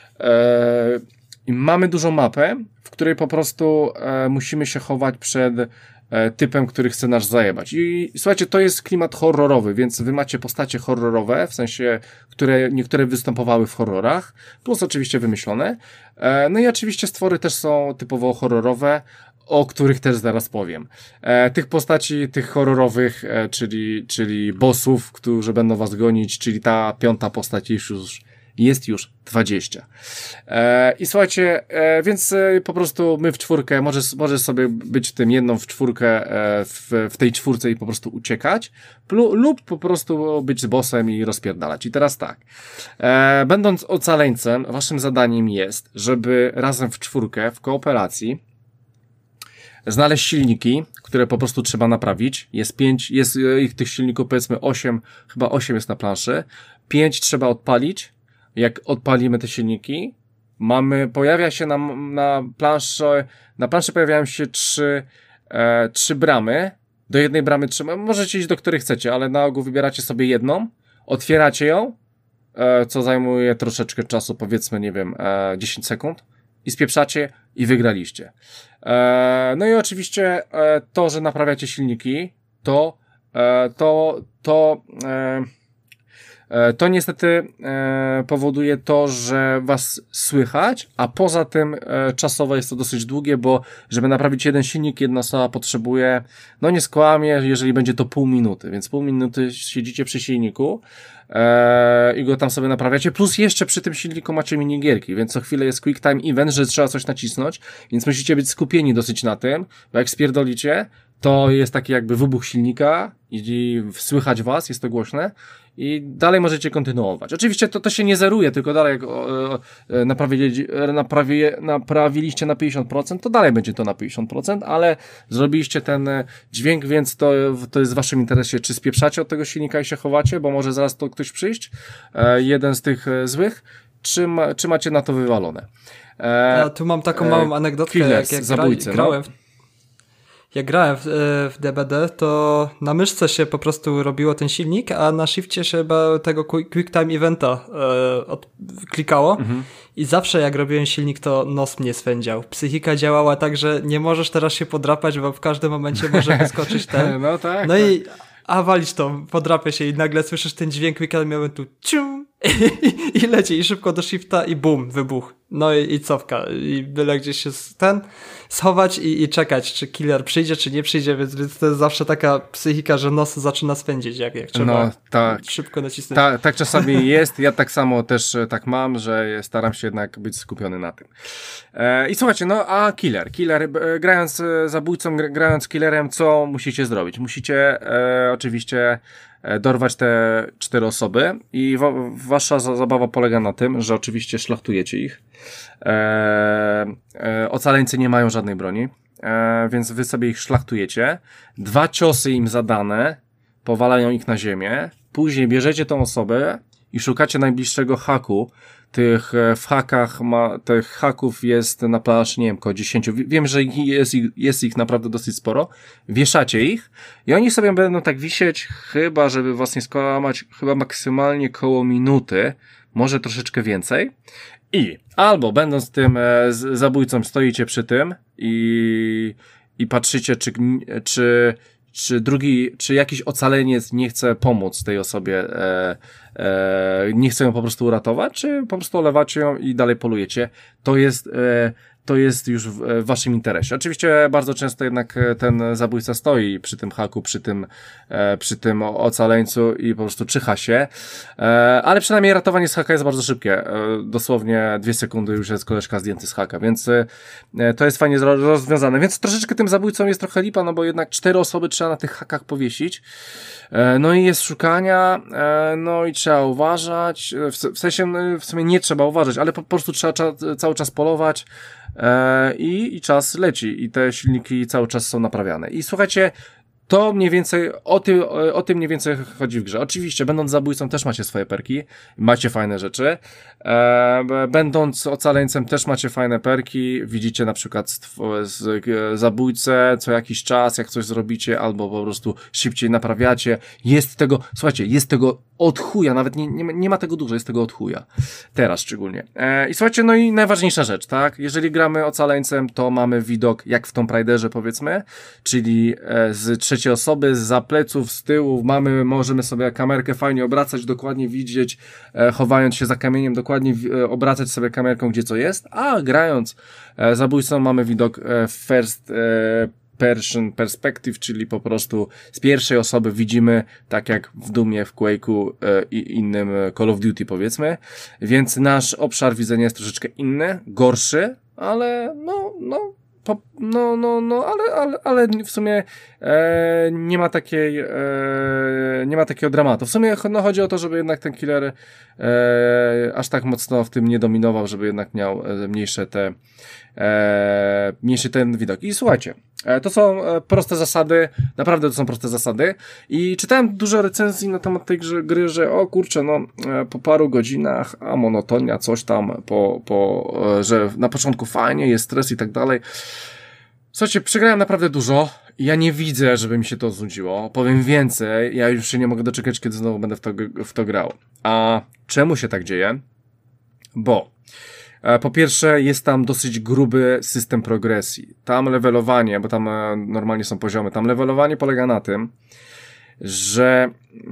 I mamy dużą mapę, w której po prostu musimy się chować przed typem, który chce nas zajebać. I słuchajcie, to jest klimat horrorowy, więc wy macie postacie horrorowe, w sensie, które niektóre występowały w horrorach, plus oczywiście wymyślone. No i oczywiście stwory też są typowo horrorowe, o których też zaraz powiem. Tych postaci, tych horrorowych, czyli bossów, którzy będą was gonić, czyli ta 5. postać jest już 20. I słuchajcie, więc po prostu my w 4, może sobie być tym jedną w 4, w tej 4 i po prostu uciekać, lub po prostu być bossem i rozpierdalać. I teraz tak, będąc ocaleńcem, waszym zadaniem jest, żeby razem w 4, w kooperacji, znaleźć silniki, które po prostu trzeba naprawić. Jest ich tych silników powiedzmy 8, chyba 8 jest na planszy. 5 trzeba odpalić. Jak odpalimy te silniki, pojawia się na planszy pojawiają się 3 bramy. Do jednej bramy możecie iść do której chcecie, ale na ogół wybieracie sobie jedną, otwieracie ją, co zajmuje troszeczkę czasu, powiedzmy, nie wiem, 10 sekund i spieprzacie i wygraliście. No i oczywiście to, że naprawiacie silniki, to niestety powoduje to, że was słychać, a poza tym czasowo jest to dosyć długie, bo żeby naprawić jeden silnik, jedna osoba potrzebuje, no nie skłamię, jeżeli będzie to pół minuty, więc pół minuty siedzicie przy silniku i go tam sobie naprawiacie, plus jeszcze przy tym silniku macie minigierki, więc co chwilę jest quick time event, że trzeba coś nacisnąć, więc musicie być skupieni dosyć na tym, bo jak spierdolicie, to jest taki jakby wybuch silnika i słychać was, jest to głośne i dalej możecie kontynuować. Oczywiście to się nie zeruje, tylko dalej jak naprawiliście na 50%, to dalej będzie to na 50%, ale zrobiliście ten dźwięk, więc to jest w waszym interesie, czy spieprzacie od tego silnika i się chowacie, bo może zaraz to ktoś przyjść, jeden z tych złych, czy macie na to wywalone. Ja tu mam taką małą anegdotkę, jak grałem Jak grałem w DBD, to na myszce się po prostu robiło ten silnik, a na shifcie się chyba tego quick time eventa klikało. I zawsze jak robiłem silnik, to nos mnie swędział. Psychika działała tak, że nie możesz teraz się podrapać, bo w każdym momencie może wyskoczyć ten. No tak. No tak. I walić to, podrapię się i nagle słyszysz ten dźwięk quick time eventu, cium, i leci i szybko do shifta i bum, wybuch. No i cofka. I byle gdzieś się schować i czekać, czy killer przyjdzie, czy nie przyjdzie, więc to jest zawsze taka psychika, że nos zaczyna swędzić, jak trzeba szybko nacisnąć. Tak czasami jest. Ja tak samo też tak mam, że staram się jednak być skupiony na tym. I słuchajcie, no a killer, grając zabójcą, grając killerem, co musicie zrobić? Musicie oczywiście dorwać te 4 osoby i wasza zabawa polega na tym, że oczywiście szlachtujecie ich. Ocaleńcy nie mają żadnej broni, więc wy sobie ich szlachtujecie. 2 ciosy im zadane powalają ich na ziemię. Później bierzecie tą osobę i szukacie najbliższego haku. Tych haków jest na planszy, nie wiem, około 10. Wiem, że jest ich naprawdę dosyć sporo. Wieszacie ich i oni sobie będą tak wisieć, chyba, żeby was nie skłamać, chyba maksymalnie koło minuty, może troszeczkę więcej. I albo będąc tym zabójcą stoicie przy tym i patrzycie, czy jakiś ocaleniec nie chce pomóc tej osobie, nie chce ją po prostu uratować, czy po prostu olewacie ją i dalej polujecie. to jest już w waszym interesie. Oczywiście bardzo często jednak ten zabójca stoi przy tym haku, przy tym ocaleńcu i po prostu czyha się, ale przynajmniej ratowanie z haka jest bardzo szybkie. Dosłownie 2 sekundy już jest koleżka zdjęty z haka, więc to jest fajnie rozwiązane. Więc troszeczkę tym zabójcą jest trochę lipa, no bo jednak 4 osoby trzeba na tych hakach powiesić. No i jest szukania, no i trzeba uważać, w sensie w sumie nie trzeba uważać, ale po prostu trzeba cały czas polować i czas leci i te silniki cały czas są naprawiane. I słuchajcie, to mniej więcej, o tym mniej więcej chodzi w grze. Oczywiście, będąc zabójcą też macie swoje perki, macie fajne rzeczy. Będąc ocaleńcem też macie fajne perki. Widzicie na przykład zabójcę co jakiś czas, jak coś zrobicie, albo po prostu szybciej naprawiacie. Słuchajcie, jest tego od chuja, nawet nie ma tego dużo, jest tego od chuja. Teraz szczególnie. I słuchajcie, no i najważniejsza rzecz, tak? Jeżeli gramy ocaleńcem, to mamy widok jak w Tomb Raiderze, powiedzmy, czyli z trzeciej osoby, zza pleców, z tyłu, możemy sobie kamerkę fajnie obracać, dokładnie widzieć, chowając się za kamieniem, dokładnie obracać sobie kamerką, gdzie co jest, a grając zabójcą mamy widok first person perspective, czyli po prostu z pierwszej osoby widzimy, tak jak w Doomie, w Quake'u i innym Call of Duty, powiedzmy, więc nasz obszar widzenia jest troszeczkę inny, gorszy, ale ale w sumie nie ma takiego dramatu. W sumie chodzi o to, żeby jednak ten killer aż tak mocno w tym nie dominował, żeby jednak miał mniejszy ten widok. I słuchajcie, to są proste zasady, naprawdę to są proste zasady i czytałem dużo recenzji na temat tej gry, że o kurczę, po paru godzinach, a monotonia, coś tam, że na początku fajnie, jest stres i tak dalej. Słuchajcie, przegrałem naprawdę dużo i ja nie widzę, żeby mi się to znudziło. Powiem więcej, ja już się nie mogę doczekać, kiedy znowu będę w to grał. A czemu się tak dzieje? Bo po pierwsze jest tam dosyć gruby system progresji. Tam levelowanie, bo tam normalnie są poziomy, tam levelowanie polega na tym, że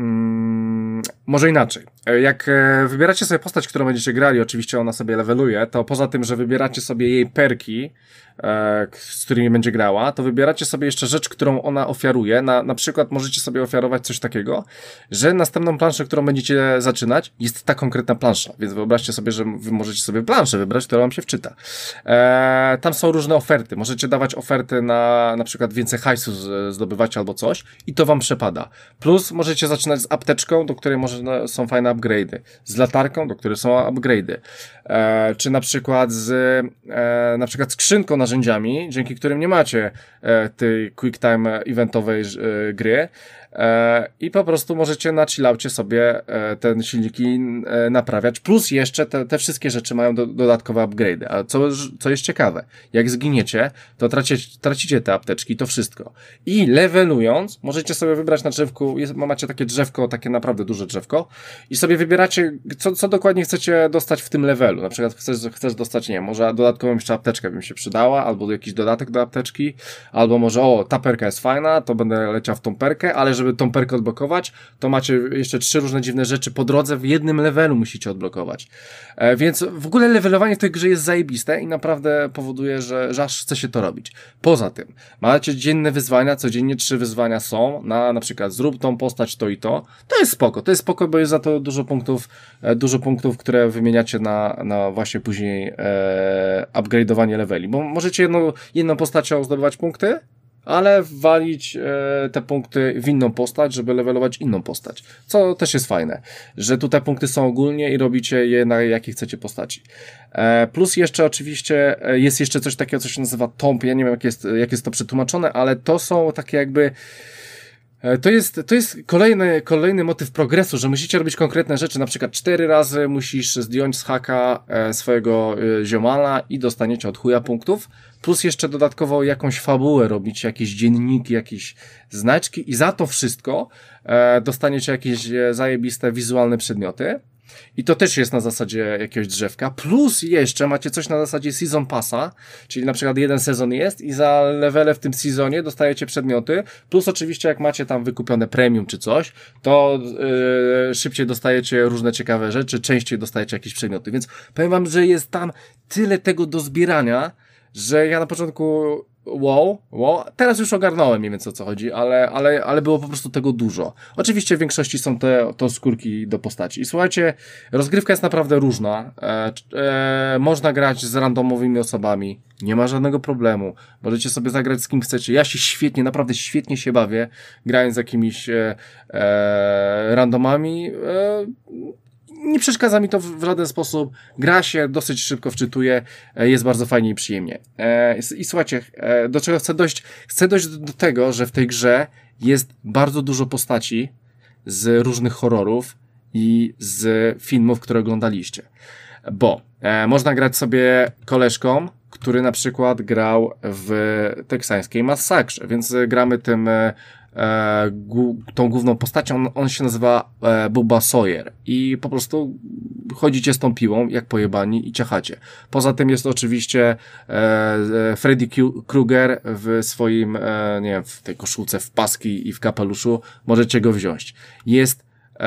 może inaczej. Jak wybieracie sobie postać, którą będziecie grali, oczywiście ona sobie leveluje, to poza tym, że wybieracie sobie jej perki, z którymi będzie grała, to wybieracie sobie jeszcze rzecz, którą ona ofiaruje. Na przykład możecie sobie ofiarować coś takiego, że następną planszę, którą będziecie zaczynać, jest ta konkretna plansza. Więc wyobraźcie sobie, że wy możecie sobie planszę wybrać, która wam się wczyta. Tam są różne oferty. Możecie dawać oferty na przykład więcej hajsu zdobywacie albo coś i to wam przepada. Plus możecie zaczynać z apteczką, do której są fajne upgrade'y. Z latarką, do której są upgrade'y. Czy na przykład z skrzynką narzędziami, dzięki którym nie macie tej quick time eventowej gry i po prostu możecie na chillaucie sobie te silniki naprawiać, plus jeszcze te wszystkie rzeczy mają dodatkowe upgrade'y, a co jest ciekawe, jak zginiecie, to tracicie te apteczki, to wszystko. I levelując, możecie sobie wybrać na drzewku, macie takie drzewko, takie naprawdę duże drzewko i sobie wybieracie, co dokładnie chcecie dostać w tym levelu. Na przykład chcesz dostać, nie wiem, może dodatkową jeszcze apteczkę by mi się przydała, albo jakiś dodatek do apteczki, albo może ta perka jest fajna, to będę leciał w tą perkę, ale żeby tą perkę odblokować, to macie jeszcze 3 różne dziwne rzeczy po drodze, w jednym levelu musicie odblokować. Więc w ogóle levelowanie w tej grze jest zajebiste i naprawdę powoduje, że aż chce się to robić. Poza tym, macie dzienne wyzwania, codziennie 3 wyzwania są, na przykład zrób tą postać to i to. To jest spoko, bo jest za to dużo punktów, które wymieniacie na właśnie później upgrade'owanie leveli, bo możecie jedną postacią zdobywać punkty, ale walić te punkty w inną postać, żeby levelować inną postać. Co też jest fajne, że tutaj punkty są ogólnie i robicie je na jakie chcecie postaci. Plus jeszcze oczywiście jest jeszcze coś takiego, co się nazywa tomb. Ja nie wiem jak jest to przetłumaczone, ale to są takie jakby to jest kolejny motyw progresu, że musicie robić konkretne rzeczy, na przykład 4 razy musisz zdjąć z haka swojego ziomala i dostaniecie od chuja punktów, plus jeszcze dodatkowo jakąś fabułę robić, jakieś dzienniki, jakieś znaczki i za to wszystko dostaniecie jakieś zajebiste wizualne przedmioty. I to też jest na zasadzie jakiegoś drzewka, plus jeszcze macie coś na zasadzie Season Passa, czyli na przykład jeden sezon jest i za levele w tym sezonie dostajecie przedmioty, plus oczywiście jak macie tam wykupione premium czy coś, to szybciej dostajecie różne ciekawe rzeczy, częściej dostajecie jakieś przedmioty, więc powiem wam, że jest tam tyle tego do zbierania, że ja na początku wow, teraz już ogarnąłem mniej więcej o co chodzi, ale było po prostu tego dużo. Oczywiście w większości są to skórki do postaci. I słuchajcie, rozgrywka jest naprawdę różna. Można grać z randomowymi osobami, nie ma żadnego problemu. Możecie sobie zagrać z kim chcecie. Ja się świetnie, naprawdę świetnie się bawię, grając z jakimiś randomami. Nie przeszkadza mi to w żaden sposób. Gra się dosyć szybko wczytuje, jest bardzo fajnie i przyjemnie. I słuchajcie, do czego chcę dojść? Chcę dojść do tego, że w tej grze jest bardzo dużo postaci z różnych horrorów i z filmów, które oglądaliście. Bo można grać sobie koleżką, który na przykład grał w teksańskiej masakrze, więc gramy tym tą główną postacią, on się nazywa Bubba Sawyer i po prostu chodzicie z tą piłą jak pojebani i ciachacie. Poza tym jest oczywiście Freddy Krueger w swoim, nie wiem, w tej koszulce, w paski i w kapeluszu, możecie go wziąć. Jest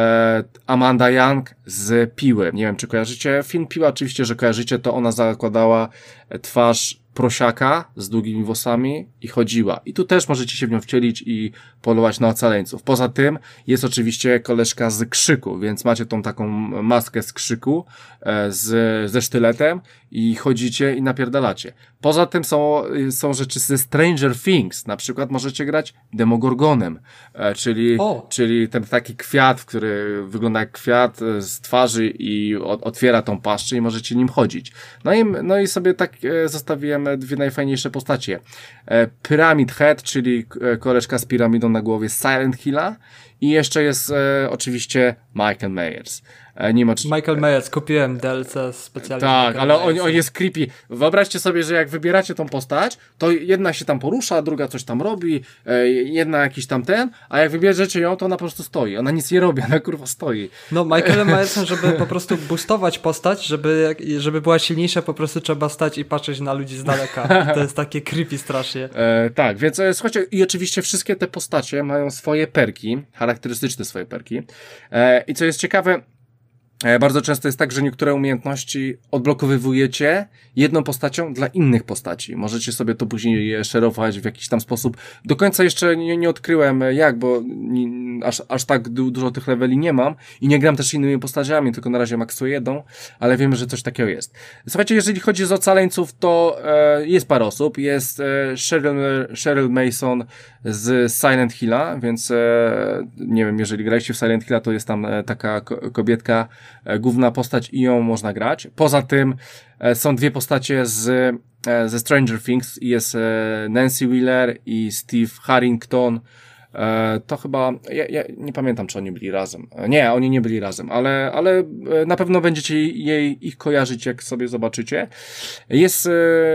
Amanda Young z Piły. Nie wiem, czy kojarzycie film Piła? Oczywiście, że kojarzycie, to ona zakładała twarz prosiaka z długimi włosami i chodziła. I tu też możecie się w nią wcielić i polować na ocaleńców. Poza tym jest oczywiście koleżka z Krzyku, więc macie tą taką maskę z Krzyku ze sztyletem i chodzicie i napierdalacie. Poza tym są rzeczy ze Stranger Things. Na przykład możecie grać Demogorgonem, czyli ten taki kwiat, który wygląda jak kwiat z twarzy i otwiera tą paszczę i możecie nim chodzić. No i sobie tak zostawiłem dwie najfajniejsze postacie. Pyramid Head, czyli koleżka z piramidą na głowie z Silent Hilla i jeszcze jest oczywiście Michael Myers. Michael Myers, kupiłem DLC specjalnie. Tak, ale on jest creepy. Wyobraźcie sobie, że jak wybieracie tą postać, to jedna się tam porusza, druga coś tam robi, jedna jakiś tam a jak wybierzecie ją, to ona po prostu stoi. Ona nic nie robi, ona kurwa stoi. No, Michael Myers, żeby po prostu boostować postać, żeby była silniejsza, po prostu trzeba stać i patrzeć na ludzi z daleka. To jest takie creepy strasznie. Tak, więc słuchajcie, i oczywiście wszystkie te postacie mają swoje perki, charakterystyczne swoje perki. I co jest ciekawe, bardzo często jest tak, że niektóre umiejętności odblokowywujecie jedną postacią dla innych postaci. Możecie sobie to później szerować w jakiś tam sposób. Do końca jeszcze nie odkryłem jak, bo aż tak dużo tych leveli nie mam i nie gram też innymi postaciami, tylko na razie maksuję jedną, ale wiemy, że coś takiego jest. Słuchajcie, jeżeli chodzi o ocaleńców, to jest parę osób. Jest Cheryl Mason z Silent Hilla, więc nie wiem, jeżeli graliście w Silent Hilla, to jest tam taka kobietka, główna postać i ją można grać. Poza tym są dwie postacie ze Stranger Things. Jest Nancy Wheeler i Steve Harrington. To chyba, ja nie pamiętam, czy oni byli razem. Nie, oni nie byli razem, ale na pewno będziecie ich kojarzyć, jak sobie zobaczycie. Jest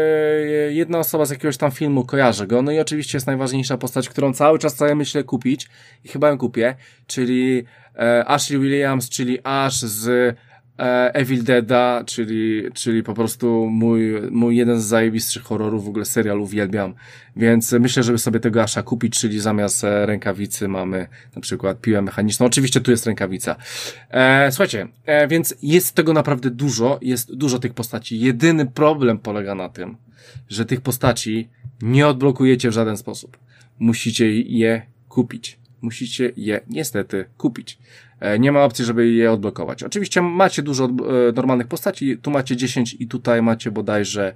jedna osoba z jakiegoś tam filmu, kojarzę go, no i oczywiście jest najważniejsza postać, którą cały czas sobie myślę kupić i chyba ją kupię, czyli Ashley Williams, czyli Ash z Evil Deada, czyli po prostu mój jeden z zajebistszych horrorów, w ogóle serial uwielbiam, więc myślę, żeby sobie tego Asha kupić, czyli zamiast rękawicy mamy na przykład piłę mechaniczną. Oczywiście tu jest rękawica. Słuchajcie, więc jest tego naprawdę dużo, jest dużo tych postaci. Jedyny problem polega na tym, że tych postaci nie odblokujecie w żaden sposób. Musicie je kupić. Musicie je niestety kupić. Nie ma opcji, żeby je odblokować. Oczywiście macie dużo normalnych postaci, tu macie 10 i tutaj macie bodajże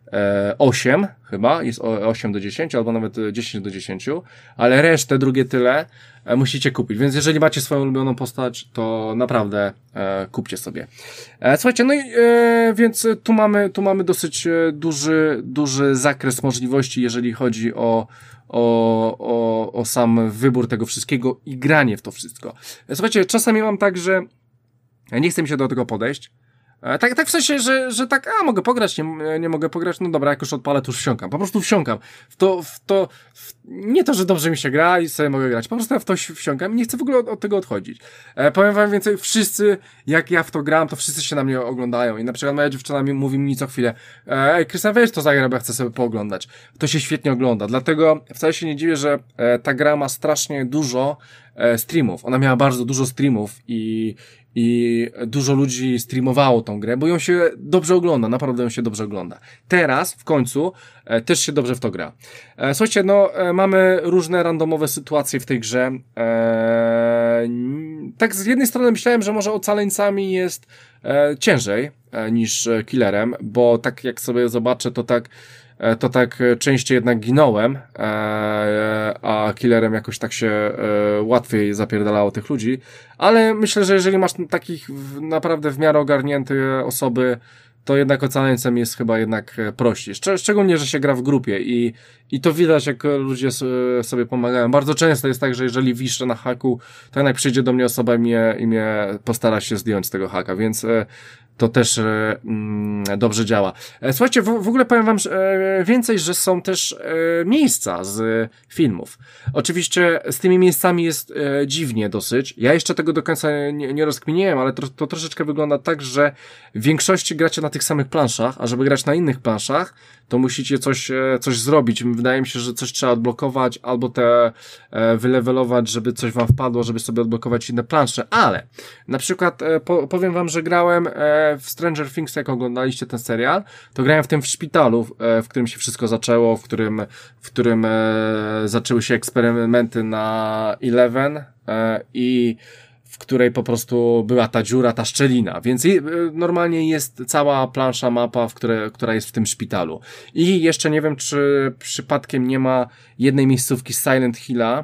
8 chyba, jest 8 do 10 albo nawet 10 do 10, ale resztę, drugie tyle musicie kupić, więc jeżeli macie swoją ulubioną postać, to naprawdę kupcie sobie. Słuchajcie, no i więc tu mamy dosyć duży zakres możliwości, jeżeli chodzi o sam wybór tego wszystkiego i granie w to wszystko. Słuchajcie, czasami mam tak, że nie chcę mi się do tego podejść. Tak w sensie, że tak, mogę pograć, nie mogę pograć, no dobra, jak już odpalę, to już wsiąkam. Po prostu wsiąkam. Nie to, że dobrze mi się gra i sobie mogę grać, po prostu ja w to wsiąkam i nie chcę w ogóle od tego odchodzić. Powiem wam więcej, wszyscy, jak ja w to gram, to wszyscy się na mnie oglądają i na przykład moja dziewczyna mówi mi co chwilę, Krystian, weź to zagra, bo ja chcę sobie pooglądać. To się świetnie ogląda, dlatego wcale się nie dziwię, że ta gra ma strasznie dużo streamów. Ona miała bardzo dużo streamów i dużo ludzi streamowało tą grę, bo ją się dobrze ogląda, naprawdę ją się dobrze ogląda. Teraz, w końcu, też się dobrze w to gra. Słuchajcie, mamy różne randomowe sytuacje w tej grze. Tak z jednej strony myślałem, że może ocaleńcami jest ciężej niż killerem, bo tak jak sobie zobaczę, to tak częściej jednak ginąłem, a killerem jakoś tak się łatwiej zapierdalało tych ludzi, ale myślę, że jeżeli masz takich naprawdę w miarę ogarnięte osoby, to jednak ocaleńcem jest chyba jednak prościej. Szczególnie, że się gra w grupie i to widać, jak ludzie sobie pomagają. Bardzo często jest tak, że jeżeli wiszę na haku, to jednak przyjdzie do mnie osoba i mnie postara się zdjąć z tego haka, więc to też dobrze działa. Słuchajcie, w ogóle powiem wam więcej, że są też miejsca z filmów. Oczywiście z tymi miejscami jest dziwnie dosyć. Ja jeszcze tego do końca nie rozkminiłem, ale to troszeczkę wygląda tak, że w większości gracie na tych samych planszach, a żeby grać na innych planszach, to musicie coś zrobić. Wydaje mi się, że coś trzeba odblokować, albo wylevelować, żeby coś wam wpadło, żeby sobie odblokować inne plansze, ale na przykład powiem wam, że grałem w Stranger Things, jak oglądaliście ten serial, to grałem w tym w szpitalu, w którym się wszystko zaczęło, w którym zaczęły się eksperymenty na Eleven i w której po prostu była ta dziura, ta szczelina, więc normalnie jest cała plansza, mapa, która jest w tym szpitalu. I jeszcze nie wiem, czy przypadkiem nie ma jednej miejscówki z Silent Hilla,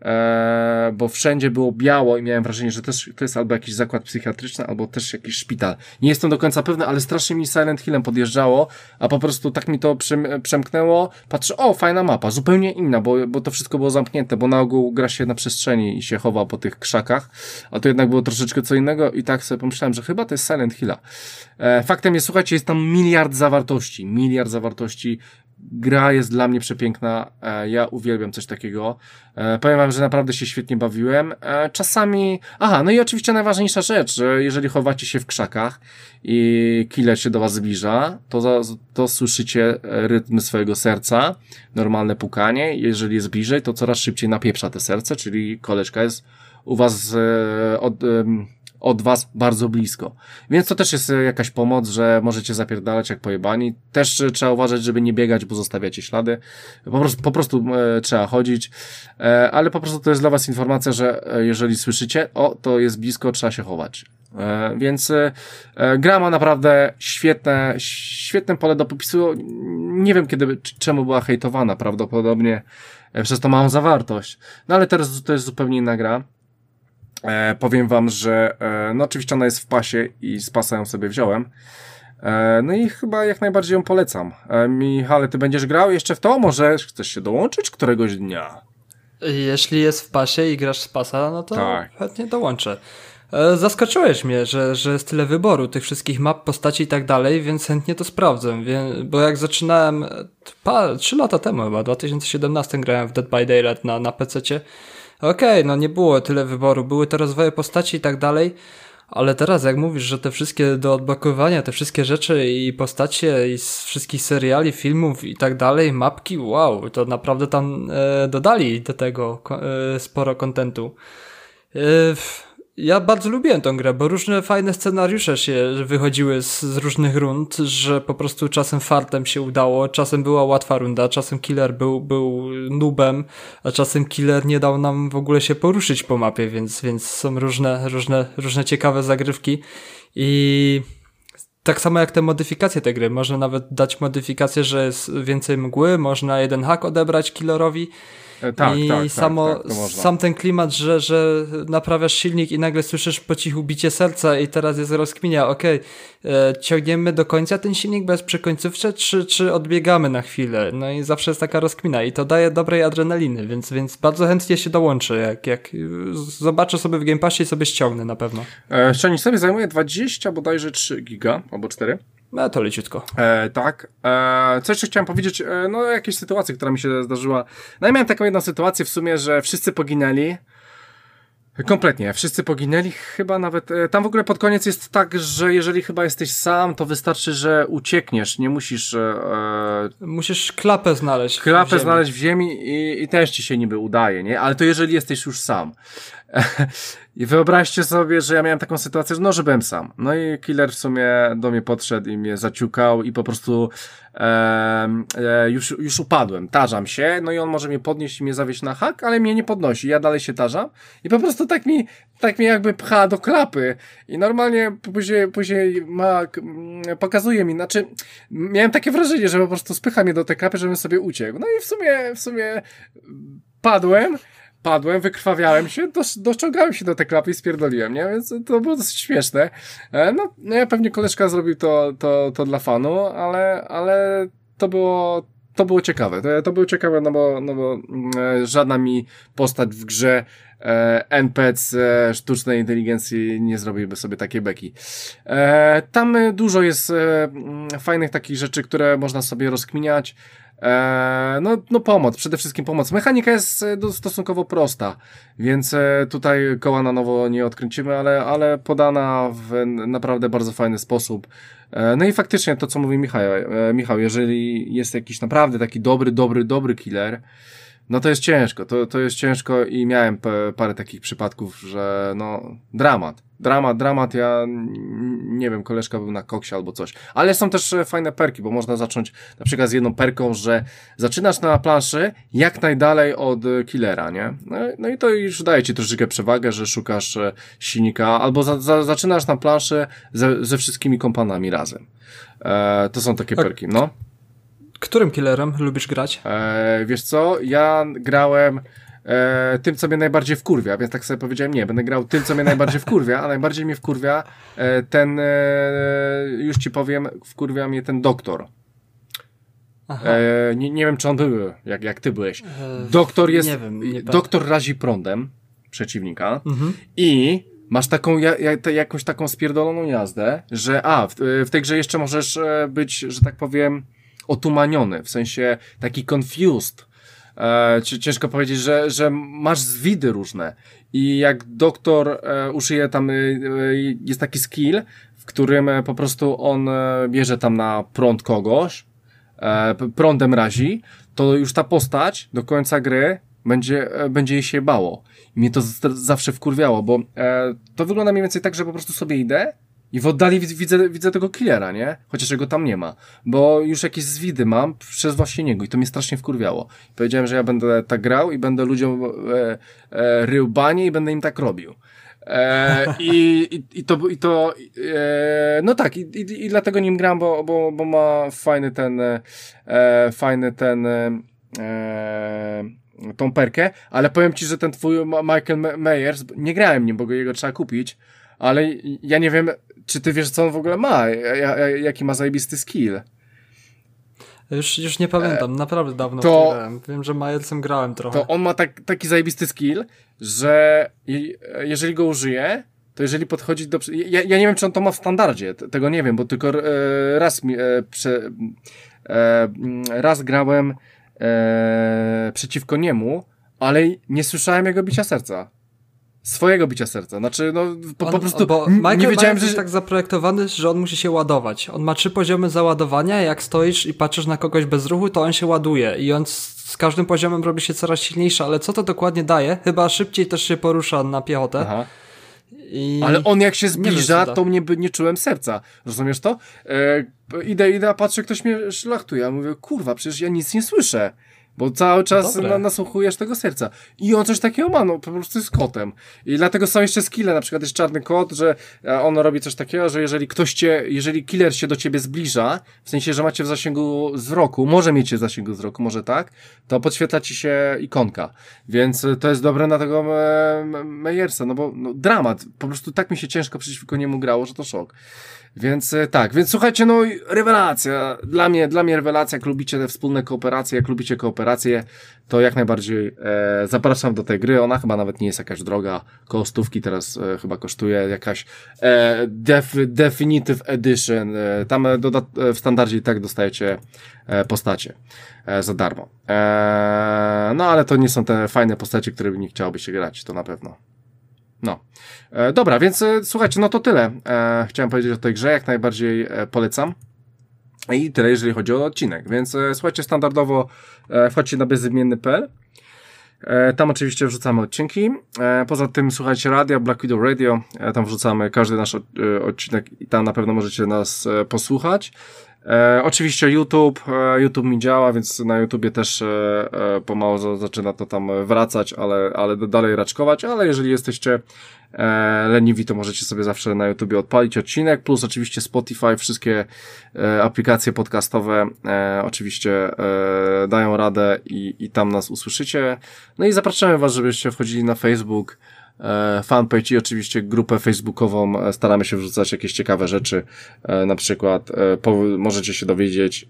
bo wszędzie było biało i miałem wrażenie, że to jest albo jakiś zakład psychiatryczny, albo też jakiś szpital. Nie jestem do końca pewny, ale strasznie mi Silent Hillem podjeżdżało, a po prostu tak mi to przemknęło. Patrzę, fajna mapa, zupełnie inna, bo to wszystko było zamknięte, bo na ogół gra się na przestrzeni i się chowa po tych krzakach, a to jednak było troszeczkę co innego i tak sobie pomyślałem, że chyba to jest Silent Hilla. Faktem jest, słuchajcie, jest tam miliard zawartości. Gra jest dla mnie przepiękna, ja uwielbiam coś takiego. Powiem wam, że naprawdę się świetnie bawiłem. Czasami... no i oczywiście najważniejsza rzecz, jeżeli chowacie się w krzakach i killer się do was zbliża, to słyszycie rytm swojego serca, normalne pukanie. Jeżeli jest bliżej, to coraz szybciej napieprza te serce, czyli koleżka jest u was od was bardzo blisko. Więc to też jest jakaś pomoc, że możecie zapierdalać jak pojebani. Też trzeba uważać, żeby nie biegać, bo zostawiacie ślady. Po prostu trzeba chodzić. Ale po prostu to jest dla was informacja, że jeżeli słyszycie, to jest blisko, trzeba się chować. Więc gra ma naprawdę świetne pole do popisu. Nie wiem czemu była hejtowana, prawdopodobnie przez tą małą zawartość. No ale teraz to jest zupełnie inna gra. Powiem wam, że oczywiście ona jest w pasie i z pasa ją sobie wziąłem. No i chyba jak najbardziej ją polecam. Michale, ty będziesz grał jeszcze w to? Może chcesz się dołączyć któregoś dnia? Jeśli jest w pasie i grasz z pasa, no to tak, chętnie dołączę. Zaskoczyłeś mnie, że jest tyle wyboru tych wszystkich map, postaci i tak dalej, więc chętnie to sprawdzę, bo jak zaczynałem 3 lata temu chyba, w 2017 grałem w Dead by Daylight na PC-cie. Okej, nie było tyle wyboru, były te rozwoje postaci i tak dalej, ale teraz jak mówisz, że te wszystkie do odblokowania, te wszystkie rzeczy i postacie i z wszystkich seriali, filmów i tak dalej, mapki, wow, to naprawdę tam dodali do tego sporo kontentu. Ja bardzo lubiłem tą grę, bo różne fajne scenariusze się wychodziły z różnych rund, że po prostu czasem fartem się udało, czasem była łatwa runda, czasem killer był noobem, a czasem killer nie dał nam w ogóle się poruszyć po mapie, więc są różne ciekawe zagrywki i tak samo jak te modyfikacje tej gry. Można nawet dać modyfikację, że jest więcej mgły, można jeden hak odebrać killerowi. Sam ten klimat, że naprawiasz silnik i nagle słyszysz po cichu bicie serca i teraz jest rozkminia, ciągniemy do końca ten silnik bez przekońcówce, czy odbiegamy na chwilę? No i zawsze jest taka rozkmina i to daje dobrej adrenaliny, więc bardzo chętnie się dołączę, jak zobaczę sobie w Game Passie i sobie ściągnę na pewno. Szczęście sobie zajmuje 20 bodajże 3 giga, albo 4. No to leciutko. Tak. Co jeszcze chciałem powiedzieć, jakieś sytuacje, która mi się zdarzyła. No i miałem taką jedną sytuację w sumie, że wszyscy poginęli. Kompletnie, wszyscy poginęli, chyba nawet, tam w ogóle pod koniec jest tak, że jeżeli chyba jesteś sam, to wystarczy, że uciekniesz, nie musisz... Musisz klapę znaleźć w ziemi i też ci się niby udaje, nie? Ale to jeżeli jesteś już sam. I wyobraźcie sobie, że ja miałem taką sytuację, że byłem sam. No i killer w sumie do mnie podszedł i mnie zaciukał i po prostu już upadłem, tarzam się, no i on może mnie podnieść i mnie zawieźć na hak, ale mnie nie podnosi, ja dalej się tarzam i po prostu tak mi jakby pcha do klapy i normalnie później pokazuje mi, znaczy miałem takie wrażenie, że po prostu spycha mnie do tej klapy, żebym sobie uciekł. No i w sumie padłem, wykrwawiałem się, dociągałem się do tej klapy i spierdoliłem, nie? Więc to było dosyć śmieszne. No, pewnie koleżka zrobił to dla fanu, ale to było ciekawe. To było ciekawe, no bo żadna mi postać w grze NPC sztucznej inteligencji nie zrobiłby sobie takiej beki. Tam dużo jest fajnych takich rzeczy, które można sobie rozkminiać. No pomoc, przede wszystkim pomoc. Mechanika jest stosunkowo prosta, więc tutaj koła na nowo nie odkręcimy, ale podana w naprawdę bardzo fajny sposób. No i faktycznie to, co mówi Michał, jeżeli jest jakiś naprawdę taki dobry killer, no to jest ciężko, to jest ciężko i miałem parę takich przypadków, że dramat, ja nie wiem, koleżka był na koksie albo coś, ale są też fajne perki, bo można zacząć na przykład z jedną perką, że zaczynasz na planszy jak najdalej od killera, nie? No i to już daje ci troszeczkę przewagę, że szukasz silnika, albo zaczynasz na planszy ze wszystkimi kompanami razem. To są takie perki, no. Którym killerem lubisz grać? Wiesz co, ja grałem tym, co mnie najbardziej wkurwia, więc tak sobie powiedziałem, nie, będę grał tym, co mnie najbardziej wkurwia, a najbardziej mnie wkurwia już ci powiem, wkurwia mnie ten doktor. Nie wiem, czy on był, jak ty byłeś. Doktor jest, nie wiem, doktor razi prądem przeciwnika i masz taką, jakąś taką spierdoloną jazdę, że w tej grze jeszcze możesz być, że tak powiem, otumaniony, w sensie taki confused. Ciężko powiedzieć, że masz zwidy różne i jak doktor użyje tam, jest taki skill, w którym po prostu on bierze tam na prąd kogoś, prądem razi, to już ta postać do końca gry będzie jej się bało. I mnie to zawsze wkurwiało, bo to wygląda mniej więcej tak, że po prostu sobie idę i w oddali widzę tego killera, nie? Chociaż jego tam nie ma. Bo już jakieś zwidy mam przez właśnie niego i to mnie strasznie wkurwiało. Powiedziałem, że ja będę tak grał i będę ludziom rył banie i będę im tak robił. No tak, i dlatego nim gram, bo ma fajny tą perkę, ale powiem ci, że ten twój Michael Myers, nie grałem nim, bo jego trzeba kupić, ale ja nie wiem, czy ty wiesz, co on w ogóle ma, jaki ma zajebisty skill. Już nie pamiętam, naprawdę dawno grałem. Wiem, że Myersem grałem trochę. To on ma taki zajebisty skill, że jeżeli go użyje, to jeżeli podchodzi do... Ja nie wiem, czy on to ma w standardzie, tego nie wiem, bo tylko raz grałem przeciwko niemu, ale nie słyszałem jego bicia serca. Swojego bicia serca. Znaczy, no, po prostu bo nie wiedziałem, że jest tak zaprojektowany, że on musi się ładować. On ma 3 poziomy załadowania, jak stoisz i patrzysz na kogoś bez ruchu, to on się ładuje i on z każdym poziomem robi się coraz silniejszy, ale co to dokładnie daje? Chyba szybciej też się porusza na piechotę. Aha. Ale on jak się zbliża, to nie czułem serca. Rozumiesz to? Idę, a patrzę, ktoś mnie szlachtuje. Ja mówię, kurwa, przecież ja nic nie słyszę. Bo cały czas nasłuchujesz tego serca. I on coś takiego ma, no po prostu jest kotem. I dlatego są jeszcze skille, na przykład jest czarny kot, że on robi coś takiego, że jeżeli killer się do ciebie zbliża, w sensie, że macie w zasięgu wzroku, może mieć w zasięgu wzroku, może tak, to podświetla ci się ikonka. Więc to jest dobre na tego Myersa, no bo dramat. Po prostu tak mi się ciężko przeciwko niemu grało, że to szok. Więc tak, więc słuchajcie, no rewelacja, dla mnie rewelacja, jak lubicie te wspólne kooperacje, jak lubicie kooperacje, to jak najbardziej zapraszam do tej gry, ona chyba nawet nie jest jakaś droga, koło 100 teraz chyba kosztuje jakaś Definitive Edition, tam w standardzie i tak dostajecie postacie za darmo. No ale to nie są te fajne postacie, które nie chciałoby się grać, to na pewno. No. Dobra, więc słuchajcie, no to tyle. Chciałem powiedzieć o tej grze, jak najbardziej polecam. I tyle, jeżeli chodzi o odcinek. Więc słuchajcie, standardowo wchodźcie na bezimienny.pl Tam oczywiście wrzucamy odcinki. Poza tym słuchajcie radia, Black Widow Radio. Tam wrzucamy każdy nasz odcinek i tam na pewno możecie nas posłuchać. Oczywiście YouTube mi działa, więc na YouTubie też pomału zaczyna to tam wracać, ale dalej raczkować, ale jeżeli jesteście leniwi, to możecie sobie zawsze na YouTubie odpalić odcinek, plus oczywiście Spotify, wszystkie aplikacje podcastowe oczywiście dają radę i tam nas usłyszycie. No i zapraszamy was, żebyście wchodzili na Facebook, fanpage i oczywiście grupę facebookową. Staramy się wrzucać jakieś ciekawe rzeczy, na przykład możecie się dowiedzieć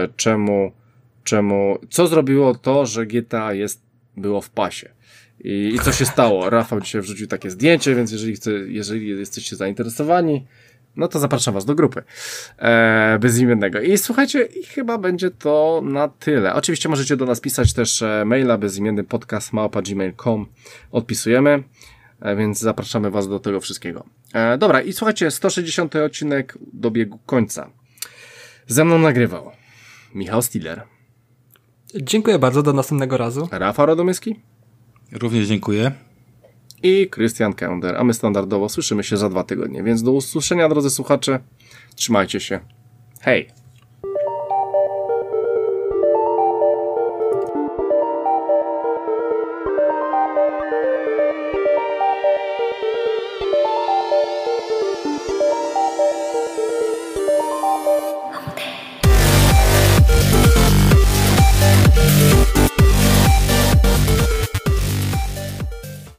co zrobiło to, że GTA było w pasie i co się stało. Rafał dzisiaj wrzucił takie zdjęcie, więc jeżeli jesteście zainteresowani, no to zapraszam was do grupy bezimiennego. I słuchajcie, i chyba będzie to na tyle. Oczywiście możecie do nas pisać też maila bezimienny podcast@gmail.com. Odpisujemy, więc zapraszamy was do tego wszystkiego. Dobra, i słuchajcie, 160 odcinek dobiegł końca. Ze mną nagrywał Michał Stiller. Dziękuję bardzo, do następnego razu. Rafał Radomyski. Również dziękuję. I Krystian Kender, a my standardowo słyszymy się za 2 tygodnie, więc do usłyszenia, drodzy słuchacze. Trzymajcie się. Hej!